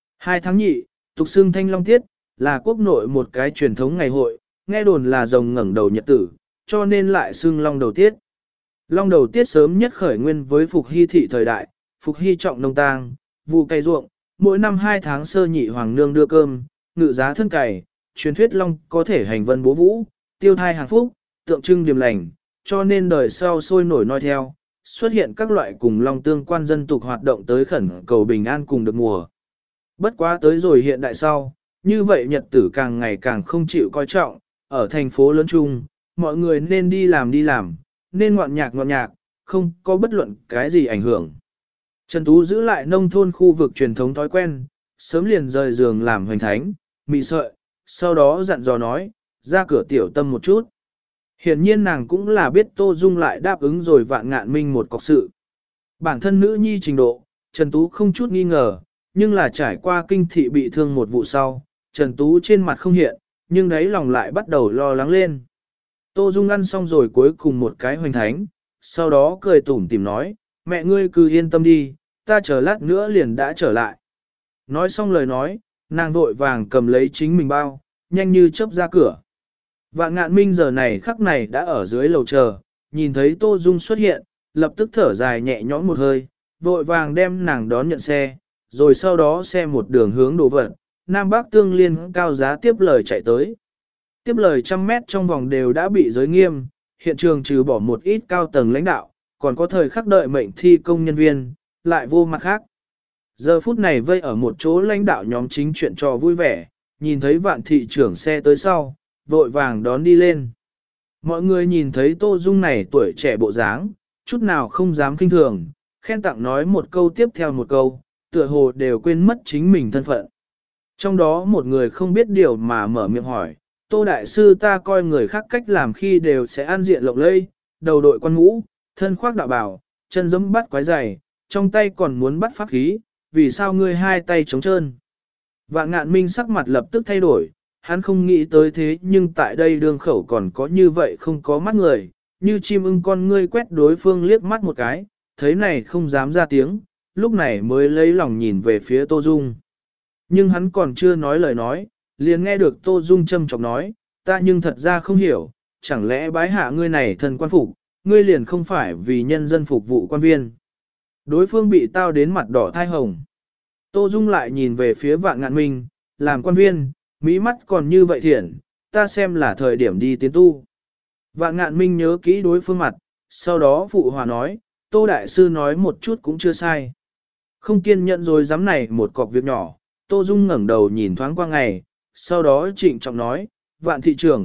2 tháng nhị, tục xưng Thanh Long Tiết, là quốc nội một cái truyền thống ngày hội, nghe đồn là rồng ngẩng đầu nhật tử, cho nên lại xưng Long Đầu Tiết. Long Đầu Tiết sớm nhất khởi nguyên với Phục Hy thị thời đại, Phục Hy trọng nông tang, vụ cây ruộng, mỗi năm 2 tháng sơ nhị hoàng nương đưa cơm, ngự giá thân cày, truyền thuyết Long có thể hành vân bố vũ, tiêu thai hàng phúc, tượng trưng điềm lành, cho nên đời sau sôi nổi noi theo, xuất hiện các loại cùng Long tương quan dân tục hoạt động tới khẩn cầu bình an cùng được mùa. Bất quá tới rồi hiện đại sau, như vậy nhật tử càng ngày càng không chịu coi trọng, ở thành phố lớn chung, mọi người nên đi làm, nên ngoạn nhạc, không có bất luận cái gì ảnh hưởng. Trần Tú giữ lại nông thôn khu vực truyền thống thói quen, sớm liền rời giường làm hoành thánh, mị sợi, sau đó dặn dò nói, ra cửa tiểu tâm một chút. Hiển nhiên nàng cũng là biết Tô Dung lại đáp ứng rồi Vạn Ngạn Minh một cọc sự. Bản thân nữ nhi trình độ, Trần Tú không chút nghi ngờ, nhưng là trải qua kinh thị bị thương một vụ sau, Trần Tú trên mặt không hiện, nhưng đấy lòng lại bắt đầu lo lắng lên. Tô Dung ăn xong rồi cuối cùng một cái hoành thánh, sau đó cười tủm tỉm nói, mẹ ngươi cứ yên tâm đi, ta chờ lát nữa liền đã trở lại. Nói xong lời nói, nàng vội vàng cầm lấy chính mình bao, nhanh như chớp ra cửa. Vạn Ngạn Minh giờ này khắc này đã ở dưới lầu chờ, nhìn thấy Tô Dung xuất hiện, lập tức thở dài nhẹ nhõm một hơi, vội vàng đem nàng đón nhận xe, rồi sau đó xe một đường hướng đổ vật, Nam Bắc tương liên cao giá tiếp lời chạy tới. Tiếp lời 100 mét trong vòng đều đã bị giới nghiêm, hiện trường trừ bỏ một ít cao tầng lãnh đạo, còn có thời khắc đợi mệnh thi công nhân viên, lại vô mặt khác. Giờ phút này vây ở một chỗ lãnh đạo nhóm chính chuyện trò vui vẻ, nhìn thấy Vạn thị trưởng xe tới sau, vội vàng đón đi lên. Mọi người nhìn thấy Tô Dung này tuổi trẻ bộ dáng, chút nào không dám kinh thường, khen tặng nói một câu tiếp theo một câu, tựa hồ đều quên mất chính mình thân phận. Trong đó một người không biết điều mà mở miệng hỏi, Tô Đại Sư ta coi người khác cách làm khi đều sẽ ăn diện lộng lây, đầu đội quan mũ, thân khoác đạo bào, chân giẫm bắt quái giày, trong tay còn muốn bắt pháp khí, vì sao ngươi hai tay trống trơn? Vạn Ngạn Minh sắc mặt lập tức thay đổi, hắn không nghĩ tới thế nhưng tại đây đường khẩu còn có như vậy không có mắt người, như chim ưng con ngươi quét đối phương liếc mắt một cái, thấy này không dám ra tiếng, lúc này mới lấy lòng nhìn về phía Tô Dung. Nhưng hắn còn chưa nói lời nói, liền nghe được Tô Dung châm chọc nói, ta nhưng thật ra không hiểu, chẳng lẽ bái hạ ngươi này thần quan phục, ngươi liền không phải vì nhân dân phục vụ quan viên. Đối phương bị tao đến mặt đỏ thai hồng. Tô Dung lại nhìn về phía Vạn Ngạn Minh, làm quan viên, mỹ mắt còn như vậy thiện, ta xem là thời điểm đi tiến tu. Vạn Ngạn Minh nhớ kỹ đối phương mặt, sau đó phụ hòa nói, Tô Đại Sư nói một chút cũng chưa sai. Không kiên nhẫn rồi dám này một cọc việc nhỏ, Tô Dung ngẩng đầu nhìn thoáng qua ngày, sau đó trịnh trọng nói, Vạn thị trưởng,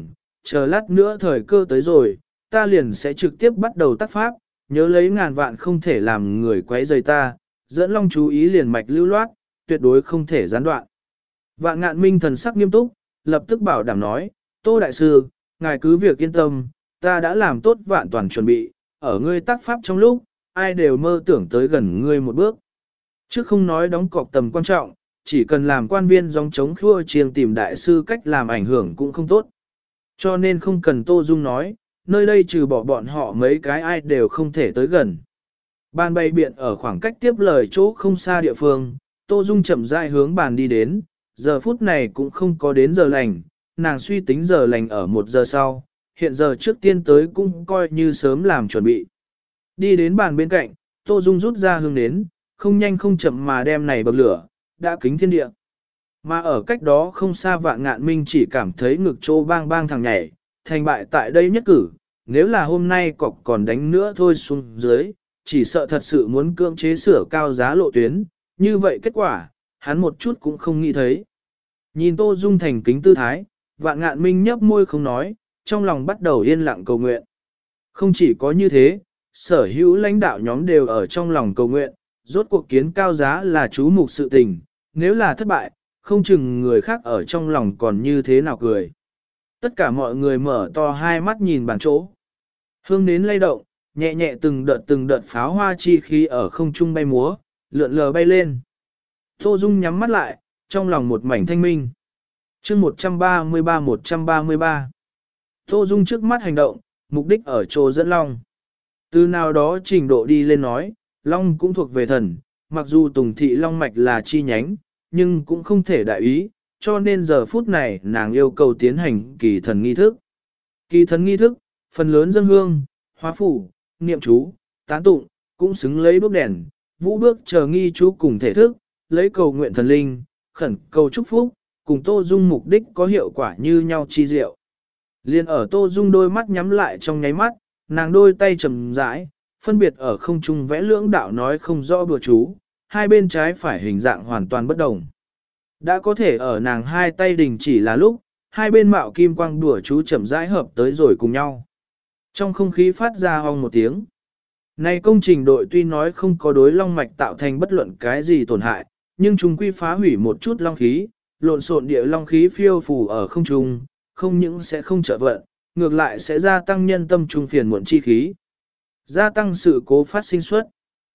chờ lát nữa thời cơ tới rồi, ta liền sẽ trực tiếp bắt đầu tác pháp, nhớ lấy ngàn vạn không thể làm người quấy rầy ta, dẫn long chú ý liền mạch lưu loát, tuyệt đối không thể gián đoạn. Vạn Ngạn Minh thần sắc nghiêm túc, lập tức bảo đảm nói, Tô Đại Sư, ngài cứ việc yên tâm, ta đã làm tốt vạn toàn chuẩn bị, ở ngươi tác pháp trong lúc, ai đều mơ tưởng tới gần ngươi một bước. Chứ không nói đóng cọc tầm quan trọng, chỉ cần làm quan viên dòng chống khua chiêng tìm đại sư cách làm ảnh hưởng cũng không tốt. Cho nên không cần Tô Dung nói, nơi đây trừ bỏ bọn họ mấy cái ai đều không thể tới gần. Bàn bày biện ở khoảng cách tiếp lời chỗ không xa địa phương, Tô Dung chậm rãi hướng bàn đi đến, giờ phút này cũng không có đến giờ lành, nàng suy tính giờ lành ở 1 giờ sau, hiện giờ trước tiên tới cũng coi như sớm làm chuẩn bị. Đi đến bàn bên cạnh, Tô Dung rút ra hương nến, không nhanh không chậm mà đem này bậc lửa, đã kính thiên địa. Mà ở cách đó không xa Vạn Ngạn Minh chỉ cảm thấy ngực trô bang bang thằng nhảy, thành bại tại đây nhất cử, nếu là hôm nay cọc còn đánh nữa thôi xuống dưới, chỉ sợ thật sự muốn cưỡng chế sửa cao giá lộ tuyến, như vậy kết quả, hắn một chút cũng không nghĩ thấy. Nhìn Tô Dung thành kính tư thái, Vạn Ngạn Minh nhấp môi không nói, trong lòng bắt đầu yên lặng cầu nguyện. Không chỉ có như thế, sở hữu lãnh đạo nhóm đều ở trong lòng cầu nguyện, rốt cuộc kiến cao giá là chú mục sự tình, nếu là thất bại, không chừng người khác ở trong lòng còn như thế nào cười. Tất cả mọi người mở to hai mắt nhìn bàn chỗ. Hương nến lay động, nhẹ nhẹ từng đợt pháo hoa chi khí ở không trung bay múa, lượn lờ bay lên. Tô Dung nhắm mắt lại, trong lòng một mảnh thanh minh. Chương 133. Tô Dung trước mắt hành động, mục đích ở chỗ dẫn Long. Từ nào đó trình độ đi lên nói, Long cũng thuộc về thần, mặc dù Tùng Thị Long Mạch là chi nhánh, nhưng cũng không thể đại ý, cho nên giờ phút này nàng yêu cầu tiến hành kỳ thần nghi thức. Kỳ thần nghi thức, phần lớn dân hương, hóa phủ, niệm chú, tán tụng, cũng xứng lấy đuốc đèn, vũ bước chờ nghi chú cùng thể thức, lấy cầu nguyện thần linh, khẩn cầu chúc phúc, cùng Tô Dung mục đích có hiệu quả như nhau chi diệu. Liên ở Tô Dung đôi mắt nhắm lại trong nháy mắt, nàng đôi tay chầm rãi, phân biệt ở không trung vẽ lưỡng đạo nói không rõ bùa chú, hai bên trái phải hình dạng hoàn toàn bất đồng. Đã có thể ở nàng hai tay đình chỉ là lúc, hai bên mạo kim quang đùa chú chậm rãi hợp tới rồi cùng nhau. Trong không khí phát ra hong một tiếng. Này công trình đội tuy nói không có đối long mạch tạo thành bất luận cái gì tổn hại, nhưng chúng quy phá hủy một chút long khí, lộn xộn địa long khí phiêu phù ở không trung, không những sẽ không trợ vận, ngược lại sẽ gia tăng nhân tâm trung phiền muộn chi khí. Gia tăng sự cố phát sinh suất.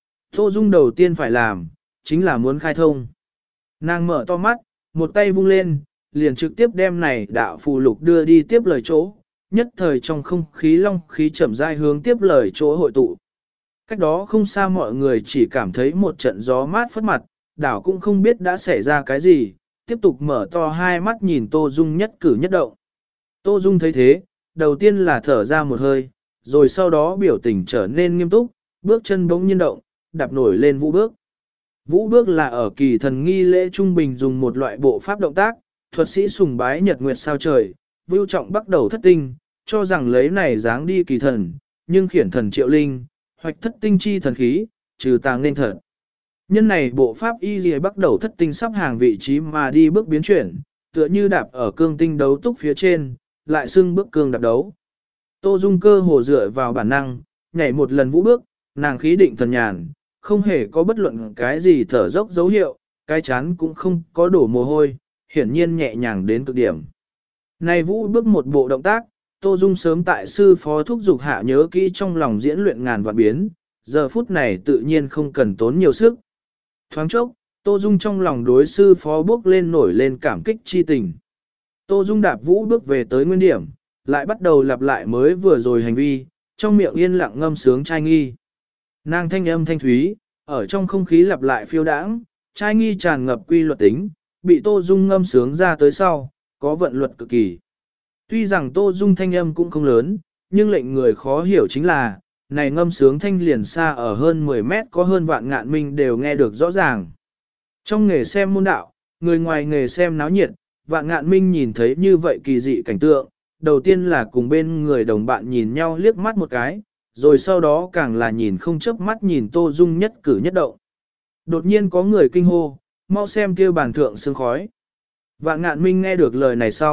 Tô Dung đầu tiên phải làm, chính là muốn khai thông. Nàng mở to mắt, một tay vung lên, liền trực tiếp đem này đạo phù lục đưa đi tiếp lời chỗ, nhất thời trong không khí long khí chậm rãi hướng tiếp lời chỗ hội tụ. Cách đó không xa mọi người chỉ cảm thấy một trận gió mát phất mặt, đảo cũng không biết đã xảy ra cái gì, tiếp tục mở to hai mắt nhìn Tô Dung nhất cử nhất động. Tô Dung thấy thế, đầu tiên là thở ra một hơi, rồi sau đó biểu tình trở nên nghiêm túc, bước chân bỗng nhiên động, đạp nổi lên vũ bước. Vũ bước là ở kỳ thần nghi lễ trung bình dùng một loại bộ pháp động tác, thuật sĩ sùng bái nhật nguyệt sao trời, vưu trọng bắt đầu thất tinh, cho rằng lấy này dáng đi kỳ thần, nhưng khiển thần triệu linh, hoạch thất tinh chi thần khí, trừ tàng nên thật. Nhân này bộ pháp y gì bắt đầu thất tinh sắp hàng vị trí mà đi bước biến chuyển, tựa như đạp ở cương tinh đấu túc phía trên, lại xưng bước cương đạp đấu. Tô Dung cơ hồ dựa vào bản năng, nhảy một lần vũ bước, nàng khí định thần nhàn, không hề có bất luận cái gì thở dốc dấu hiệu, cái chán cũng không có đổ mồ hôi, hiển nhiên nhẹ nhàng đến cực điểm. Này vũ bước một bộ động tác, Tô Dung sớm tại sư phó thúc dục hạ nhớ kỹ trong lòng diễn luyện ngàn vạn biến, giờ phút này tự nhiên không cần tốn nhiều sức. Thoáng chốc, Tô Dung trong lòng đối sư phó bước lên nổi lên cảm kích chi tình. Tô Dung đạp vũ bước về tới nguyên điểm, lại bắt đầu lặp lại mới vừa rồi hành vi, trong miệng yên lặng ngâm sướng trai nghi. Nàng thanh âm thanh thúy, ở trong không khí lặp lại phiêu đãng, trai nghi tràn ngập quy luật tính, bị Tô Dung ngâm sướng ra tới sau, có vận luật cực kỳ. Tuy rằng Tô Dung thanh âm cũng không lớn, nhưng lệnh người khó hiểu chính là, này ngâm sướng thanh liền xa ở hơn 10 mét có hơn Vạn Ngạn Minh đều nghe được rõ ràng. Trong nghề xem môn đạo, người ngoài nghề xem náo nhiệt, Vạn Ngạn Minh nhìn thấy như vậy kỳ dị cảnh tượng, đầu tiên là cùng bên người đồng bạn nhìn nhau liếc mắt một cái, rồi sau đó càng là nhìn không chớp mắt nhìn Tô Dung nhất cử nhất động. Đột nhiên có người kinh hô, mau xem kia bàn thượng sương khói. Vạn Ngạn Minh nghe được lời này sau,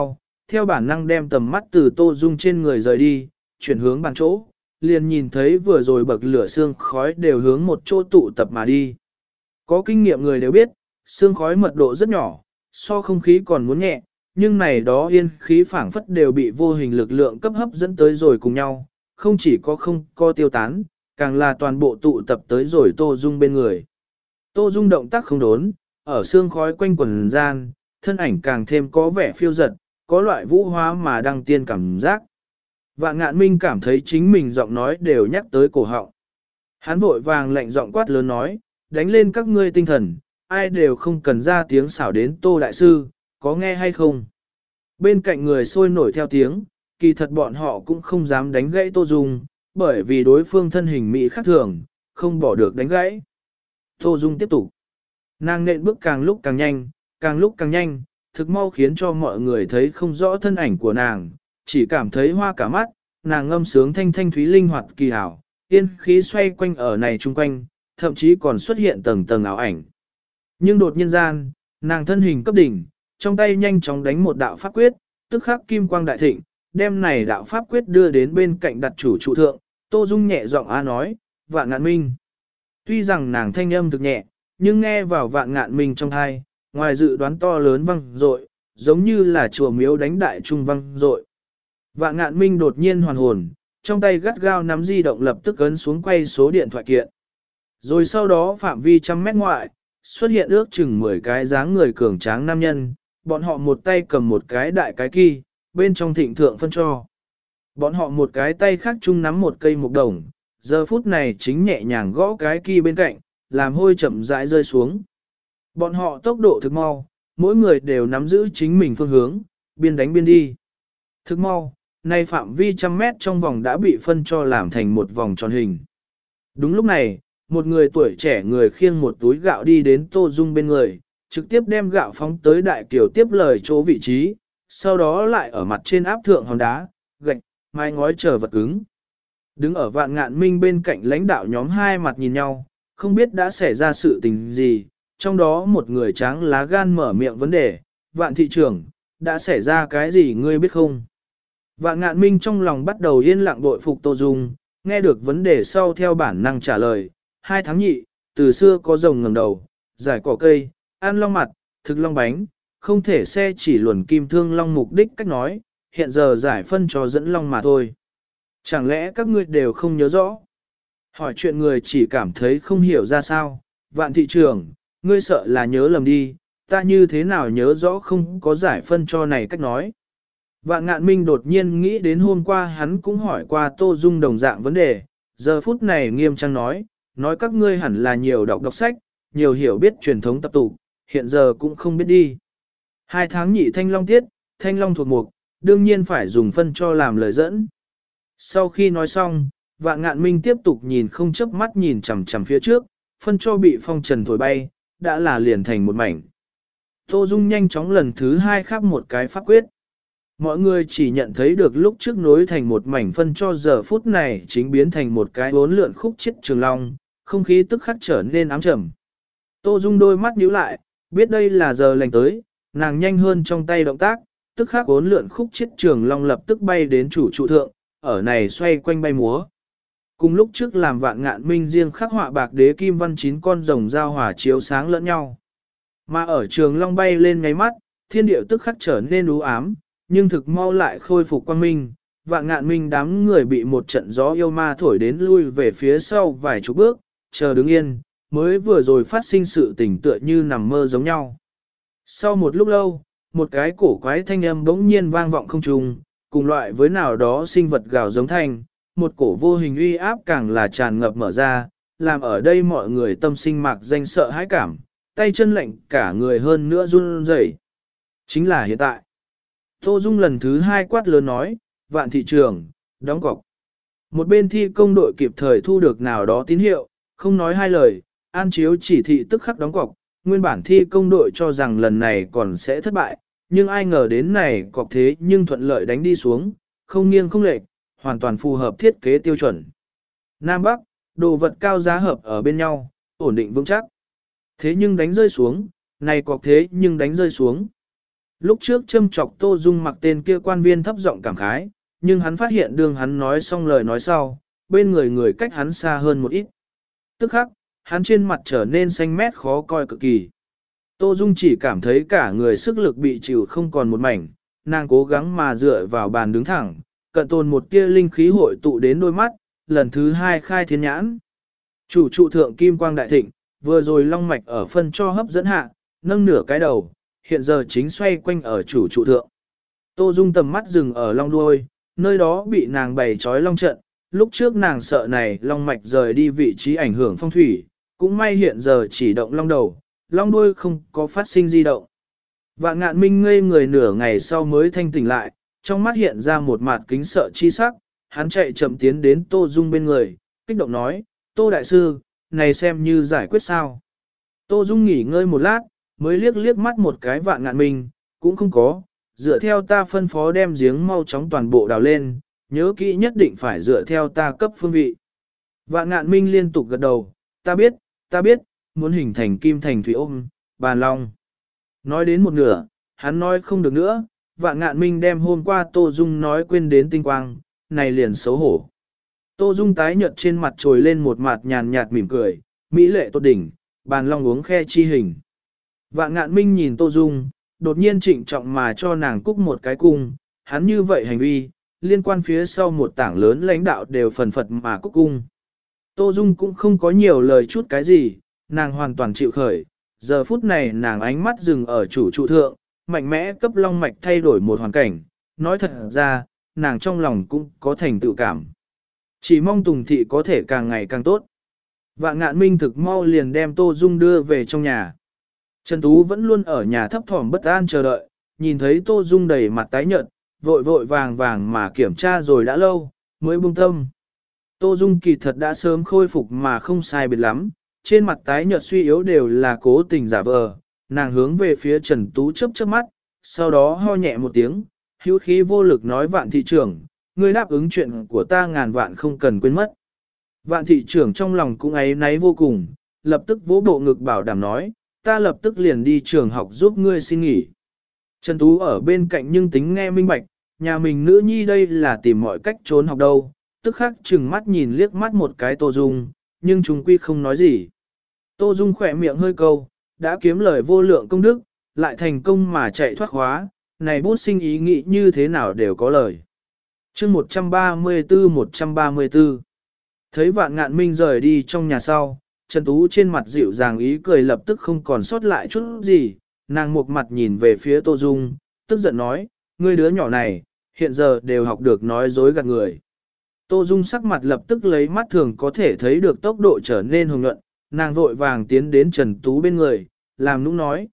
theo bản năng đem tầm mắt từ Tô Dung trên người rời đi, chuyển hướng bàn chỗ, liền nhìn thấy vừa rồi bậc lửa xương khói đều hướng một chỗ tụ tập mà đi. Có kinh nghiệm người đều biết, xương khói mật độ rất nhỏ, so không khí còn muốn nhẹ, nhưng này đó yên khí phảng phất đều bị vô hình lực lượng cấp hấp dẫn tới rồi cùng nhau, không chỉ có không co tiêu tán, càng là toàn bộ tụ tập tới rồi Tô Dung bên người. Tô Dung động tác không đốn, ở xương khói quanh quần gian, thân ảnh càng thêm có vẻ phiêu dật, có loại vũ hóa mà đăng tiên cảm giác. Vạn Ngạn Minh cảm thấy chính mình giọng nói đều nhắc tới cổ họng. Hắn vội vàng lạnh giọng quát lớn nói, đánh lên các ngươi tinh thần, ai đều không cần ra tiếng xảo đến Tô Đại Sư, có nghe hay không? Bên cạnh người sôi nổi theo tiếng, kỳ thật bọn họ cũng không dám đánh gãy Tô Dung, bởi vì đối phương thân hình mỹ khác thường, không bỏ được đánh gãy. Tô Dung tiếp tục. Nàng nện bước càng lúc càng nhanh, thực mau khiến cho mọi người thấy không rõ thân ảnh của nàng, chỉ cảm thấy hoa cả mắt, nàng ngâm sướng thanh thanh thúy linh hoạt kỳ hảo, yên khí xoay quanh ở này chung quanh, thậm chí còn xuất hiện tầng tầng ảo ảnh. Nhưng đột nhiên gian, nàng thân hình cấp đỉnh, trong tay nhanh chóng đánh một đạo pháp quyết, tức khắc kim quang đại thịnh, đem này đạo pháp quyết đưa đến bên cạnh đặt chủ trụ thượng, Tô Dung nhẹ giọng a nói, Vạn Ngạn Minh. Tuy rằng nàng thanh âm thực nhẹ, nhưng nghe vào Vạn Ngạn Minh trong thai, ngoài dự đoán to lớn vang dội, giống như là chùa miếu đánh đại trung vang dội. Vạn Ngạn Minh đột nhiên hoàn hồn, trong tay gắt gao nắm di động lập tức ấn xuống quay số điện thoại kiện. Rồi sau đó phạm vi trăm mét ngoại, xuất hiện ước chừng 10 cái dáng người cường tráng nam nhân, bọn họ một tay cầm một cái đại cái kỳ, bên trong thịnh thượng phân cho. Bọn họ một cái tay khác chung nắm một cây mục đồng, giờ phút này chính nhẹ nhàng gõ cái kỳ bên cạnh, làm hôi chậm rãi rơi xuống. Bọn họ tốc độ thực mau, mỗi người đều nắm giữ chính mình phương hướng, biên đánh biên đi. Thực mau, nay phạm vi trăm mét trong vòng đã bị phân cho làm thành một vòng tròn hình. Đúng lúc này, một người tuổi trẻ người khiêng một túi gạo đi đến Tô Dung bên người, trực tiếp đem gạo phóng tới đại kiều tiếp lời chỗ vị trí, sau đó lại ở mặt trên áp thượng hòn đá, gạch, mái ngói chờ vật cứng. Đứng ở Vạn Ngạn Minh bên cạnh lãnh đạo nhóm hai mặt nhìn nhau, không biết đã xảy ra sự tình gì, trong đó một người tráng lá gan mở miệng vấn đề, Vạn thị trưởng, đã xảy ra cái gì ngươi biết không? Vạn Ngạn Minh trong lòng bắt đầu yên lặng bội phục Tô Dung, nghe được vấn đề sau theo bản năng trả lời, 2 tháng nhị, từ xưa có rồng ngẩng đầu, giải cỏ cây, ăn long mặt, thực long bánh, không thể xe chỉ luồn kim thương long mục đích cách nói, hiện giờ giải phân cho dẫn long mà thôi. Chẳng lẽ các ngươi đều không nhớ rõ? Hỏi chuyện người chỉ cảm thấy không hiểu ra sao, Vạn thị trưởng, ngươi sợ là nhớ lầm đi, ta như thế nào nhớ rõ không có giải phân cho này cách nói. Vạn Ngạn Minh đột nhiên nghĩ đến hôm qua hắn cũng hỏi qua Tô Dung đồng dạng vấn đề, giờ phút này nghiêm trang nói các ngươi hẳn là nhiều đọc sách, nhiều hiểu biết truyền thống tập tụ, hiện giờ cũng không biết đi. 2 tháng nhị thanh long tiết, thanh long thuộc mục, đương nhiên phải dùng phân cho làm lời dẫn. Sau khi nói xong, Vạn Ngạn Minh tiếp tục nhìn không chớp mắt nhìn chằm chằm phía trước, phân cho bị phong trần thổi bay, đã là liền thành một mảnh. Tô Dung nhanh chóng lần thứ 2 khắp một cái pháp quyết. Mọi người chỉ nhận thấy được lúc trước nối thành một mảnh phân cho giờ phút này chính biến thành một cái bốn lượn khúc chết trường long, không khí tức khắc trở nên ám trầm. Tô Dung đôi mắt nhíu lại, biết đây là giờ lành tới, nàng nhanh hơn trong tay động tác, tức khắc bốn lượn khúc chết trường long lập tức bay đến chủ trụ thượng, ở này xoay quanh bay múa. Cùng lúc trước làm Vạn Ngạn Minh riêng khắc họa bạc đế kim văn 9 con rồng giao hòa chiếu sáng lẫn nhau. Mà ở trường long bay lên ngáy mắt, thiên điệu tức khắc trở nên u ám, nhưng thực mau lại khôi phục quang minh. Vạn Ngạn Minh đám người bị một trận gió yêu ma thổi đến lui về phía sau vài chục bước, chờ đứng yên, mới vừa rồi phát sinh sự tình tựa như nằm mơ giống nhau. Sau một lúc lâu, một cái cổ quái thanh âm bỗng nhiên vang vọng không trung, cùng loại với nào đó sinh vật gào giống thanh, một cổ vô hình uy áp càng là tràn ngập mở ra, làm ở đây mọi người tâm sinh mạc danh sợ hãi cảm, tay chân lạnh cả người hơn nữa run rẩy. Chính là hiện tại. Tô Dung lần thứ 2 quát lớn nói, Vạn thị trưởng, đóng cọc. Một bên thi công đội kịp thời thu được nào đó tín hiệu, không nói hai lời, an chiếu chỉ thị tức khắc đóng cọc. Nguyên bản thi công đội cho rằng lần này còn sẽ thất bại, nhưng ai ngờ đến này cọc thế nhưng thuận lợi đánh đi xuống, không nghiêng không lệch, hoàn toàn phù hợp thiết kế tiêu chuẩn. Nam Bắc, đồ vật cao giá hợp ở bên nhau, ổn định vững chắc. Thế nhưng đánh rơi xuống, này cọc thế nhưng đánh rơi xuống. Lúc trước châm chọc Tô Dung mặc tên kia quan viên thấp giọng cảm khái, nhưng hắn phát hiện đường hắn nói xong lời nói sau, bên người người cách hắn xa hơn một ít. Tức khắc, hắn trên mặt trở nên xanh mét khó coi cực kỳ. Tô Dung chỉ cảm thấy cả người sức lực bị chịu không còn một mảnh, nàng cố gắng mà dựa vào bàn đứng thẳng, cận tồn một tia linh khí hội tụ đến đôi mắt, lần thứ hai khai thiên nhãn. Chủ trụ thượng kim quang đại thịnh, vừa rồi long mạch ở phân cho hấp dẫn hạ, nâng nửa cái đầu, hiện giờ chính xoay quanh ở chủ trụ thượng. Tô Dung tầm mắt dừng ở long đuôi, nơi đó bị nàng bày trói long trận, lúc trước nàng sợ này long mạch rời đi vị trí ảnh hưởng phong thủy, cũng may hiện giờ chỉ động long đầu, long đuôi không có phát sinh di động. Vạn Ngạn Minh ngây người nửa ngày sau mới thanh tỉnh lại, trong mắt hiện ra một mặt kính sợ chi sắc, hắn chạy chậm tiến đến Tô Dung bên người, kích động nói, Tô Đại Sư, này xem như giải quyết sao. Tô Dung nghỉ ngơi một lát, mới liếc liếc mắt một cái Vạn Ngạn Minh, cũng không có, dựa theo ta phân phó đem giếng mau chóng toàn bộ đào lên, nhớ kỹ nhất định phải dựa theo ta cấp phương vị. Vạn Ngạn Minh liên tục gật đầu, ta biết, muốn hình thành kim thành thủy ôm, bàn long. Nói đến một nửa, hắn nói không được nữa, Vạn Ngạn Minh đem hôm qua Tô Dung nói quên đến tinh quang, này liền xấu hổ. Tô Dung tái nhợt trên mặt trồi lên một mặt nhàn nhạt mỉm cười, mỹ lệ tốt đỉnh, bàn long uống khe chi hình. Vạn Ngạn Minh nhìn Tô Dung, đột nhiên trịnh trọng mà cho nàng cúc một cái cung, hắn như vậy hành vi, liên quan phía sau một tảng lớn lãnh đạo đều phần phật mà cúc cung. Tô Dung cũng không có nhiều lời chút cái gì, nàng hoàn toàn chịu khởi, giờ phút này nàng ánh mắt dừng ở chủ trụ thượng, mạnh mẽ cấp long mạch thay đổi một hoàn cảnh, nói thật ra, nàng trong lòng cũng có thành tựu cảm. Chỉ mong Tùng Thị có thể càng ngày càng tốt. Vạn Ngạn Minh thực mau liền đem Tô Dung đưa về trong nhà. Trần Tú vẫn luôn ở nhà thấp thỏm bất an chờ đợi, nhìn thấy Tô Dung đầy mặt tái nhợt, vội vội vàng vàng mà kiểm tra rồi đã lâu, mới buông tâm. Tô Dung kỳ thật đã sớm khôi phục mà không sai biệt lắm, trên mặt tái nhợt suy yếu đều là cố tình giả vờ, nàng hướng về phía Trần Tú chớp chớp mắt, sau đó ho nhẹ một tiếng, hữu khí vô lực nói Vạn thị trưởng, ngươi đáp ứng chuyện của ta ngàn vạn không cần quên mất. Vạn thị trưởng trong lòng cũng áy náy vô cùng, lập tức vỗ bộ ngực bảo đảm nói, ta lập tức liền đi trường học giúp ngươi xin nghỉ. Trần Tú ở bên cạnh nhưng tính nghe minh bạch, nhà mình nữ nhi đây là tìm mọi cách trốn học đâu, tức khắc chừng mắt nhìn liếc mắt một cái Tô Dung, nhưng chúng quy không nói gì. Tô Dung khỏe miệng hơi câu, đã kiếm lời vô lượng công đức, lại thành công mà chạy thoát khóa, này bút sinh ý nghĩ như thế nào đều có lời. chương 134 Thấy Vạn Ngạn Minh rời đi trong nhà sau, Trần Tú trên mặt dịu dàng ý cười lập tức không còn sót lại chút gì, nàng một mặt nhìn về phía Tô Dung, tức giận nói, ngươi đứa nhỏ này, hiện giờ đều học được nói dối gạt người. Tô Dung sắc mặt lập tức lấy mắt thường có thể thấy được tốc độ trở nên hồng nhuận, nàng vội vàng tiến đến Trần Tú bên người, làm nũng nói,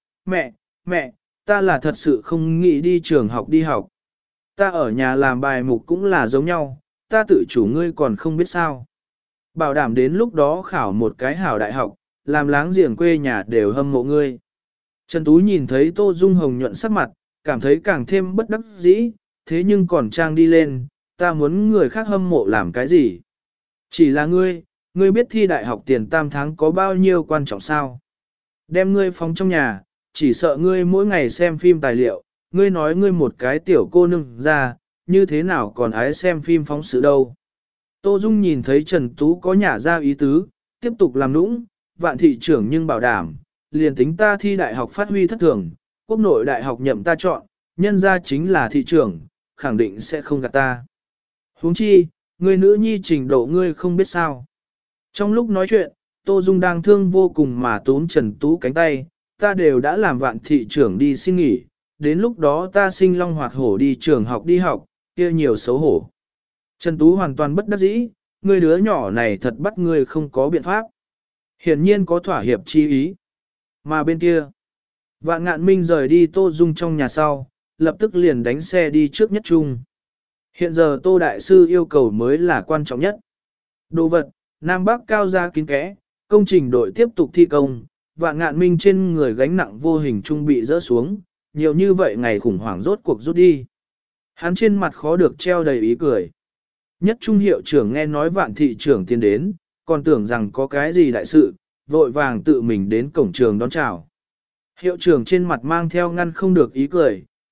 mẹ, ta là thật sự không nghĩ đi trường học đi học. Ta ở nhà làm bài mục cũng là giống nhau, ta tự chủ ngươi còn không biết sao. Bảo đảm đến lúc đó khảo một cái hảo đại học, làm láng giềng quê nhà đều hâm mộ ngươi. Trần Tú nhìn thấy Tô Dung hồng nhuận sắc mặt, cảm thấy càng thêm bất đắc dĩ, thế nhưng còn trang đi lên, ta muốn người khác hâm mộ làm cái gì? Chỉ là ngươi biết thi đại học tiền tam tháng có bao nhiêu quan trọng sao? Đem ngươi phóng trong nhà, chỉ sợ ngươi mỗi ngày xem phim tài liệu, ngươi nói ngươi một cái tiểu cô nương ra, như thế nào còn ái xem phim phóng sự đâu? Tô Dung nhìn thấy Trần Tú có nhả ra ý tứ, tiếp tục làm nũng, Vạn thị trưởng nhưng bảo đảm, liền tính ta thi đại học phát huy thất thường, quốc nội đại học nhậm ta chọn, nhân ra chính là thị trưởng, khẳng định sẽ không gạt ta. Huống chi, người nữ nhi trình độ ngươi không biết sao. Trong lúc nói chuyện, Tô Dung đang thương vô cùng mà túm Trần Tú cánh tay, ta đều đã làm Vạn thị trưởng đi xin nghỉ, đến lúc đó ta sinh long hoạt hổ đi trường học đi học, kia nhiều xấu hổ. Trần Tú hoàn toàn bất đắc dĩ, người đứa nhỏ này thật bắt ngươi không có biện pháp. Hiển nhiên có thỏa hiệp chi ý. Mà bên kia, Vạn Ngạn Minh rời đi Tô Dung trong nhà sau, lập tức liền đánh xe đi trước Nhất Trung. Hiện giờ Tô Đại Sư yêu cầu mới là quan trọng nhất. Đồ vật, Nam Bắc cao ra kín kẽ, công trình đội tiếp tục thi công, Vạn Ngạn Minh trên người gánh nặng vô hình trung bị rỡ xuống, nhiều như vậy ngày khủng hoảng rốt cuộc rút đi. Hắn trên mặt khó được treo đầy ý cười. Nhất Trung hiệu trưởng nghe nói Vạn thị trưởng tiến đến, còn tưởng rằng có cái gì đại sự, vội vàng tự mình đến cổng trường đón chào. Hiệu trưởng trên mặt mang theo ngăn không được ý cười,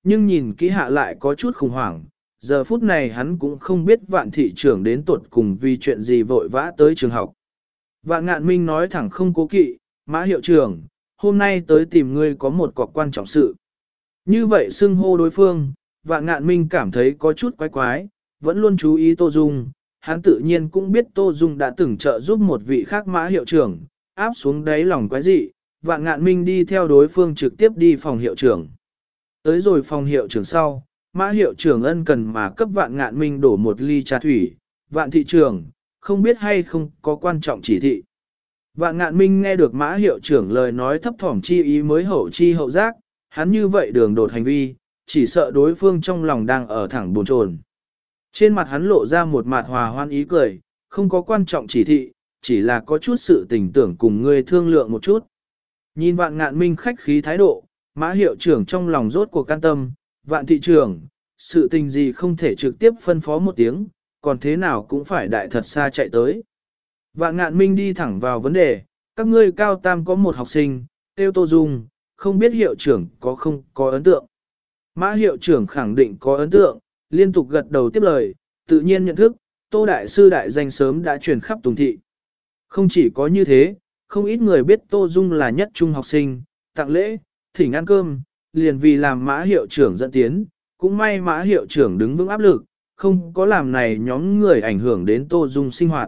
nhưng nhìn kỹ hạ lại có chút khủng hoảng. Giờ phút này hắn cũng không biết Vạn thị trưởng đến tuột cùng vì chuyện gì vội vã tới trường học. Vạn Ngạn Minh nói thẳng không cố kỵ, Mã hiệu trưởng, hôm nay tới tìm ngươi có một cọc quan trọng sự. Như vậy xưng hô đối phương, Vạn Ngạn Minh cảm thấy có chút quái quái, vẫn luôn chú ý Tô Dung. Hắn tự nhiên cũng biết Tô Dung đã từng trợ giúp một vị khác Mã hiệu trưởng, áp xuống đáy lòng quái dị. Vạn Ngạn Minh đi theo đối phương trực tiếp đi phòng hiệu trưởng. Tới rồi phòng hiệu trưởng sau, Mã hiệu trưởng ân cần mà cấp Vạn Ngạn Minh đổ một ly trà thủy. Vạn thị trưởng, không biết hay không có quan trọng chỉ thị. Vạn Ngạn Minh nghe được Mã hiệu trưởng lời nói thấp thỏm chi ý mới hậu chi hậu giác, hắn như vậy đường đột hành vi, chỉ sợ đối phương trong lòng đang ở thẳng bồn chồn. Trên mặt hắn lộ ra một mặt hòa hoan ý cười, không có quan trọng chỉ thị, chỉ là có chút sự tình tưởng cùng ngươi thương lượng một chút. Nhìn Vạn Ngạn Minh khách khí thái độ, Mã hiệu trưởng trong lòng rốt cuộc can tâm, Vạn thị trưởng, sự tình gì không thể trực tiếp phân phó một tiếng, còn thế nào cũng phải đại thật xa chạy tới. Vạn Ngạn Minh đi thẳng vào vấn đề, các ngươi cao tam có một học sinh, tiêu Tô Dung, không biết hiệu trưởng có không có ấn tượng. Mã hiệu trưởng khẳng định có ấn tượng, liên tục gật đầu tiếp lời, tự nhiên nhận thức, Tô Đại Sư đại danh sớm đã truyền khắp Tùng Thị. Không chỉ có như thế, không ít người biết Tô Dung là nhất trung học sinh, tặng lễ, thỉnh ăn cơm, liền vì làm Mã hiệu trưởng dẫn tiến, cũng may Mã hiệu trưởng đứng vững áp lực, không có làm này nhóm người ảnh hưởng đến Tô Dung sinh hoạt.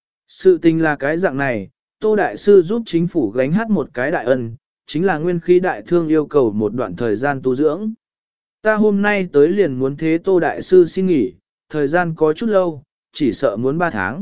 Sự tình là cái dạng này, Tô Đại Sư giúp chính phủ gánh hát một cái đại ân, chính là nguyên khí đại thương yêu cầu một đoạn thời gian tu dưỡng. Ta hôm nay tới liền muốn thế Tô Đại Sư xin nghỉ, thời gian có chút lâu, chỉ sợ muốn 3 tháng.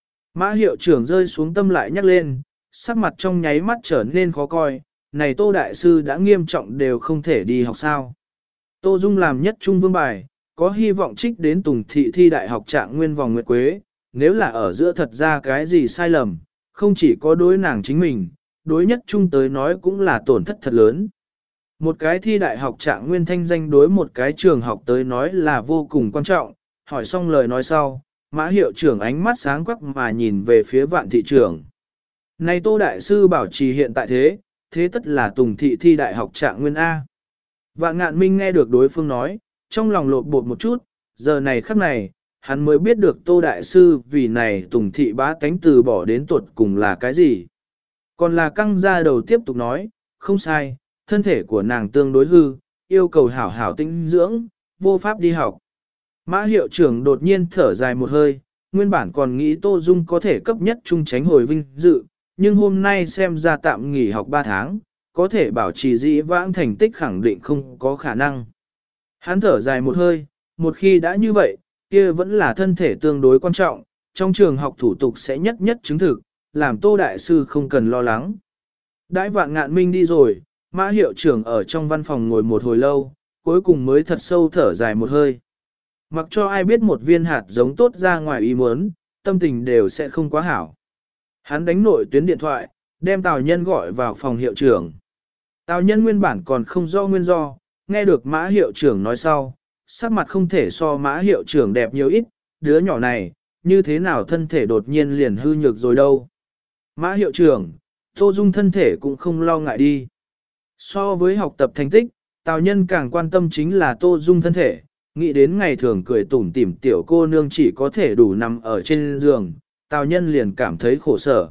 Mã hiệu trưởng rơi xuống tâm lại nhắc lên, sắc mặt trong nháy mắt trở nên khó coi, này Tô Đại Sư đã nghiêm trọng đều không thể đi học sao. Tô Dung làm nhất trung vương bài, có hy vọng trích đến Tùng Thị thi đại học trạng nguyên vòng nguyệt quế, nếu là ở giữa thật ra cái gì sai lầm, không chỉ có đối nàng chính mình, đối nhất trung tới nói cũng là tổn thất thật lớn. Một cái thi đại học trạng nguyên thanh danh đối một cái trường học tới nói là vô cùng quan trọng, hỏi xong lời nói sau, Mã hiệu trưởng ánh mắt sáng quắc mà nhìn về phía Vạn thị trưởng. Này Tô Đại Sư bảo trì hiện tại thế tất là Tùng Thị thi đại học trạng nguyên A. Vạn Ngạn Minh nghe được đối phương nói, trong lòng lột bột một chút, giờ này khắc này, hắn mới biết được Tô Đại Sư vì này Tùng Thị bá tánh từ bỏ đến tuột cùng là cái gì. Còn là căng ra đầu tiếp tục nói, không sai, thân thể của nàng tương đối hư, yêu cầu hảo hảo tinh dưỡng, vô pháp đi học. Mã hiệu trưởng đột nhiên thở dài một hơi, nguyên bản còn nghĩ Tô Dung có thể cấp nhất trung tránh hồi vinh dự, nhưng hôm nay xem ra tạm nghỉ học 3 tháng, có thể bảo trì dĩ vãng thành tích khẳng định không có khả năng. Hắn thở dài một hơi, một khi đã như vậy, kia vẫn là thân thể tương đối quan trọng, trong trường học thủ tục sẽ nhất nhất chứng thực, làm Tô Đại Sư không cần lo lắng. Đãi Vạn Ngạn Minh đi rồi, Mã hiệu trưởng ở trong văn phòng ngồi một hồi lâu, cuối cùng mới thật sâu thở dài một hơi. Mặc cho ai biết một viên hạt giống tốt ra ngoài ý muốn, tâm tình đều sẽ không quá hảo. Hắn đánh nội tuyến điện thoại, đem Tào Nhân gọi vào phòng hiệu trưởng. Tào Nhân nguyên bản còn không rõ nguyên do, nghe được Mã hiệu trưởng nói sau, sắc mặt không thể so Mã hiệu trưởng đẹp nhiều ít, đứa nhỏ này, như thế nào thân thể đột nhiên liền hư nhược rồi đâu. Mã hiệu trưởng, Tô Dung thân thể cũng không lo ngại đi. So với học tập thành tích, Tào Nhân càng quan tâm chính là Tô Dung thân thể, nghĩ đến ngày thường cười tủm tỉm tiểu cô nương chỉ có thể đủ nằm ở trên giường, Tào Nhân liền cảm thấy khổ sở.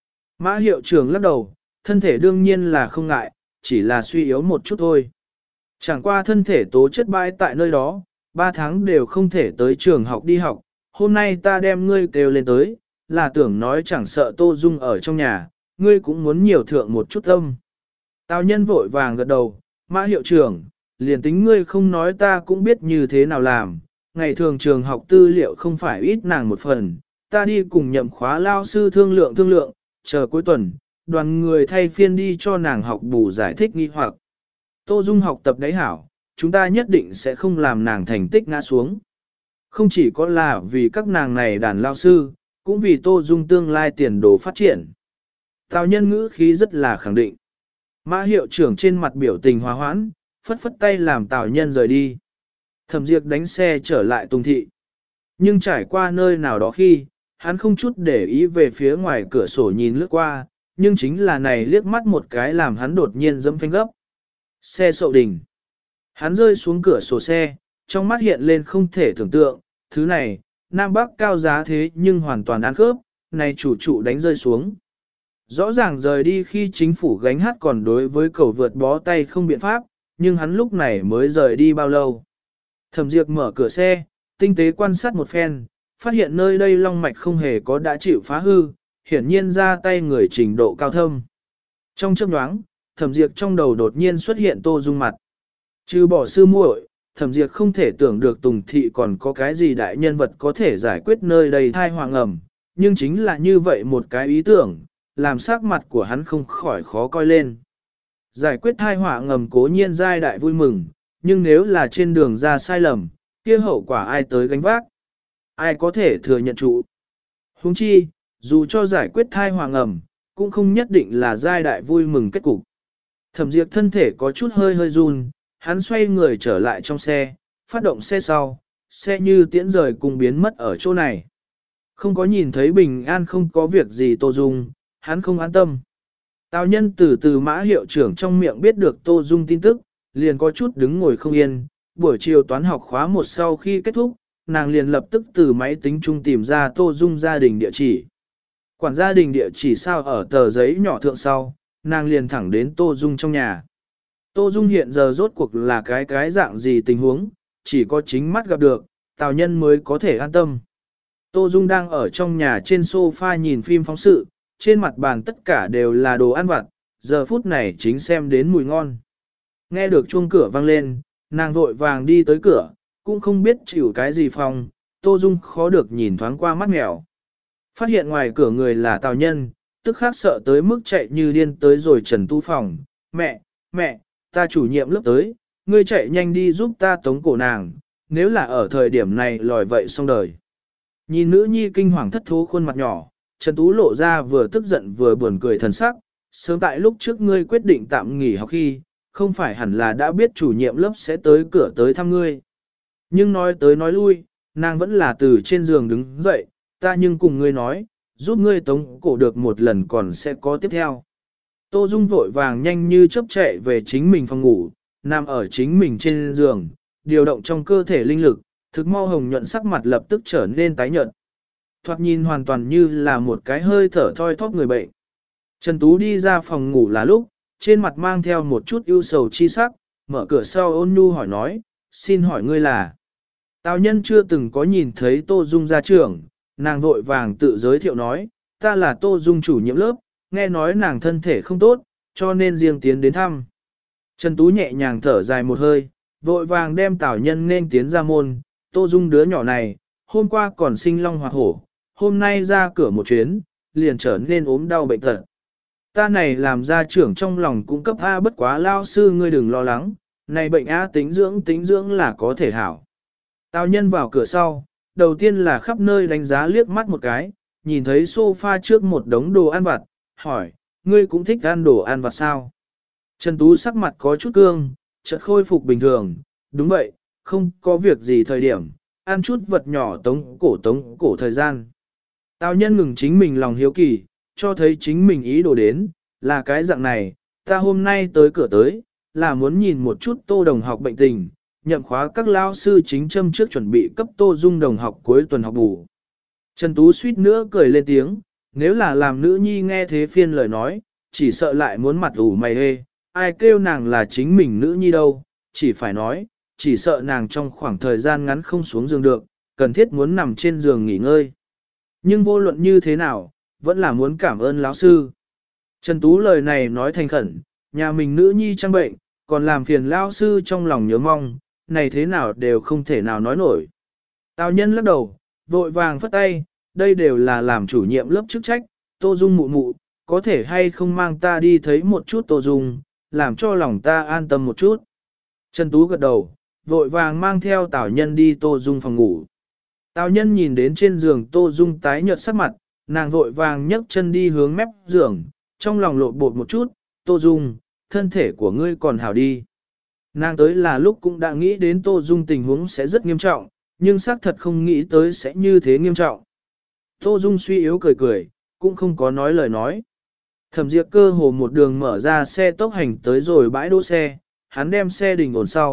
Mã hiệu trưởng lắc đầu, thân thể đương nhiên là không ngại, chỉ là suy yếu một chút thôi. Chẳng qua thân thể tố chất bãi tại nơi đó, 3 tháng đều không thể tới trường học đi học, hôm nay ta đem ngươi kêu lên tới, là tưởng nói chẳng sợ Tô Dung ở trong nhà, ngươi cũng muốn nhiều thượng một chút tâm. Tào Nhân vội vàng gật đầu, Mã hiệu trưởng, liền tính ngươi không nói ta cũng biết như thế nào làm, ngày thường trường học tư liệu không phải ít nàng một phần, ta đi cùng nhậm khóa lao sư thương lượng, chờ cuối tuần, đoàn người thay phiên đi cho nàng học bù giải thích nghi hoặc. Tô Dung học tập đấy hảo, chúng ta nhất định sẽ không làm nàng thành tích ngã xuống. Không chỉ có là vì các nàng này đàn lao sư, cũng vì Tô Dung tương lai tiền đồ phát triển. Tào Nhân ngữ khí rất là khẳng định. Mã hiệu trưởng trên mặt biểu tình hòa hoãn, phất phất tay làm Tào Nhân rời đi. Thẩm Diệp đánh xe trở lại Tùng Thị. Nhưng trải qua nơi nào đó khi, hắn không chút để ý về phía ngoài cửa sổ nhìn lướt qua, nhưng chính là này liếc mắt một cái làm hắn đột nhiên dẫm phanh gấp. Xe Sậu Đình. Hắn rơi xuống cửa sổ xe, trong mắt hiện lên không thể tưởng tượng, thứ này, Nam Bắc cao giá thế nhưng hoàn toàn ăn khớp, này chủ trụ đánh rơi xuống. Rõ ràng rời đi khi chính phủ gánh hát còn đối với cầu vượt bó tay không biện pháp, nhưng hắn lúc này mới rời đi bao lâu. Thẩm Diệp mở cửa xe, tinh tế quan sát một phen, phát hiện nơi đây long mạch không hề có đã chịu phá hư, hiển nhiên ra tay người trình độ cao thâm. Trong chớp nhoáng, Thẩm Diệp trong đầu đột nhiên xuất hiện Tô Dung mặt. Trừ bỏ sư muội, Thẩm Diệp không thể tưởng được Tùng Thị còn có cái gì đại nhân vật có thể giải quyết nơi đây thai hoàng ẩm, nhưng chính là như vậy một cái ý tưởng, làm sắc mặt của hắn không khỏi khó coi lên. Giải quyết thai họa ngầm cố nhiên giai đại vui mừng, nhưng nếu là trên đường ra sai lầm, kia hậu quả ai tới gánh vác? Ai có thể thừa nhận trụ? Huống chi, dù cho giải quyết thai họa ngầm, cũng không nhất định là giai đại vui mừng kết cục. Thẩm Diệp thân thể có chút hơi hơi run, hắn xoay người trở lại trong xe, phát động xe sau, xe như tiễn rời cùng biến mất ở chỗ này. Không có nhìn thấy bình an không có việc gì Tô Dung, hắn không an tâm. Tào Nhân từ Mã hiệu trưởng trong miệng biết được Tô Dung tin tức, liền có chút đứng ngồi không yên, buổi chiều toán học khóa một sau khi kết thúc, nàng liền lập tức từ máy tính chung tìm ra Tô Dung gia đình địa chỉ. Quản gia đình địa chỉ sao ở tờ giấy nhỏ thượng sau, nàng liền thẳng đến Tô Dung trong nhà. Tô Dung hiện giờ rốt cuộc là cái dạng gì tình huống, chỉ có chính mắt gặp được, Tào Nhân mới có thể an tâm. Tô Dung đang ở trong nhà trên sofa nhìn phim phóng sự, trên mặt bàn tất cả đều là đồ ăn vặt, giờ phút này chính xem đến mùi ngon. Nghe được chuông cửa vang lên, nàng vội vàng đi tới cửa, cũng không biết chịu cái gì phòng, Tô Dung khó được nhìn thoáng qua mắt mèo. Phát hiện ngoài cửa người là Tào Nhân, tức khắc sợ tới mức chạy như điên tới rồi Trần Tu phòng. Mẹ, ta chủ nhiệm lớp tới, ngươi chạy nhanh đi giúp ta tống cổ nàng, nếu là ở thời điểm này lòi vậy xong đời. Nhìn nữ nhi kinh hoàng thất thố khuôn mặt nhỏ, Trần Tú lộ ra vừa tức giận vừa buồn cười thần sắc, sớm tại lúc trước ngươi quyết định tạm nghỉ học khi, không phải hẳn là đã biết chủ nhiệm lớp sẽ tới cửa tới thăm ngươi. Nhưng nói tới nói lui, nàng vẫn là từ trên giường đứng dậy, ta nhưng cùng ngươi nói, giúp ngươi tống cổ được một lần còn sẽ có tiếp theo. Tô Dung vội vàng nhanh như chớp chạy về chính mình phòng ngủ, nằm ở chính mình trên giường, điều động trong cơ thể linh lực, thực mau hồng nhuận sắc mặt lập tức trở nên tái nhợt. Thoạt nhìn hoàn toàn như là một cái hơi thở thoi thóp người bệnh. Trần Tú đi ra phòng ngủ là lúc, trên mặt mang theo một chút ưu sầu chi sắc, mở cửa sau ôn nhu hỏi nói, xin hỏi ngươi là. Tào Nhân chưa từng có nhìn thấy Tô Dung ra trường, nàng vội vàng tự giới thiệu nói, ta là Tô Dung chủ nhiệm lớp, nghe nói nàng thân thể không tốt, cho nên riêng tiến đến thăm. Trần Tú nhẹ nhàng thở dài một hơi, vội vàng đem Tào Nhân nên tiến ra môn, Tô Dung đứa nhỏ này, hôm qua còn sinh long hoạt hổ, hôm nay ra cửa một chuyến, liền trở nên ốm đau bệnh tật. Ta này làm gia trưởng trong lòng cũng cấp A bất quá lao sư ngươi đừng lo lắng, này bệnh A tính dưỡng là có thể hảo. Tào Nhân vào cửa sau, đầu tiên là khắp nơi đánh giá liếc mắt một cái, nhìn thấy sofa trước một đống đồ ăn vặt, hỏi, ngươi cũng thích ăn đồ ăn vặt sao? Trần Tú sắc mặt có chút cương, chợt khôi phục bình thường, đúng vậy, không có việc gì thời điểm, ăn chút vật nhỏ tống cổ thời gian. Tào Nhân ngừng chính mình lòng hiếu kỳ, cho thấy chính mình ý đồ đến, là cái dạng này, ta hôm nay tới cửa tới, là muốn nhìn một chút Tô đồng học bệnh tình, nhậm khóa các lao sư chính châm trước chuẩn bị cấp Tô Dung đồng học cuối tuần học bù. Trần Tú suýt nữa cười lên tiếng, nếu là làm nữ nhi nghe thế phiên lời nói, chỉ sợ lại muốn mặt ủ mày hê, ai kêu nàng là chính mình nữ nhi đâu, chỉ phải nói, chỉ sợ nàng trong khoảng thời gian ngắn không xuống giường được, cần thiết muốn nằm trên giường nghỉ ngơi. Nhưng vô luận như thế nào, vẫn là muốn cảm ơn lão sư. Trần Tú lời này nói thành khẩn, nhà mình nữ nhi trang bệnh, còn làm phiền lão sư trong lòng nhớ mong, này thế nào đều không thể nào nói nổi. Tào Nhân lắc đầu, vội vàng phất tay, đây đều là làm chủ nhiệm lớp chức trách, Tô Dung mụ, có thể hay không mang ta đi thấy một chút Tô Dung, làm cho lòng ta an tâm một chút. Trần Tú gật đầu, vội vàng mang theo Tào Nhân đi Tô Dung phòng ngủ. Tào Nhân nhìn đến trên giường Tô Dung tái nhợt sắc mặt, nàng vội vàng nhấc chân đi hướng mép giường, trong lòng lộn bột một chút, Tô Dung, thân thể của ngươi còn hảo đi. Nàng tới là lúc cũng đã nghĩ đến Tô Dung tình huống sẽ rất nghiêm trọng, nhưng xác thật không nghĩ tới sẽ như thế nghiêm trọng. Tô Dung suy yếu cười cười, cũng không có nói lời nói. Thẩm Diệp cơ hồ một đường mở ra xe tốc hành tới rồi bãi đỗ xe, hắn đem xe đình ổn sau,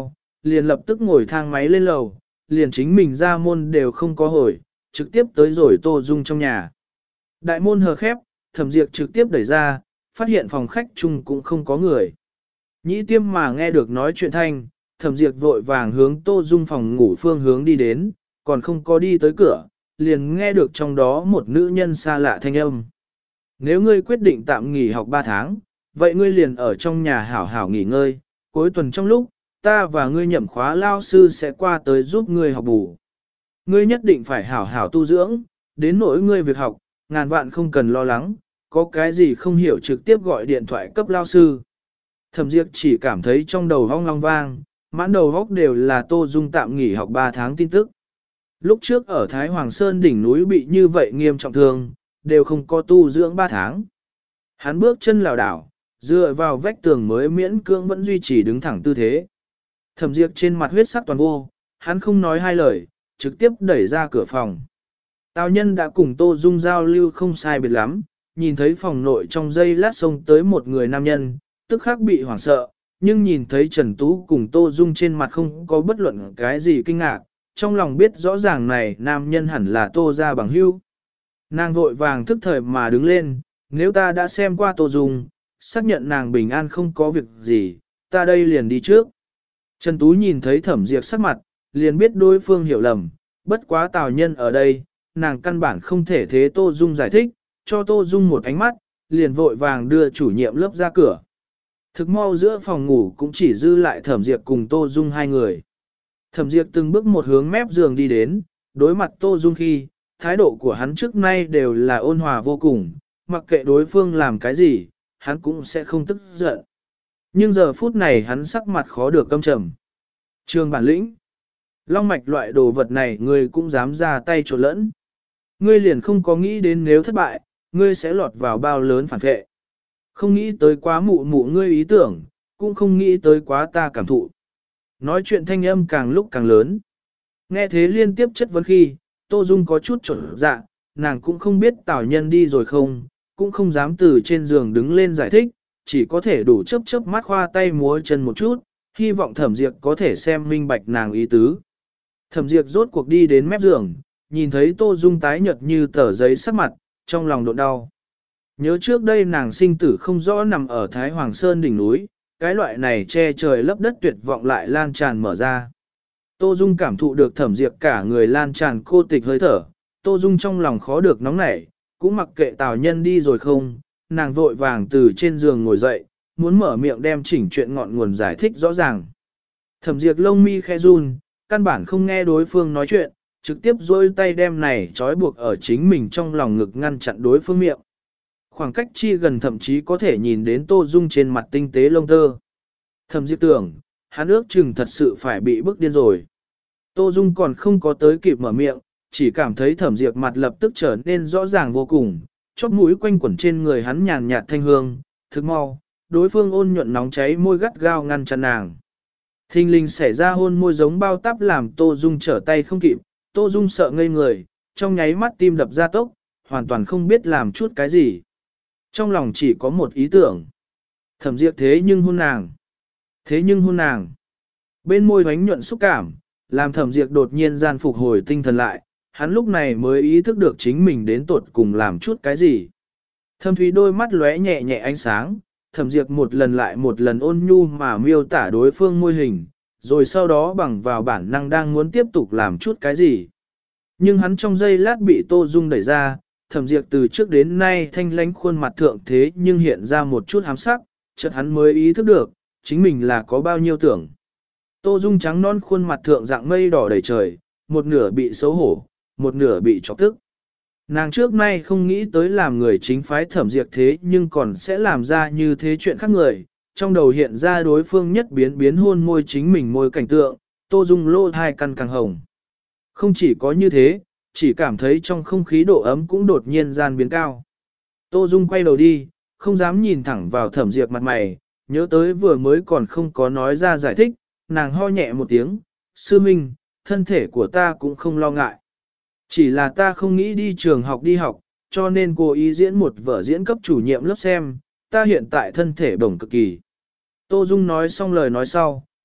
liền lập tức ngồi thang máy lên lầu, liền chính mình ra môn đều không có hồi, trực tiếp tới rồi Tô Dung trong nhà. Đại môn hờ khép, Thẩm Diệp trực tiếp đẩy ra, phát hiện phòng khách chung cũng không có người. Nhĩ Tiêm mà nghe được nói chuyện thanh, Thẩm Diệp vội vàng hướng Tô Dung phòng ngủ phương hướng đi đến, còn không có đi tới cửa, liền nghe được trong đó một nữ nhân xa lạ thanh âm. Nếu ngươi quyết định tạm nghỉ học 3 tháng, vậy ngươi liền ở trong nhà hảo hảo nghỉ ngơi, cuối tuần trong lúc, ta và ngươi nhậm khóa lao sư sẽ qua tới giúp ngươi học bù. Ngươi nhất định phải hảo hảo tu dưỡng, đến nỗi ngươi việc học, ngàn vạn không cần lo lắng, có cái gì không hiểu trực tiếp gọi điện thoại cấp lao sư. Thẩm Diệp chỉ cảm thấy trong đầu hong long vang, mãn đầu góc đều là Tô Dung tạm nghỉ học 3 tháng tin tức. Lúc trước ở Thái Hoàng Sơn đỉnh núi bị như vậy nghiêm trọng thương, đều không có tu dưỡng 3 tháng. Hắn bước chân lảo đảo, dựa vào vách tường mới miễn cưỡng vẫn duy trì đứng thẳng tư thế. Thẩm Diệp trên mặt huyết sắc toàn vô, hắn không nói hai lời, trực tiếp đẩy ra cửa phòng. Tào Nhân đã cùng Tô Dung giao lưu không sai biệt lắm, nhìn thấy phòng nội trong giây lát xông tới một người nam nhân, tức khắc bị hoảng sợ, nhưng nhìn thấy Trần Tú cùng Tô Dung trên mặt không có bất luận cái gì kinh ngạc, trong lòng biết rõ ràng này nam nhân hẳn là Tô gia bằng hữu. Nàng vội vàng thức thời mà đứng lên, nếu ta đã xem qua Tô Dung, xác nhận nàng bình an không có việc gì, ta đây liền đi trước. Trần Tú nhìn thấy Thẩm Diệp sắc mặt, liền biết đối phương hiểu lầm, bất quá Tào Nhân ở đây, nàng căn bản không thể thế Tô Dung giải thích, cho Tô Dung một ánh mắt, liền vội vàng đưa chủ nhiệm lớp ra cửa. Thực mau giữa phòng ngủ cũng chỉ dư lại Thẩm Diệp cùng Tô Dung hai người. Thẩm Diệp từng bước một hướng mép giường đi đến, đối mặt Tô Dung khi, thái độ của hắn trước nay đều là ôn hòa vô cùng, mặc kệ đối phương làm cái gì, hắn cũng sẽ không tức giận. Nhưng giờ phút này hắn sắc mặt khó được căm trầm. Trường bản lĩnh, long mạch loại đồ vật này ngươi cũng dám ra tay trộn lẫn. Ngươi liền không có nghĩ đến nếu thất bại, ngươi sẽ lọt vào bao lớn phản vệ. Không nghĩ tới quá mụ mụ ngươi ý tưởng, cũng không nghĩ tới quá ta cảm thụ. Nói chuyện thanh âm càng lúc càng lớn. Nghe thế liên tiếp chất vấn khi, Tô Dung có chút trộn dạ, nàng cũng không biết Tào Nhân đi rồi không, cũng không dám từ trên giường đứng lên giải thích, chỉ có thể đủ chớp mắt khoa tay múa chân một chút, hy vọng Thẩm Diệp có thể xem minh bạch nàng ý tứ. Thẩm Diệp rốt cuộc đi đến mép giường, nhìn thấy Tô Dung tái nhợt như tờ giấy sắc mặt, trong lòng độn đau. Nhớ trước đây nàng sinh tử không rõ nằm ở Thái Hoàng Sơn đỉnh núi, cái loại này che trời lấp đất tuyệt vọng lại lan tràn mở ra. Tô Dung cảm thụ được Thẩm Diệp cả người lan tràn cô tịch hơi thở, Tô Dung trong lòng khó được nóng nảy, cũng mặc kệ Tào Nhân đi rồi không, nàng vội vàng từ trên giường ngồi dậy, muốn mở miệng đem chỉnh chuyện ngọn nguồn giải thích rõ ràng. Thẩm Diệp lông mi khẽ run, căn bản không nghe đối phương nói chuyện, trực tiếp dôi tay đem này trói buộc ở chính mình trong lòng ngực ngăn chặn đối phương miệng. Khoảng cách chi gần thậm chí có thể nhìn đến Tô Dung trên mặt tinh tế lông tơ. Thẩm Diệp tưởng, hắn ước chừng thật sự phải bị bức điên rồi. Tô Dung còn không có tới kịp mở miệng, chỉ cảm thấy Thẩm Diệp mặt lập tức trở nên rõ ràng vô cùng, chóp mũi quanh quẩn trên người hắn nhàn nhạt thanh hương, thực mau, đối phương ôn nhuận nóng cháy môi gắt gao ngăn chặn nàng. Thình lình xảy ra hôn môi giống bao táp làm Tô Dung trở tay không kịp, Tô Dung sợ ngây người, trong nháy mắt tim đập ra tốc, hoàn toàn không biết làm chút cái gì. Trong lòng chỉ có một ý tưởng. Thẩm Diệp thế nhưng hôn nàng. Thế nhưng hôn nàng. Bên môi hoánh nhuận xúc cảm, làm Thẩm Diệp đột nhiên gian phục hồi tinh thần lại, hắn lúc này mới ý thức được chính mình đến tột cùng làm chút cái gì. Thâm thúy đôi mắt lóe nhẹ nhẹ ánh sáng, Thẩm Diệp một lần lại một lần ôn nhu mà miêu tả đối phương môi hình, rồi sau đó bằng vào bản năng đang muốn tiếp tục làm chút cái gì. Nhưng hắn trong giây lát bị Tô Dung đẩy ra, Thẩm Diệp từ trước đến nay thanh lánh khuôn mặt thượng thế nhưng hiện ra một chút hám sắc, chợt hắn mới ý thức được, chính mình là có bao nhiêu tưởng. Tô Dung trắng non khuôn mặt thượng dạng mây đỏ đầy trời, một nửa bị xấu hổ, một nửa bị chọc tức. Nàng trước nay không nghĩ tới làm người chính phái Thẩm Diệp thế nhưng còn sẽ làm ra như thế chuyện khác người, trong đầu hiện ra đối phương nhất biến hôn môi chính mình môi cảnh tượng, Tô Dung lô hai căn càng hồng. Không chỉ có như thế, chỉ cảm thấy trong không khí độ ấm cũng đột nhiên gian biến cao. Tô Dung quay đầu đi, không dám nhìn thẳng vào Thẩm Diệp mặt mày, nhớ tới vừa mới còn không có nói ra giải thích, nàng ho nhẹ một tiếng, sư minh, thân thể của ta cũng không lo ngại. Chỉ là ta không nghĩ đi trường học đi học, cho nên cố ý diễn một vở diễn cấp chủ nhiệm lớp xem, ta hiện tại thân thể bổng cực kỳ. Tô Dung nói xong lời nói sau,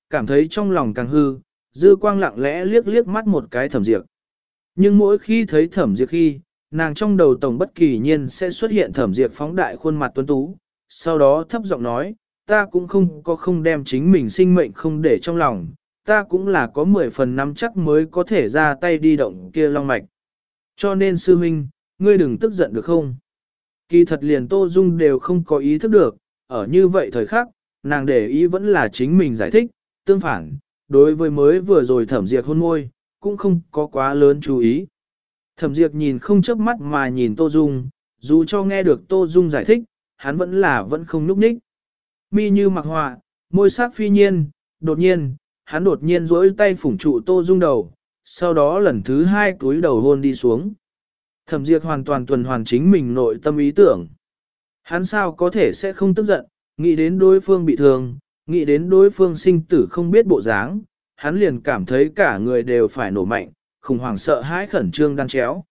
cảm thấy trong lòng càng hư, dư quang lặng lẽ liếc liếc mắt một cái Thẩm Diệp. Nhưng mỗi khi thấy Thẩm Diệp khi, nàng trong đầu tổng bất kỳ nhiên sẽ xuất hiện Thẩm Diệp phóng đại khuôn mặt tuấn tú, sau đó thấp giọng nói, ta cũng không đem chính mình sinh mệnh không để trong lòng, ta cũng là có 10 phần nắm chắc mới có thể ra tay đi động kia long mạch. Cho nên sư huynh, ngươi đừng tức giận được không? Kỳ thật liền Tô Dung đều không có ý thức được, ở như vậy thời khắc, nàng để ý vẫn là chính mình giải thích, tương phản, đối với mới vừa rồi Thẩm Diệp hôn môi, cũng không có quá lớn chú ý. Thẩm Diệp nhìn không chớp mắt mà nhìn Tô Dung, dù cho nghe được Tô Dung giải thích, hắn vẫn không nhúc nhích. Mi như mặc họa, môi sắc phi nhiên, đột nhiên, hắn đột nhiên duỗi tay phủng trụ Tô Dung đầu, sau đó lần thứ hai cúi đầu hôn đi xuống. Thẩm Diệp hoàn toàn tuần hoàn chính mình nội tâm ý tưởng. Hắn sao có thể sẽ không tức giận, nghĩ đến đối phương bị thương, nghĩ đến đối phương sinh tử không biết bộ dáng, hắn liền cảm thấy cả người đều phải nổ mạnh, khủng hoảng sợ hãi khẩn trương đan chéo.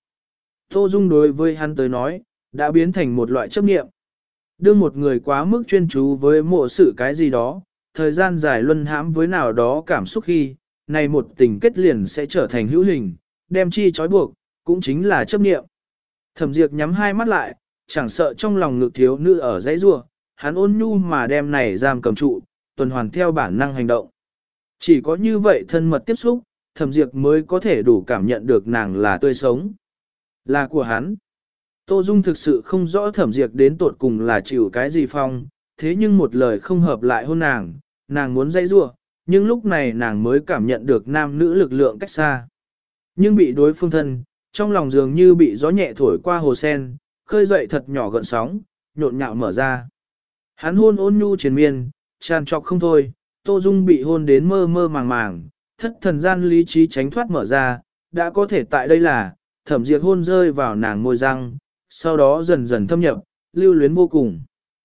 Tô Dung đối với hắn tới nói, đã biến thành một loại chấp niệm. Đương một người quá mức chuyên chú với mộ sự cái gì đó, thời gian dài luân hãm với nào đó cảm xúc khi, này một tình kết liền sẽ trở thành hữu hình, đem chi trói buộc, cũng chính là chấp niệm. Thẩm Diệp nhắm hai mắt lại, chẳng sợ trong lòng ngực thiếu nữ ở dãy rua, hắn ôn nhu mà đem này giam cầm trụ, tuần hoàn theo bản năng hành động. Chỉ có như vậy thân mật tiếp xúc, Thẩm Diệp mới có thể đủ cảm nhận được nàng là tươi sống, là của hắn. Tô Dung thực sự không rõ Thẩm Diệp đến tột cùng là chịu cái gì phong, thế nhưng một lời không hợp lại hôn nàng muốn dãy rua, nhưng lúc này nàng mới cảm nhận được nam nữ lực lượng cách xa. Nhưng bị đối phương thân, trong lòng dường như bị gió nhẹ thổi qua hồ sen, khơi dậy thật nhỏ gợn sóng, nhộn nhạo mở ra. Hắn hôn ôn nhu triền miên, tràn trọc không thôi, Tô Dung bị hôn đến mơ mơ màng màng, thất thần gian lý trí tránh thoát mở ra, đã có thể tại đây là, Thẩm Diệp hôn rơi vào nàng môi răng, sau đó dần dần thâm nhập, lưu luyến vô cùng.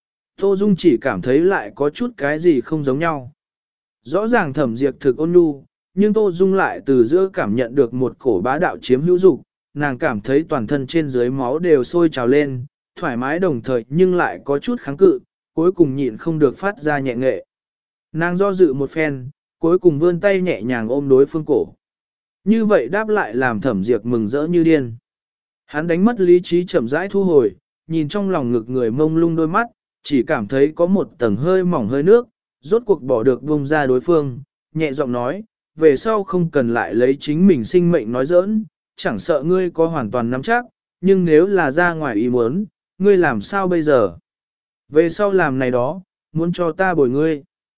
Tô Dung chỉ cảm thấy lại có chút cái gì không giống nhau. Rõ ràng Thẩm Diệp thực ôn nhu, nhưng Tô Dung lại từ giữa cảm nhận được một cổ bá đạo chiếm hữu dục, nàng cảm thấy toàn thân trên dưới máu đều sôi trào lên, thoải mái đồng thời nhưng lại có chút kháng cự, cuối cùng nhịn không được phát ra nhẹ nghệ. Nàng do dự một phen, cuối cùng vươn tay nhẹ nhàng ôm đối phương cổ. Như vậy đáp lại làm Thẩm Diệp mừng rỡ như điên. Hắn đánh mất lý trí chậm rãi thu hồi, nhìn trong lòng ngực người mông lung đôi mắt, chỉ cảm thấy có một tầng hơi mỏng hơi nước, rốt cuộc bỏ được buông ra đối phương, nhẹ giọng nói, về sau không cần lại lấy chính mình sinh mệnh nói giỡn, chẳng sợ ngươi có hoàn toàn nắm chắc, nhưng nếu là ra ngoài ý muốn, ngươi làm sao bây giờ? Về sau làm này đó, muốn cho ta bồi ngươi.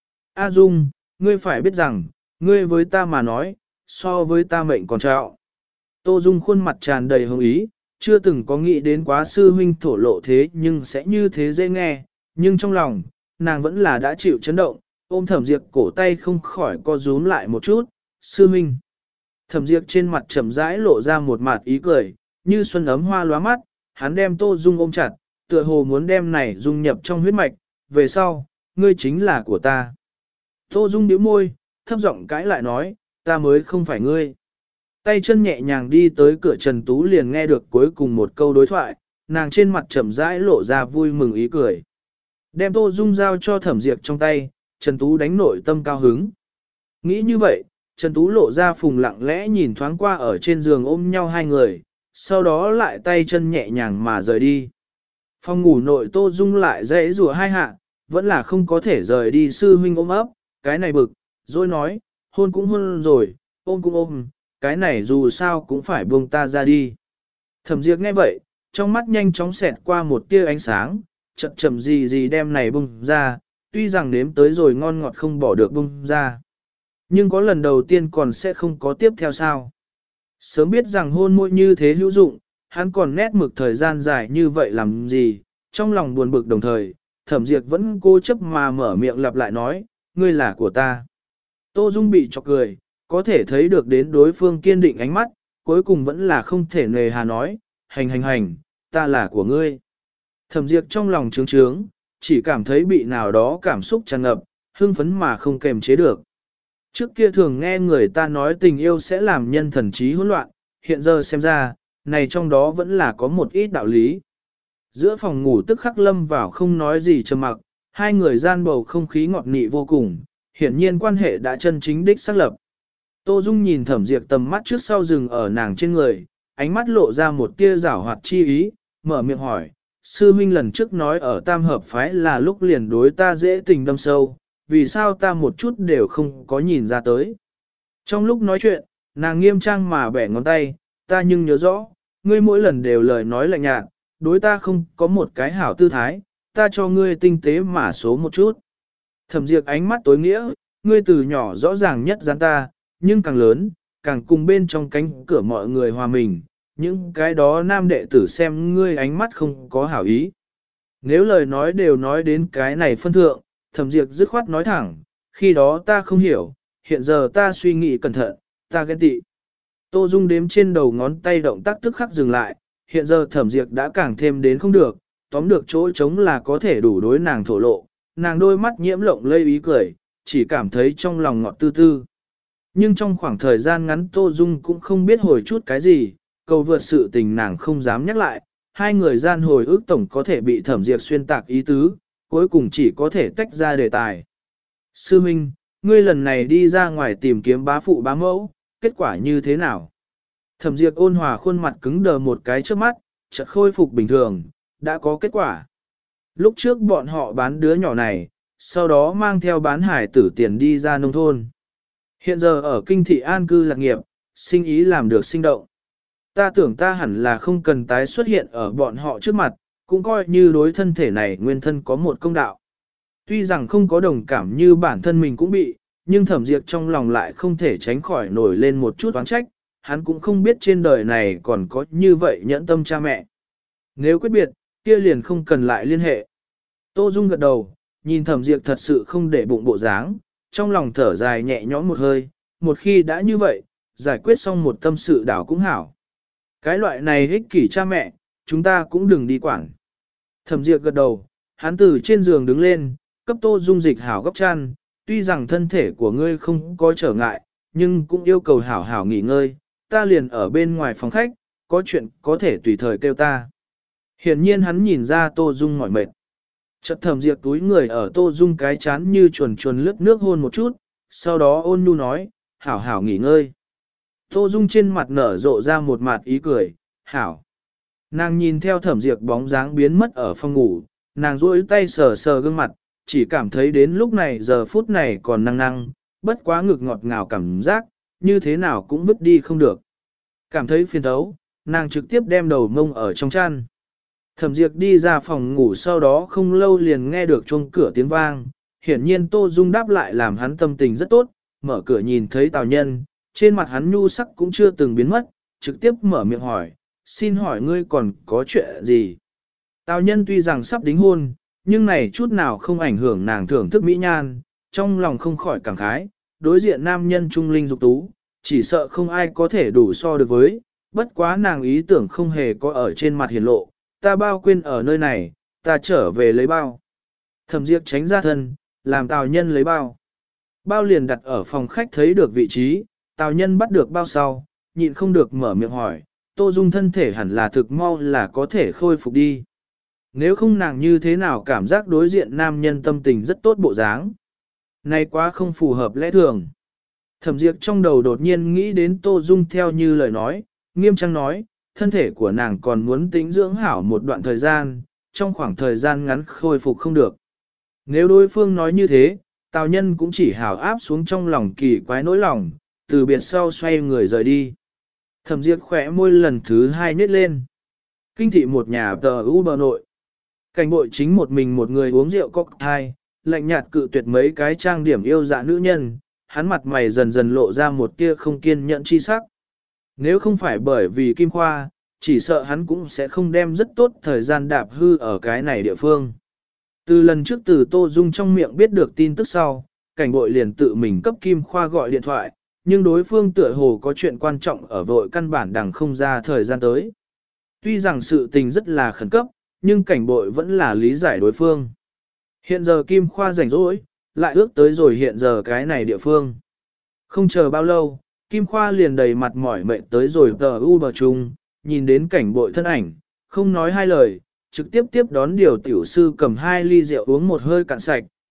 A Dung, ngươi phải biết rằng, ngươi với ta mà nói, so với ta mệnh còn trọng. Tô Dung khuôn mặt tràn đầy hồng ý, chưa từng có nghĩ đến quá sư huynh thổ lộ thế nhưng sẽ như thế dễ nghe, nhưng trong lòng, nàng vẫn là đã chịu chấn động, ôm Thẩm Diệp cổ tay không khỏi co rúm lại một chút, sư huynh. Thẩm Diệp trên mặt chậm rãi lộ ra một mặt ý cười, như xuân ấm hoa lóa mắt, hắn đem Tô Dung ôm chặt, tựa hồ muốn đem này dung nhập trong huyết mạch, về sau, ngươi chính là của ta. Tô Dung nhíu môi, thấp giọng cãi lại nói, ta mới không phải ngươi. Tay chân nhẹ nhàng đi tới cửa Trần Tú liền nghe được cuối cùng một câu đối thoại, nàng trên mặt chậm rãi lộ ra vui mừng ý cười. Đem Tô Dung giao cho Thẩm Diệp trong tay, Trần Tú đánh nội tâm cao hứng. Nghĩ như vậy, Trần Tú lộ ra phùng lặng lẽ nhìn thoáng qua ở trên giường ôm nhau hai người, sau đó lại tay chân nhẹ nhàng mà rời đi. Phòng ngủ nội Tô Dung lại dãy rùa hai hạ, vẫn là không có thể rời đi sư huynh ôm ấp, cái này bực, rồi nói, hôn cũng hôn rồi, ôm cũng ôm, cái này dù sao cũng phải buông ta ra đi. Thẩm Diệp nghe vậy, trong mắt nhanh chóng xẹt qua một tia ánh sáng, chậm chậm gì đem này bung ra, tuy rằng nếm tới rồi ngon ngọt không bỏ được bung ra. Nhưng có lần đầu tiên còn sẽ không có tiếp theo sao. Sớm biết rằng hôn môi như thế hữu dụng, hắn còn nét mực thời gian dài như vậy làm gì, trong lòng buồn bực đồng thời, Thẩm Diệp vẫn cố chấp mà mở miệng lặp lại nói, ngươi là của ta. Tô Dung bị chọc cười, có thể thấy được đến đối phương kiên định ánh mắt, cuối cùng vẫn là không thể nề hà nói, hành, ta là của ngươi. Thẩm Diệp trong lòng trướng trướng, chỉ cảm thấy bị nào đó cảm xúc tràn ngập, hưng phấn mà không kềm chế được. Trước kia thường nghe người ta nói tình yêu sẽ làm nhân thần trí hỗn loạn, hiện giờ xem ra, này trong đó vẫn là có một ít đạo lý. Giữa phòng ngủ tức khắc lâm vào không nói gì trầm mặc, hai người gian bầu không khí ngọt nị vô cùng, hiển nhiên quan hệ đã chân chính đích xác lập. Tô Dung nhìn Thẩm Diệp tầm mắt trước sau rừng ở nàng trên người, ánh mắt lộ ra một tia giảo hoạt chi ý, mở miệng hỏi, sư huynh lần trước nói ở tam hợp phái là lúc liền đối ta dễ tình đâm sâu, vì sao ta một chút đều không có nhìn ra tới. Trong lúc nói chuyện, nàng nghiêm trang mà bẻ ngón tay, ta nhưng nhớ rõ, ngươi mỗi lần đều lời nói lạnh nhạt, đối ta không có một cái hảo tư thái, ta cho ngươi tinh tế mà số một chút. Thẩm Diệp ánh mắt tối nghĩa, ngươi từ nhỏ rõ ràng nhất gián ta, nhưng càng lớn, càng cùng bên trong cánh cửa mọi người hòa mình, những cái đó nam đệ tử xem ngươi ánh mắt không có hảo ý. Nếu lời nói đều nói đến cái này phân thượng, Thẩm Diệp dứt khoát nói thẳng, khi đó ta không hiểu, hiện giờ ta suy nghĩ cẩn thận, ta ghen tị. Tô Dung đếm trên đầu ngón tay động tác tức khắc dừng lại, hiện giờ Thẩm Diệp đã càng thêm đến không được, tóm được chỗ trống là có thể đủ đối nàng thổ lộ, nàng đôi mắt nhiễm lộng lây ý cười, chỉ cảm thấy trong lòng ngọt tư tư. Nhưng trong khoảng thời gian ngắn Tô Dung cũng không biết hồi chút cái gì, cầu vượt sự tình nàng không dám nhắc lại, hai người gian hồi ước tổng có thể bị Thẩm Diệp xuyên tạc ý tứ, cuối cùng chỉ có thể tách ra đề tài. Sư Minh, ngươi lần này đi ra ngoài tìm kiếm bá phụ bá mẫu, kết quả như thế nào? Thẩm Diệp ôn hòa khuôn mặt cứng đờ một cái trước mắt, chợt khôi phục bình thường, đã có kết quả. Lúc trước bọn họ bán đứa nhỏ này, sau đó mang theo bán hải tử tiền đi ra nông thôn. Hiện giờ ở kinh thị an cư lạc nghiệp, sinh ý làm được sinh động. Ta tưởng ta hẳn là không cần tái xuất hiện ở bọn họ trước mặt, cũng coi như đối thân thể này nguyên thân có một công đạo. Tuy rằng không có đồng cảm như bản thân mình cũng bị, nhưng Thẩm Diệp trong lòng lại không thể tránh khỏi nổi lên một chút oán trách, hắn cũng không biết trên đời này còn có như vậy nhẫn tâm cha mẹ. Nếu quyết biệt, kia liền không cần lại liên hệ. Tô Dung gật đầu, nhìn Thẩm Diệp thật sự không để bụng bộ dáng, trong lòng thở dài nhẹ nhõm một hơi, một khi đã như vậy, giải quyết xong một tâm sự đảo cũng hảo. Cái loại này ích kỷ cha mẹ, chúng ta cũng đừng đi quản. Thẩm Diệp gật đầu, hắn từ trên giường đứng lên, cấp Tô Dung dịch hảo gấp chăn, tuy rằng thân thể của ngươi không có trở ngại, nhưng cũng yêu cầu hảo hảo nghỉ ngơi, ta liền ở bên ngoài phòng khách, có chuyện có thể tùy thời kêu ta. Hiển nhiên hắn nhìn ra Tô Dung mỏi mệt. Chợt Thẩm Diệp túi người ở Tô Dung cái chán như chuồn chuồn lướt nước hôn một chút, sau đó ôn nhu nói, hảo hảo nghỉ ngơi. Tô Dung trên mặt nở rộ ra một mặt ý cười, hảo. Nàng nhìn theo Thẩm Diệp bóng dáng biến mất ở phòng ngủ, nàng duỗi tay sờ sờ gương mặt, chỉ cảm thấy đến lúc này giờ phút này còn năng năng, bất quá ngực ngọt ngào cảm giác, như thế nào cũng vứt đi không được. Cảm thấy phiền thấu, nàng trực tiếp đem đầu mông ở trong chăn. Thẩm Diệp đi ra phòng ngủ sau đó không lâu liền nghe được chuông cửa tiếng vang, hiển nhiên Tô Dung đáp lại làm hắn tâm tình rất tốt, mở cửa nhìn thấy Tào Nhân, trên mặt hắn nhu sắc cũng chưa từng biến mất, trực tiếp mở miệng hỏi, xin hỏi ngươi còn có chuyện gì? Tào Nhân tuy rằng sắp đính hôn, nhưng này chút nào không ảnh hưởng nàng thưởng thức mỹ nhan, trong lòng không khỏi cảm khái, đối diện nam nhân trung linh dục tú, chỉ sợ không ai có thể đủ so được với, bất quá nàng ý tưởng không hề có ở trên mặt hiển lộ, ta bao quên ở nơi này, ta trở về lấy bao. Thẩm Diệp tránh ra thân, làm Tào Nhân lấy bao. Bao liền đặt ở phòng khách thấy được vị trí, Tào Nhân bắt được bao sau, nhịn không được mở miệng hỏi, Tô Dung thân thể hẳn là thực mau là có thể khôi phục đi. Nếu không nàng như thế nào cảm giác đối diện nam nhân tâm tình rất tốt bộ dáng. Này quá không phù hợp lẽ thường. Thẩm Diệp trong đầu đột nhiên nghĩ đến Tô Dung theo như lời nói, nghiêm trang nói, thân thể của nàng còn muốn tĩnh dưỡng hảo một đoạn thời gian, trong khoảng thời gian ngắn khôi phục không được. Nếu đối phương nói như thế, Tào Nhân cũng chỉ hảo áp xuống trong lòng kỳ quái nỗi lòng, từ biệt sau xoay người rời đi. Thẩm Diệp khỏe môi lần thứ hai nhếch lên. Kinh thị một nhà tờ u bờ nội. Cảnh bội chính một mình một người uống rượu cocktail, lạnh nhạt cự tuyệt mấy cái trang điểm yêu dạ nữ nhân, hắn mặt mày dần dần lộ ra một tia không kiên nhẫn chi sắc. Nếu không phải bởi vì Kim Khoa, chỉ sợ hắn cũng sẽ không đem rất tốt thời gian đạp hư ở cái này địa phương. Từ lần trước từ Tô Dung trong miệng biết được tin tức sau, cảnh bội liền tự mình cấp Kim Khoa gọi điện thoại, nhưng đối phương tựa hồ có chuyện quan trọng ở vội căn bản đằng không ra thời gian tới. Tuy rằng sự tình rất là khẩn cấp, nhưng cảnh bội vẫn là lý giải đối phương. Hiện giờ Kim Khoa rảnh rỗi, lại ước tới rồi hiện giờ cái này địa phương. Không chờ bao lâu, Kim Khoa liền đầy mặt mỏi mệt tới rồi tờ u bờ chung, nhìn đến cảnh bội thân ảnh, không nói hai lời, trực tiếp tiếp đón điều tiểu sư cầm 2 ly rượu uống một hơi cạn sạch,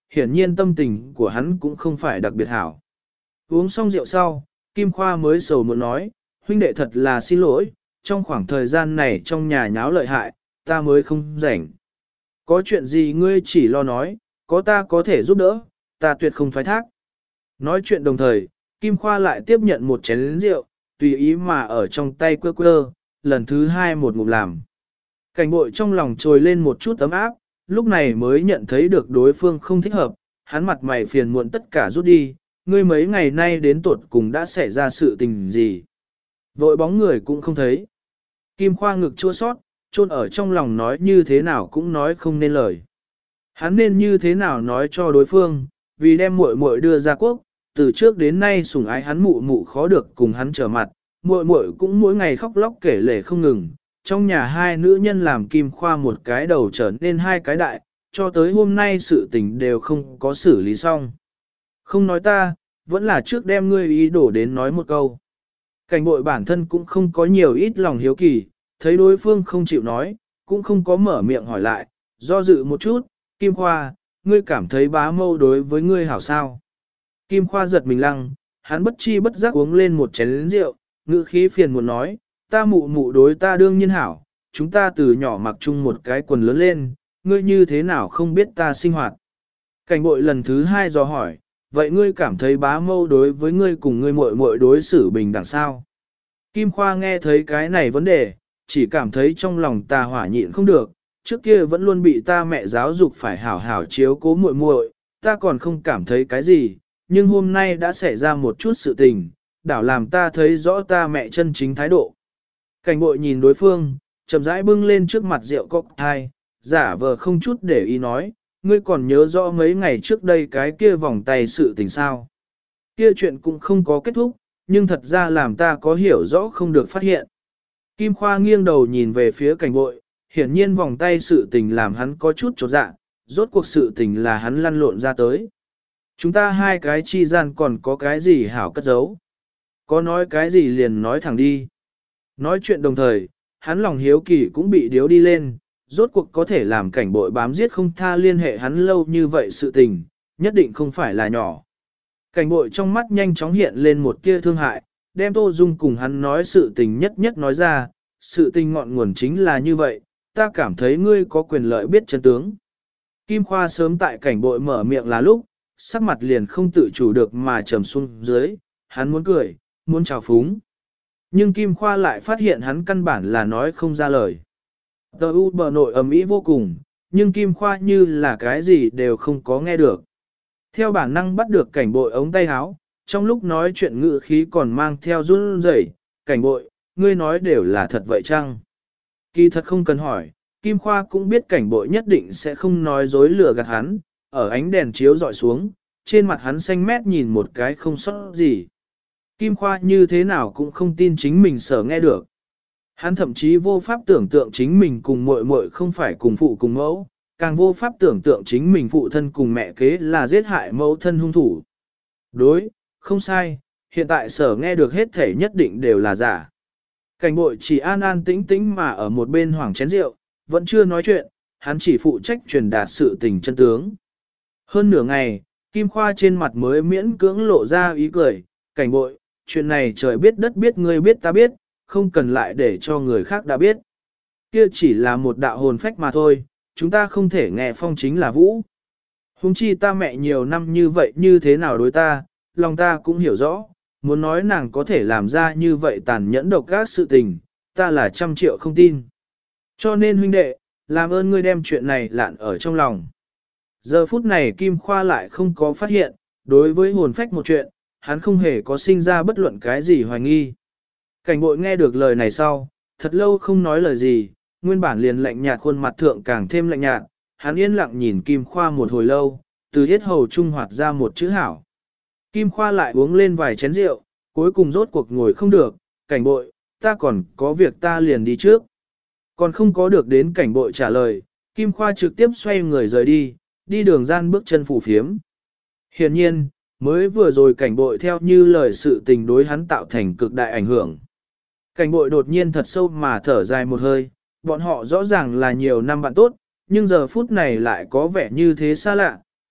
hiển nhiên tâm tình của hắn cũng không phải đặc biệt hảo. Uống xong rượu sau, Kim Khoa mới sầu muốn nói, huynh đệ thật là xin lỗi, trong khoảng thời gian này trong nhà nháo lợi hại, ta mới không rảnh. Có chuyện gì ngươi chỉ lo nói, có ta có thể giúp đỡ, ta tuyệt không thoái thác. Nói chuyện đồng thời, Kim Khoa lại tiếp nhận một chén rượu, tùy ý mà ở trong tay quơ quơ, lần thứ hai một ngụm làm. Cảnh bội trong lòng trồi lên một chút ấm áp, lúc này mới nhận thấy được đối phương không thích hợp, hắn mặt mày phiền muộn tất cả rút đi, ngươi mấy ngày nay đến tuột cùng đã xảy ra sự tình gì. Vội bóng người cũng không thấy. Kim Khoa ngực chua sót, chôn ở trong lòng nói như thế nào cũng nói không nên lời. Hắn nên như thế nào nói cho đối phương, vì đem muội muội đưa ra quốc, từ trước đến nay sủng ái hắn mụ mụ khó được cùng hắn trở mặt, muội muội cũng mỗi ngày khóc lóc kể lể không ngừng. Trong nhà hai nữ nhân làm Kim Khoa một cái đầu trở nên hai cái đại, cho tới hôm nay sự tình đều không có xử lý xong. Không nói ta, vẫn là trước đem ngươi ý đổ đến nói một câu. Cảnh bội bản thân cũng không có nhiều ít lòng hiếu kỳ, thấy đối phương không chịu nói, cũng không có mở miệng hỏi lại, do dự một chút, Kim Khoa, ngươi cảm thấy bá mâu đối với ngươi hảo sao. Kim Khoa giật mình lăng, hắn bất chi bất giác uống lên một chén rượu, ngữ khí phiền muốn nói, ta mụ mụ đối ta đương nhiên hảo, chúng ta từ nhỏ mặc chung một cái quần lớn lên, ngươi như thế nào không biết ta sinh hoạt. Cảnh bội lần thứ hai dò hỏi, vậy ngươi cảm thấy bá mâu đối với ngươi cùng ngươi muội muội đối xử bình đẳng sao? Kim Khoa nghe thấy cái này vấn đề, chỉ cảm thấy trong lòng ta hỏa nhịn không được, trước kia vẫn luôn bị ta mẹ giáo dục phải hảo hảo chiếu cố muội muội, ta còn không cảm thấy cái gì, nhưng hôm nay đã xảy ra một chút sự tình, đảo làm ta thấy rõ ta mẹ chân chính thái độ. Cảnh bội nhìn đối phương, chậm rãi bưng lên trước mặt rượu cocktail, giả vờ không chút để ý nói, ngươi còn nhớ rõ mấy ngày trước đây cái kia vòng tay sự tình sao. Kia chuyện cũng không có kết thúc, nhưng thật ra làm ta có hiểu rõ không được phát hiện. Kim Khoa nghiêng đầu nhìn về phía cảnh bội, hiển nhiên vòng tay sự tình làm hắn có chút chột dạ, rốt cuộc sự tình là hắn lăn lộn ra tới. Chúng ta hai cái chi gian còn có cái gì hảo cất giấu. Có nói cái gì liền nói thẳng đi. Nói chuyện đồng thời, hắn lòng hiếu kỳ cũng bị điếu đi lên, rốt cuộc có thể làm cảnh bội bám giết không tha liên hệ hắn lâu như vậy sự tình, nhất định không phải là nhỏ. Cảnh bội trong mắt nhanh chóng hiện lên một tia thương hại, đem Tô Dung cùng hắn nói sự tình nhất nhất nói ra, sự tình ngọn nguồn chính là như vậy, ta cảm thấy ngươi có quyền lợi biết chân tướng. Kim Khoa sớm tại cảnh bội mở miệng là lúc, sắc mặt liền không tự chủ được mà trầm xuống dưới, hắn muốn cười, muốn chào phúng. Nhưng Kim Khoa lại phát hiện hắn căn bản là nói không ra lời. Tờ U bờ nội ầm ĩ vô cùng, nhưng Kim Khoa như là cái gì đều không có nghe được. Theo bản năng bắt được cảnh bội ống tay áo, trong lúc nói chuyện ngữ khí còn mang theo run rẩy, cảnh bội, ngươi nói đều là thật vậy chăng? Kỳ thật không cần hỏi, Kim Khoa cũng biết cảnh bội nhất định sẽ không nói dối lừa gạt hắn, ở ánh đèn chiếu dọi xuống, trên mặt hắn xanh mét nhìn một cái không sót gì. Kim Khoa như thế nào cũng không tin chính mình sở nghe được. Hắn thậm chí vô pháp tưởng tượng chính mình cùng muội muội không phải cùng phụ cùng mẫu, càng vô pháp tưởng tượng chính mình phụ thân cùng mẹ kế là giết hại mẫu thân hung thủ. Đối, không sai, hiện tại sở nghe được hết thể nhất định đều là giả. Cảnh bội chỉ an an tĩnh tĩnh mà ở một bên hoảng chén rượu, vẫn chưa nói chuyện, hắn chỉ phụ trách truyền đạt sự tình chân tướng. Hơn nửa ngày, Kim Khoa trên mặt mới miễn cưỡng lộ ra ý cười, cảnh bội, chuyện này trời biết đất biết ngươi biết ta biết, không cần lại để cho người khác đã biết. Kia chỉ là một đạo hồn phách mà thôi, chúng ta không thể nghe phong chính là vũ. Hùng chi ta mẹ nhiều năm như vậy như thế nào đối ta, lòng ta cũng hiểu rõ, muốn nói nàng có thể làm ra như vậy tàn nhẫn độc ác sự tình, ta là 100.000.000 không tin. Cho nên huynh đệ, làm ơn ngươi đem chuyện này lạn ở trong lòng. Giờ phút này Kim Khoa lại không có phát hiện, đối với hồn phách một chuyện, hắn không hề có sinh ra bất luận cái gì hoài nghi. Cảnh bội nghe được lời này sau, thật lâu không nói lời gì, nguyên bản liền lạnh nhạt khuôn mặt thượng càng thêm lạnh nhạt, hắn yên lặng nhìn Kim Khoa một hồi lâu, từ hết hầu trung hoạt ra một chữ hảo. Kim Khoa lại uống lên vài chén rượu, cuối cùng rốt cuộc ngồi không được, cảnh bội, ta còn có việc ta liền đi trước. Còn không có được đến cảnh bội trả lời, Kim Khoa trực tiếp xoay người rời đi, đi đường gian bước chân phủ phiếm. Hiển nhiên, mới vừa rồi cảnh bội theo như lời sự tình đối hắn tạo thành cực đại ảnh hưởng. Cảnh bội đột nhiên thật sâu mà thở dài một hơi, bọn họ rõ ràng là nhiều năm bạn tốt, nhưng giờ phút này lại có vẻ như thế xa lạ,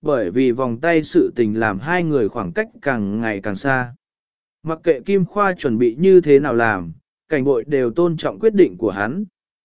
bởi vì vòng tay sự tình làm hai người khoảng cách càng ngày càng xa. Mặc kệ Kim Khoa chuẩn bị như thế nào làm, cảnh bội đều tôn trọng quyết định của hắn.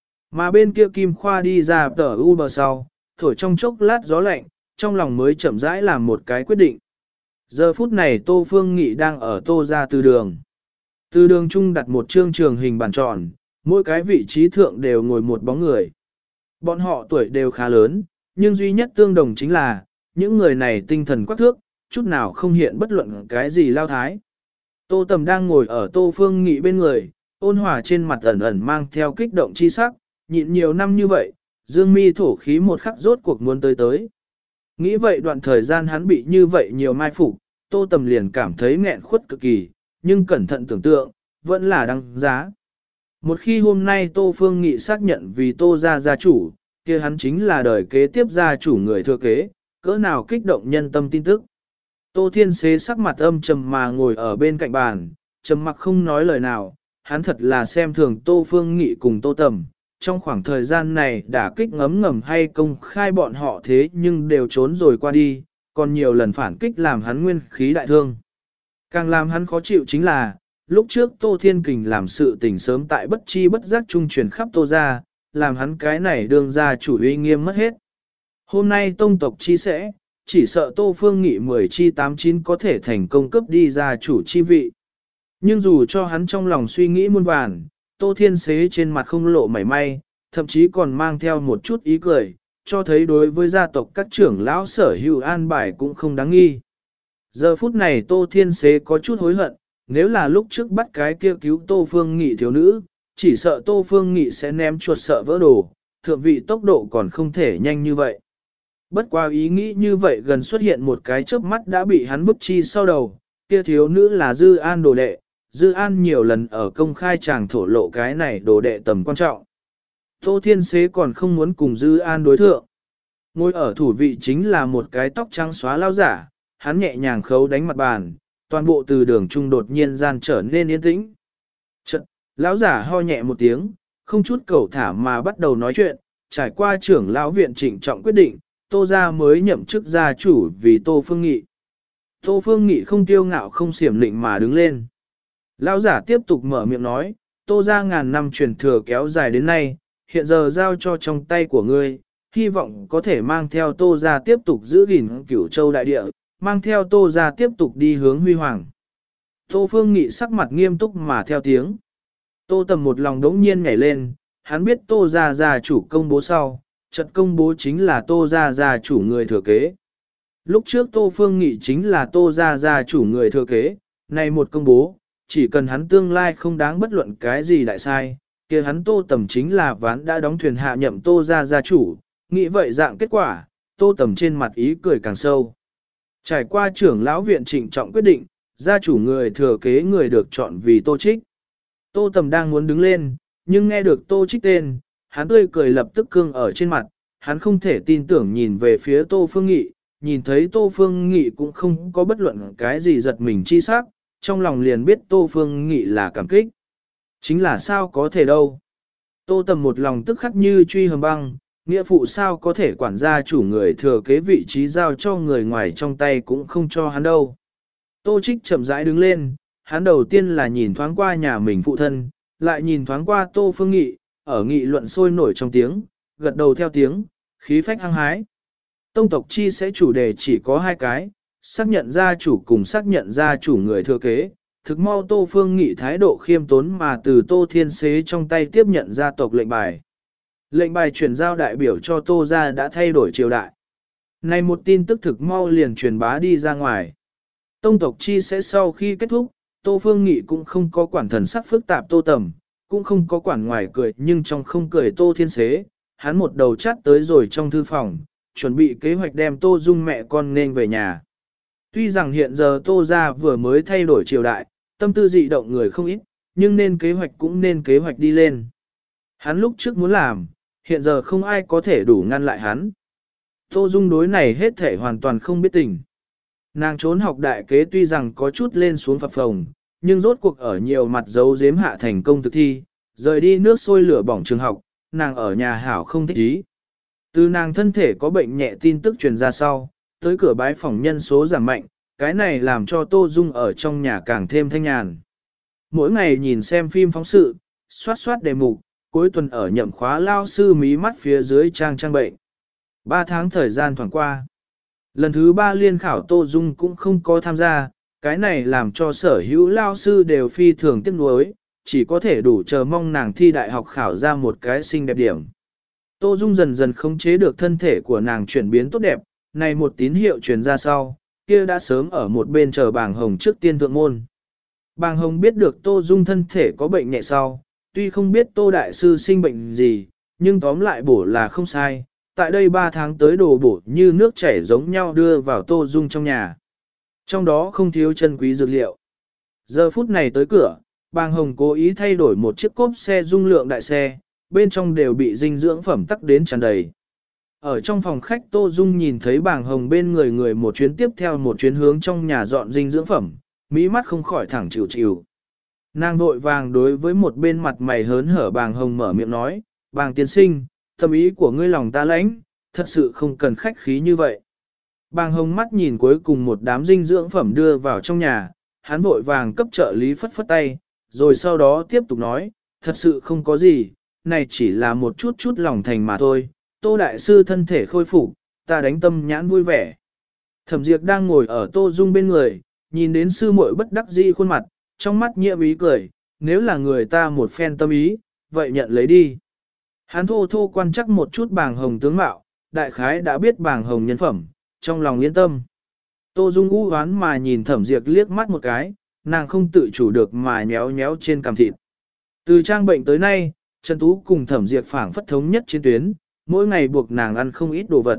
Mà bên kia Kim Khoa đi ra tờ Uber sau, thổi trong chốc lát gió lạnh, trong lòng mới chậm rãi làm một cái quyết định. Giờ phút này Tô Phương Nghị đang ở Tô ra từ đường. Từ đường chung đặt một trương trường hình bàn tròn, mỗi cái vị trí thượng đều ngồi một bóng người. Bọn họ tuổi đều khá lớn, nhưng duy nhất tương đồng chính là, những người này tinh thần quắc thước, chút nào không hiện bất luận cái gì lao thái. Tô Tầm đang ngồi ở Tô Phương Nghị bên người, ôn hòa trên mặt ẩn ẩn mang theo kích động chi sắc, nhịn nhiều năm như vậy, dương mi thổ khí một khắc rốt cuộc muốn tới. Nghĩ vậy đoạn thời gian hắn bị như vậy nhiều mai phục, Tô Tầm liền cảm thấy nghẹn khuất cực kỳ, nhưng cẩn thận tưởng tượng, vẫn là đăng giá. Một khi hôm nay Tô Phương Nghị xác nhận vì Tô gia gia chủ, kia hắn chính là đời kế tiếp gia chủ người thừa kế, cỡ nào kích động nhân tâm tin tức. Tô Thiên Xế sắc mặt âm trầm mà ngồi ở bên cạnh bàn, trầm mặc không nói lời nào, hắn thật là xem thường Tô Phương Nghị cùng Tô Tầm. Trong khoảng thời gian này đã kích ngấm ngầm hay công khai bọn họ thế nhưng đều trốn rồi qua đi, còn nhiều lần phản kích làm hắn nguyên khí đại thương. Càng làm hắn khó chịu chính là, lúc trước Tô Thiên Kình làm sự tình sớm tại bất chi bất giác trung truyền khắp Tô gia, làm hắn cái này đương ra chủ uy nghiêm mất hết. Hôm nay tông tộc chi sẽ, chỉ sợ Tô Phương Nghị 10 chi 89 có thể thành công cấp đi ra chủ chi vị. Nhưng dù cho hắn trong lòng suy nghĩ muôn vàn, Tô Thiên Xế trên mặt không lộ mảy may, thậm chí còn mang theo một chút ý cười, cho thấy đối với gia tộc các trưởng lão sở hữu an bài cũng không đáng nghi. Giờ phút này Tô Thiên Xế có chút hối hận, nếu là lúc trước bắt cái kia cứu Tô Phương Nghị thiếu nữ, chỉ sợ Tô Phương Nghị sẽ ném chuột sợ vỡ đồ, thượng vị tốc độ còn không thể nhanh như vậy. Bất qua ý nghĩ như vậy gần xuất hiện một cái chớp mắt đã bị hắn bức chi sau đầu, kia thiếu nữ là Dư An đồ đệ, Dư An nhiều lần ở công khai chàng thổ lộ cái này đồ đệ tầm quan trọng. Tô Thiên Xế còn không muốn cùng Dư An đối thượng. Ngồi ở thủ vị chính là một cái tóc trắng xóa lao giả, hắn nhẹ nhàng khấu đánh mặt bàn, toàn bộ từ đường trung đột nhiên gian trở nên yên tĩnh. Chật, lão giả ho nhẹ một tiếng, không chút cầu thả mà bắt đầu nói chuyện, trải qua trưởng lão viện trịnh trọng quyết định, Tô gia mới nhậm chức gia chủ vì Tô Phương Nghị. Tô Phương Nghị không tiêu ngạo không xiểm lịnh mà đứng lên. Lão giả tiếp tục mở miệng nói, Tô gia ngàn năm truyền thừa kéo dài đến nay, hiện giờ giao cho trong tay của ngươi, hy vọng có thể mang theo Tô gia tiếp tục giữ gìn Cửu Châu đại địa, mang theo Tô gia tiếp tục đi hướng huy hoàng. Tô Phương Nghị sắc mặt nghiêm túc mà theo tiếng. Tô Tầm một lòng đống nhiên nhảy lên, hắn biết Tô gia gia chủ công bố sau, chợt công bố chính là Tô gia gia chủ người thừa kế. Lúc trước Tô Phương Nghị chính là Tô gia gia chủ người thừa kế, này một công bố, chỉ cần hắn tương lai không đáng bất luận cái gì đại sai, kia hắn Tô Tầm chính là ván đã đóng thuyền hạ nhậm Tô gia gia chủ, nghĩ vậy dạng kết quả, Tô Tầm trên mặt ý cười càng sâu. Trải qua trưởng lão viện trịnh trọng quyết định, gia chủ người thừa kế người được chọn vì Tô Trích. Tô Tầm đang muốn đứng lên, nhưng nghe được Tô Trích tên, hắn tươi cười lập tức cương ở trên mặt, hắn không thể tin tưởng nhìn về phía Tô Phương Nghị, nhìn thấy Tô Phương Nghị cũng không có bất luận cái gì giật mình chi sắc, trong lòng liền biết Tô Phương Nghị là cảm kích. Chính là sao có thể đâu. Tô Tầm một lòng tức khắc như truy hầm băng, nghĩa phụ sao có thể quản gia chủ người thừa kế vị trí giao cho người ngoài trong tay cũng không cho hắn đâu. Tô Trích chậm rãi đứng lên, hắn đầu tiên là nhìn thoáng qua nhà mình phụ thân, lại nhìn thoáng qua Tô Phương Nghị, ở nghị luận sôi nổi trong tiếng, gật đầu theo tiếng, khí phách hăng hái. Tông tộc chi sẽ chủ đề chỉ có hai cái, xác nhận gia chủ cùng xác nhận gia chủ người thừa kế. Thực mau Tô Phương Nghị thái độ khiêm tốn mà từ Tô Thiên Xế trong tay tiếp nhận gia tộc lệnh bài. Lệnh bài chuyển giao đại biểu cho Tô gia đã thay đổi triều đại. Này một tin tức thực mau liền truyền bá đi ra ngoài. Tông tộc chi sẽ sau khi kết thúc, Tô Phương Nghị cũng không có quản thần sắc phức tạp Tô Tầm, cũng không có quản ngoài cười nhưng trong không cười Tô Thiên Xế, hắn một đầu chắt tới rồi trong thư phòng, chuẩn bị kế hoạch đem Tô Dung mẹ con nên về nhà. Tuy rằng hiện giờ Tô gia vừa mới thay đổi triều đại, tâm tư dị động người không ít, nhưng nên kế hoạch cũng nên kế hoạch đi lên. Hắn lúc trước muốn làm, hiện giờ không ai có thể đủ ngăn lại hắn. Tô Dung đối này hết thể hoàn toàn không biết tình. Nàng trốn học đại kế tuy rằng có chút lên xuống phập phồng, nhưng rốt cuộc ở nhiều mặt giấu giếm hạ thành công thực thi, rời đi nước sôi lửa bỏng trường học, nàng ở nhà hảo không thích ý. Từ nàng thân thể có bệnh nhẹ tin tức truyền ra sau, tới cửa bái phỏng nhân số giảm mạnh, cái này làm cho Tô Dung ở trong nhà càng thêm thanh nhàn. Mỗi ngày nhìn xem phim phóng sự, soát soát đề mục, cuối tuần ở nhậm khóa lao sư mí mắt phía dưới trang bệnh. 3 tháng thời gian thoảng qua. Lần thứ 3 liên khảo Tô Dung cũng không có tham gia, cái này làm cho sở hữu lao sư đều phi thường tiếc nuối, chỉ có thể đủ chờ mong nàng thi đại học khảo ra một cái xinh đẹp điểm. Tô Dung dần dần khống chế được thân thể của nàng chuyển biến tốt đẹp, này một tín hiệu truyền ra sau, kia đã sớm ở một bên chờ Bàng Hồng trước tiên thượng môn. Bàng Hồng biết được Tô Dung thân thể có bệnh nhẹ sau, tuy không biết Tô Đại Sư sinh bệnh gì, nhưng tóm lại bổ là không sai, tại đây 3 tháng tới đồ bổ như nước chảy giống nhau đưa vào Tô Dung trong nhà. Trong đó không thiếu chân quý dược liệu. Giờ phút này tới cửa, Bàng Hồng cố ý thay đổi một chiếc cốp xe dung lượng đại xe, bên trong đều bị dinh dưỡng phẩm tắc đến tràn đầy. Ở trong phòng khách Tô Dung nhìn thấy Bàng Hồng bên người người một chuyến tiếp theo một chuyến hướng trong nhà dọn dinh dưỡng phẩm, mỹ mắt không khỏi thẳng chịu chịu. Nàng vội vàng đối với một bên mặt mày hớn hở Bàng Hồng mở miệng nói, Bàng tiên sinh, tâm ý của ngươi lòng ta lãnh, thật sự không cần khách khí như vậy. Bàng Hồng mắt nhìn cuối cùng một đám dinh dưỡng phẩm đưa vào trong nhà, hắn vội vàng cấp trợ lý phất phất tay, rồi sau đó tiếp tục nói, thật sự không có gì, này chỉ là một chút lòng thành mà thôi, Tô Đại Sư thân thể khôi phục, ta đánh tâm nhãn vui vẻ. Thẩm Diệp đang ngồi ở Tô Dung bên người, nhìn đến sư muội bất đắc dĩ khuôn mặt, trong mắt nhiễm ý cười, nếu là người ta một phen tâm ý, vậy nhận lấy đi. Hắn thô quan chắc một chút Bàng Hồng tướng mạo, đại khái đã biết Bàng Hồng nhân phẩm, trong lòng yên tâm. Tô Dung u hoán mà nhìn Thẩm Diệp liếc mắt một cái, nàng không tự chủ được mà nhéo nhéo trên cằm thịt. Từ trang bệnh tới nay, Trần Tú cùng Thẩm Diệp phảng phất thống nhất trên tuyến, mỗi ngày buộc nàng ăn không ít đồ vật.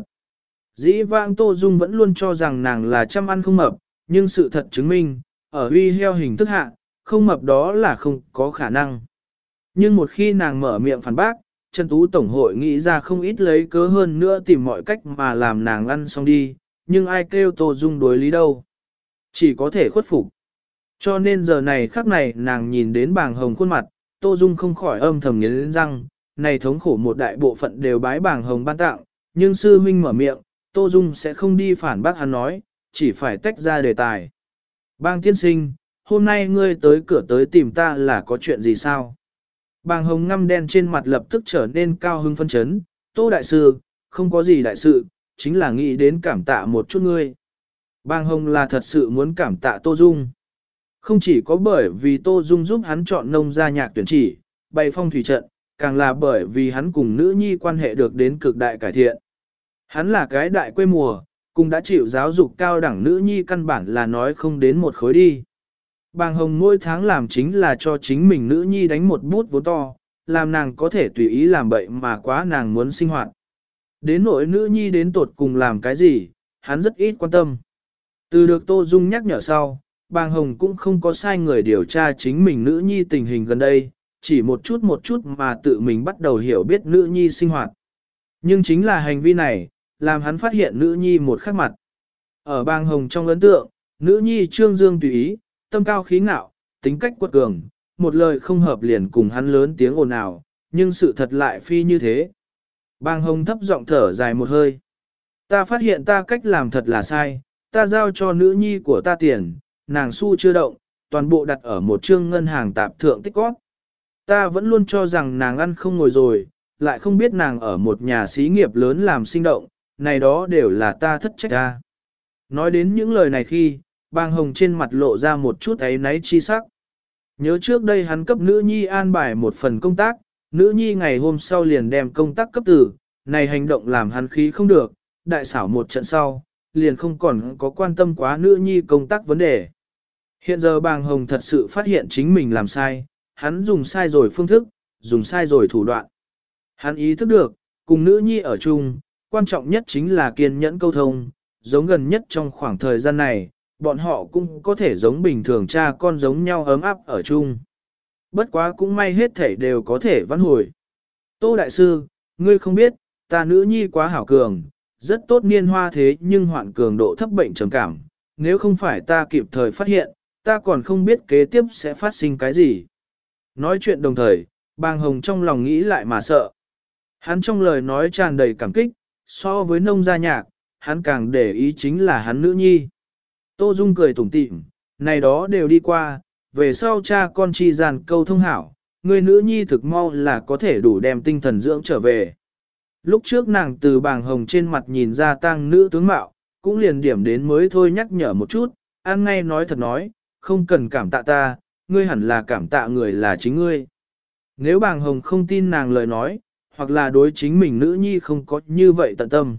Dĩ vãng Tô Dung vẫn luôn cho rằng nàng là chăm ăn không mập, nhưng sự thật chứng minh, ở uy heo hình thức hạ, không mập đó là không có khả năng. Nhưng một khi nàng mở miệng phản bác, Trần Tú Tổng hội nghĩ ra không ít lấy cớ hơn nữa tìm mọi cách mà làm nàng ăn xong đi, nhưng ai kêu Tô Dung đối lý đâu. Chỉ có thể khuất phục. Cho nên giờ này khắc này nàng nhìn đến Bàng Hồng khuôn mặt, Tô Dung không khỏi âm thầm nghiến răng, này thống khổ một đại bộ phận đều bái Bàng Hồng ban tặng, nhưng sư huynh mở miệng, Tô Dung sẽ không đi phản bác hắn nói, chỉ phải tách ra đề tài. Bàng tiên sinh, hôm nay ngươi tới cửa tới tìm ta là có chuyện gì sao? Bàng Hồng ngăm đen trên mặt lập tức trở nên cao hưng phân chấn, Tô Đại Sư, không có gì đại sự, chính là nghĩ đến cảm tạ một chút ngươi. Bàng Hồng là thật sự muốn cảm tạ Tô Dung. Không chỉ có bởi vì Tô Dung giúp hắn chọn nông gia nhạc tuyển chỉ, bày phong thủy trận, càng là bởi vì hắn cùng nữ nhi quan hệ được đến cực đại cải thiện. Hắn là cái đại quê mùa, cùng đã chịu giáo dục cao đẳng nữ nhi căn bản là nói không đến một khối đi. Bàng Hồng mỗi tháng làm chính là cho chính mình nữ nhi đánh một bút vốn to, làm nàng có thể tùy ý làm bậy mà quá nàng muốn sinh hoạt. Đến nỗi nữ nhi đến tột cùng làm cái gì, hắn rất ít quan tâm. Từ được Tô Dung nhắc nhở sau, Bàng Hồng cũng không có sai người điều tra chính mình nữ nhi tình hình gần đây, chỉ một chút mà tự mình bắt đầu hiểu biết nữ nhi sinh hoạt. Nhưng chính là hành vi này, làm hắn phát hiện nữ nhi một khác mặt. Ở Bàng Hồng trong ấn tượng, nữ nhi trương dương tùy ý, tâm cao khí ngạo, tính cách quật cường, một lời không hợp liền cùng hắn lớn tiếng ồn ào, nhưng sự thật lại phi như thế. Bàng Hồng thấp giọng thở dài một hơi. Ta phát hiện ta cách làm thật là sai, ta giao cho nữ nhi của ta tiền, nàng xu chưa động, toàn bộ đặt ở một trương ngân hàng tạp thượng tích góp. Ta vẫn luôn cho rằng nàng ăn không ngồi rồi, lại không biết nàng ở một nhà xí nghiệp lớn làm sinh động, này đó đều là ta thất trách ta. Nói đến những lời này khi, Bàng Hồng trên mặt lộ ra một chút áy náy chi sắc. Nhớ trước đây hắn cấp nữ nhi an bài một phần công tác, nữ nhi ngày hôm sau liền đem công tác cấp tử, này hành động làm hắn khí không được, đại xảo một trận sau, liền không còn có quan tâm quá nữ nhi công tác vấn đề. Hiện giờ Bàng Hồng thật sự phát hiện chính mình làm sai, hắn dùng sai rồi phương thức, dùng sai rồi thủ đoạn. Hắn ý thức được, cùng nữ nhi ở chung, quan trọng nhất chính là kiên nhẫn câu thông, giống gần nhất trong khoảng thời gian này, bọn họ cũng có thể giống bình thường cha con giống nhau ấm áp ở chung. Bất quá cũng may hết thảy đều có thể vãn hồi. Tô Đại Sư, ngươi không biết, ta nữ nhi quá hảo cường, rất tốt niên hoa thế nhưng hoạn cường độ thấp bệnh trầm cảm, nếu không phải ta kịp thời phát hiện, ta còn không biết kế tiếp sẽ phát sinh cái gì. Nói chuyện đồng thời, Bàng Hồng trong lòng nghĩ lại mà sợ. Hắn trong lời nói tràn đầy cảm kích, so với nông gia nhạc, hắn càng để ý chính là hắn nữ nhi. Tô Dung cười tủm tỉm, này đó đều đi qua, về sau cha con chi gian câu thông hảo, người nữ nhi thực mau là có thể đủ đem tinh thần dưỡng trở về. Lúc trước nàng từ bàng hồng trên mặt nhìn ra tang nữ tướng mạo, cũng liền điểm đến mới thôi nhắc nhở một chút, ăn ngay nói thật nói, không cần cảm tạ ta, ngươi hẳn là cảm tạ người là chính ngươi. Nếu bàng hồng không tin nàng lời nói, hoặc là đối chính mình nữ nhi không có như vậy tận tâm.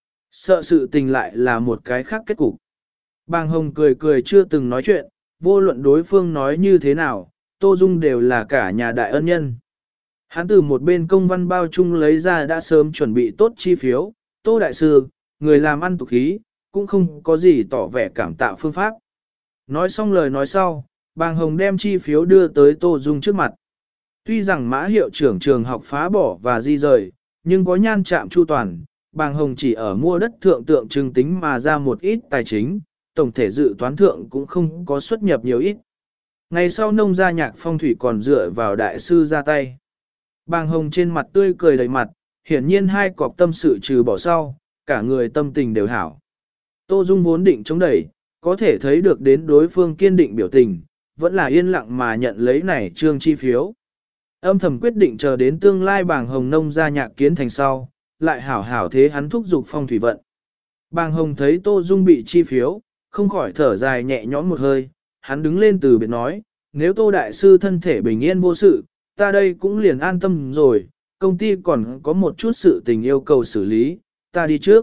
Sợ sự tình lại là một cái khác kết cục. Bàng hồng cười cười chưa từng nói chuyện, vô luận đối phương nói như thế nào, Tô Dung đều là cả nhà đại ân nhân. Hắn từ một bên công văn bao chung lấy ra đã sớm chuẩn bị tốt chi phiếu, Tô Đại Sư, người làm ăn tục khí, cũng không có gì tỏ vẻ cảm tạ phương pháp. Nói xong lời nói sau, bàng hồng đem chi phiếu đưa tới Tô Dung trước mặt. Tuy rằng mã hiệu trưởng trường học phá bỏ và di rời, nhưng có nhan trạm chu toàn, bàng hồng chỉ ở mua đất thượng tượng trưng tính mà ra một ít tài chính, tổng thể dự toán thượng cũng không có xuất nhập nhiều ít. Ngày sau nông gia nhạc phong thủy còn dựa vào đại sư ra tay. Bàng hồng trên mặt tươi cười đầy mặt, hiển nhiên hai cọp tâm sự trừ bỏ sau, cả người tâm tình đều hảo. Tô Dung vốn định chống đẩy, có thể thấy được đến đối phương kiên định biểu tình, vẫn là yên lặng mà nhận lấy này trương chi phiếu. Âm thầm quyết định chờ đến tương lai bàng hồng nông gia nhạc kiến thành sau, lại hảo hảo thế hắn thúc giục phong thủy vận. Bàng hồng thấy Tô Dung bị chi phiếu, không khỏi thở dài nhẹ nhõm một hơi, hắn đứng lên từ biệt nói, nếu Tô Đại Sư thân thể bình yên vô sự, ta đây cũng liền an tâm rồi, công ty còn có một chút sự tình yêu cầu xử lý, ta đi trước.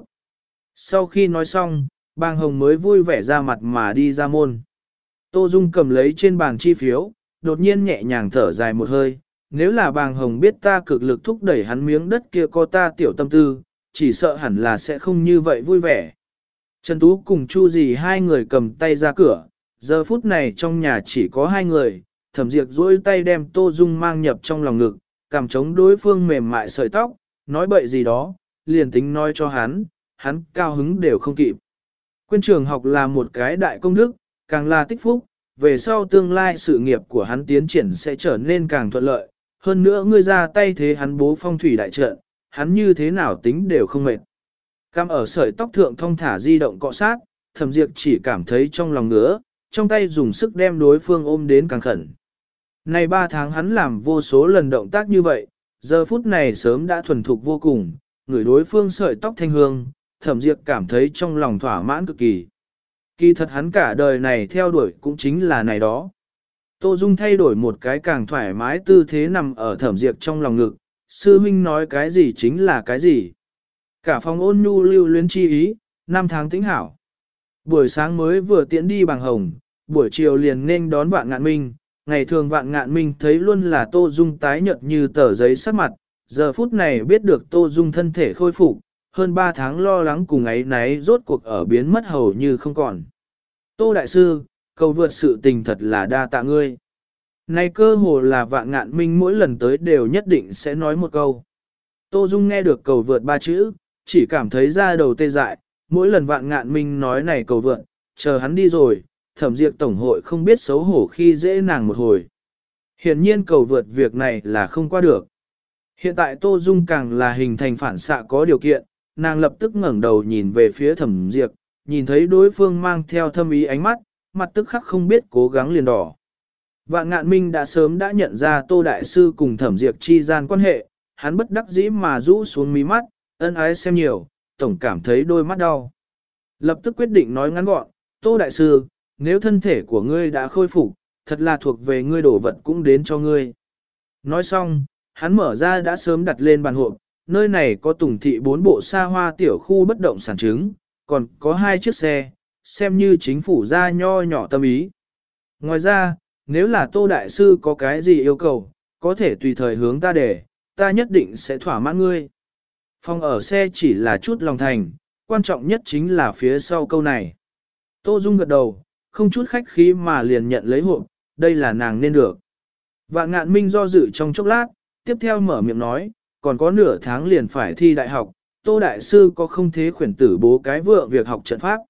Sau khi nói xong, bàng hồng mới vui vẻ ra mặt mà đi ra môn. Tô Dung cầm lấy trên bàn chi phiếu, đột nhiên nhẹ nhàng thở dài một hơi, nếu là bàng hồng biết ta cực lực thúc đẩy hắn miếng đất kia có ta tiểu tâm tư, chỉ sợ hẳn là sẽ không như vậy vui vẻ. Trần Tú cùng Chu Dì hai người cầm tay ra cửa, giờ phút này trong nhà chỉ có hai người, Thẩm Diệp duỗi tay đem Tô Dung mang nhập trong lòng ngực, cảm chống đối phương mềm mại sợi tóc, nói bậy gì đó, liền tính nói cho hắn cao hứng đều không kịp. Quyên trường học là một cái đại công đức, càng là tích phúc, về sau tương lai sự nghiệp của hắn tiến triển sẽ trở nên càng thuận lợi, hơn nữa ngươi ra tay thế hắn bố phong thủy đại trận, hắn như thế nào tính đều không mệt. Cam ở sợi tóc thượng thong thả di động cọ sát, Thẩm Diệp chỉ cảm thấy trong lòng ngứa, trong tay dùng sức đem đối phương ôm đến càng khẩn. Này 3 tháng hắn làm vô số lần động tác như vậy, giờ phút này sớm đã thuần thục vô cùng, người đối phương sợi tóc thanh hương, Thẩm Diệp cảm thấy trong lòng thỏa mãn cực kỳ. Kỳ thật hắn cả đời này theo đuổi cũng chính là này đó. Tô Dung thay đổi một cái càng thoải mái tư thế nằm ở Thẩm Diệp trong lòng ngực, sư huynh nói cái gì chính là cái gì. Cả phòng ôn nhu lưu luyến chi ý, 5 tháng tĩnh hảo. Buổi sáng mới vừa tiễn đi bằng hồng, buổi chiều liền nên đón Vạn Ngạn Minh. Ngày thường Vạn Ngạn Minh thấy luôn là Tô Dung tái nhợt như tờ giấy sắc mặt, giờ phút này biết được Tô Dung thân thể khôi phục, hơn 3 tháng lo lắng cùng ấy náy rốt cuộc ở biến mất hầu như không còn. Tô Đại Sư, cầu vượt sự tình thật là đa tạ ngươi. Này cơ hồ là Vạn Ngạn Minh mỗi lần tới đều nhất định sẽ nói một câu. Tô Dung nghe được cầu vượt 3 chữ, chỉ cảm thấy da đầu tê dại, mỗi lần Vạn Ngạn Minh nói này cầu vượt, chờ hắn đi rồi, Thẩm Diệp Tổng hội không biết xấu hổ khi dễ nàng một hồi. Hiển nhiên cầu vượt việc này là không qua được. Hiện tại Tô Dung càng là hình thành phản xạ có điều kiện, nàng lập tức ngẩng đầu nhìn về phía Thẩm Diệp, nhìn thấy đối phương mang theo thâm ý ánh mắt, mặt tức khắc không biết cố gắng liền đỏ. Vạn Ngạn Minh đã sớm đã nhận ra Tô Đại Sư cùng Thẩm Diệp chi gian quan hệ, hắn bất đắc dĩ mà rũ xuống mí mắt, ân ái xem nhiều, tổng cảm thấy đôi mắt đau. Lập tức quyết định nói ngắn gọn, Tô Đại Sư, nếu thân thể của ngươi đã khôi phục, thật là thuộc về ngươi đổ vật cũng đến cho ngươi. Nói xong, hắn mở ra đã sớm đặt lên bàn hộp, nơi này có Tùng thị 4 bộ xa hoa tiểu khu bất động sản chứng, còn có 2 chiếc xe, xem như chính phủ ra nho nhỏ tâm ý. Ngoài ra, nếu là Tô Đại Sư có cái gì yêu cầu, có thể tùy thời hướng ta để, ta nhất định sẽ thỏa mãn ngươi. Phòng ở xe chỉ là chút lòng thành, quan trọng nhất chính là phía sau câu này. Tô Dung gật đầu, không chút khách khí mà liền nhận lấy hộp, đây là nàng nên được. Vạn Ngạn Minh do dự trong chốc lát, tiếp theo mở miệng nói, còn có nửa tháng liền phải thi đại học, Tô Đại Sư có không thế khuyển tử bố cái vượng việc học trận pháp.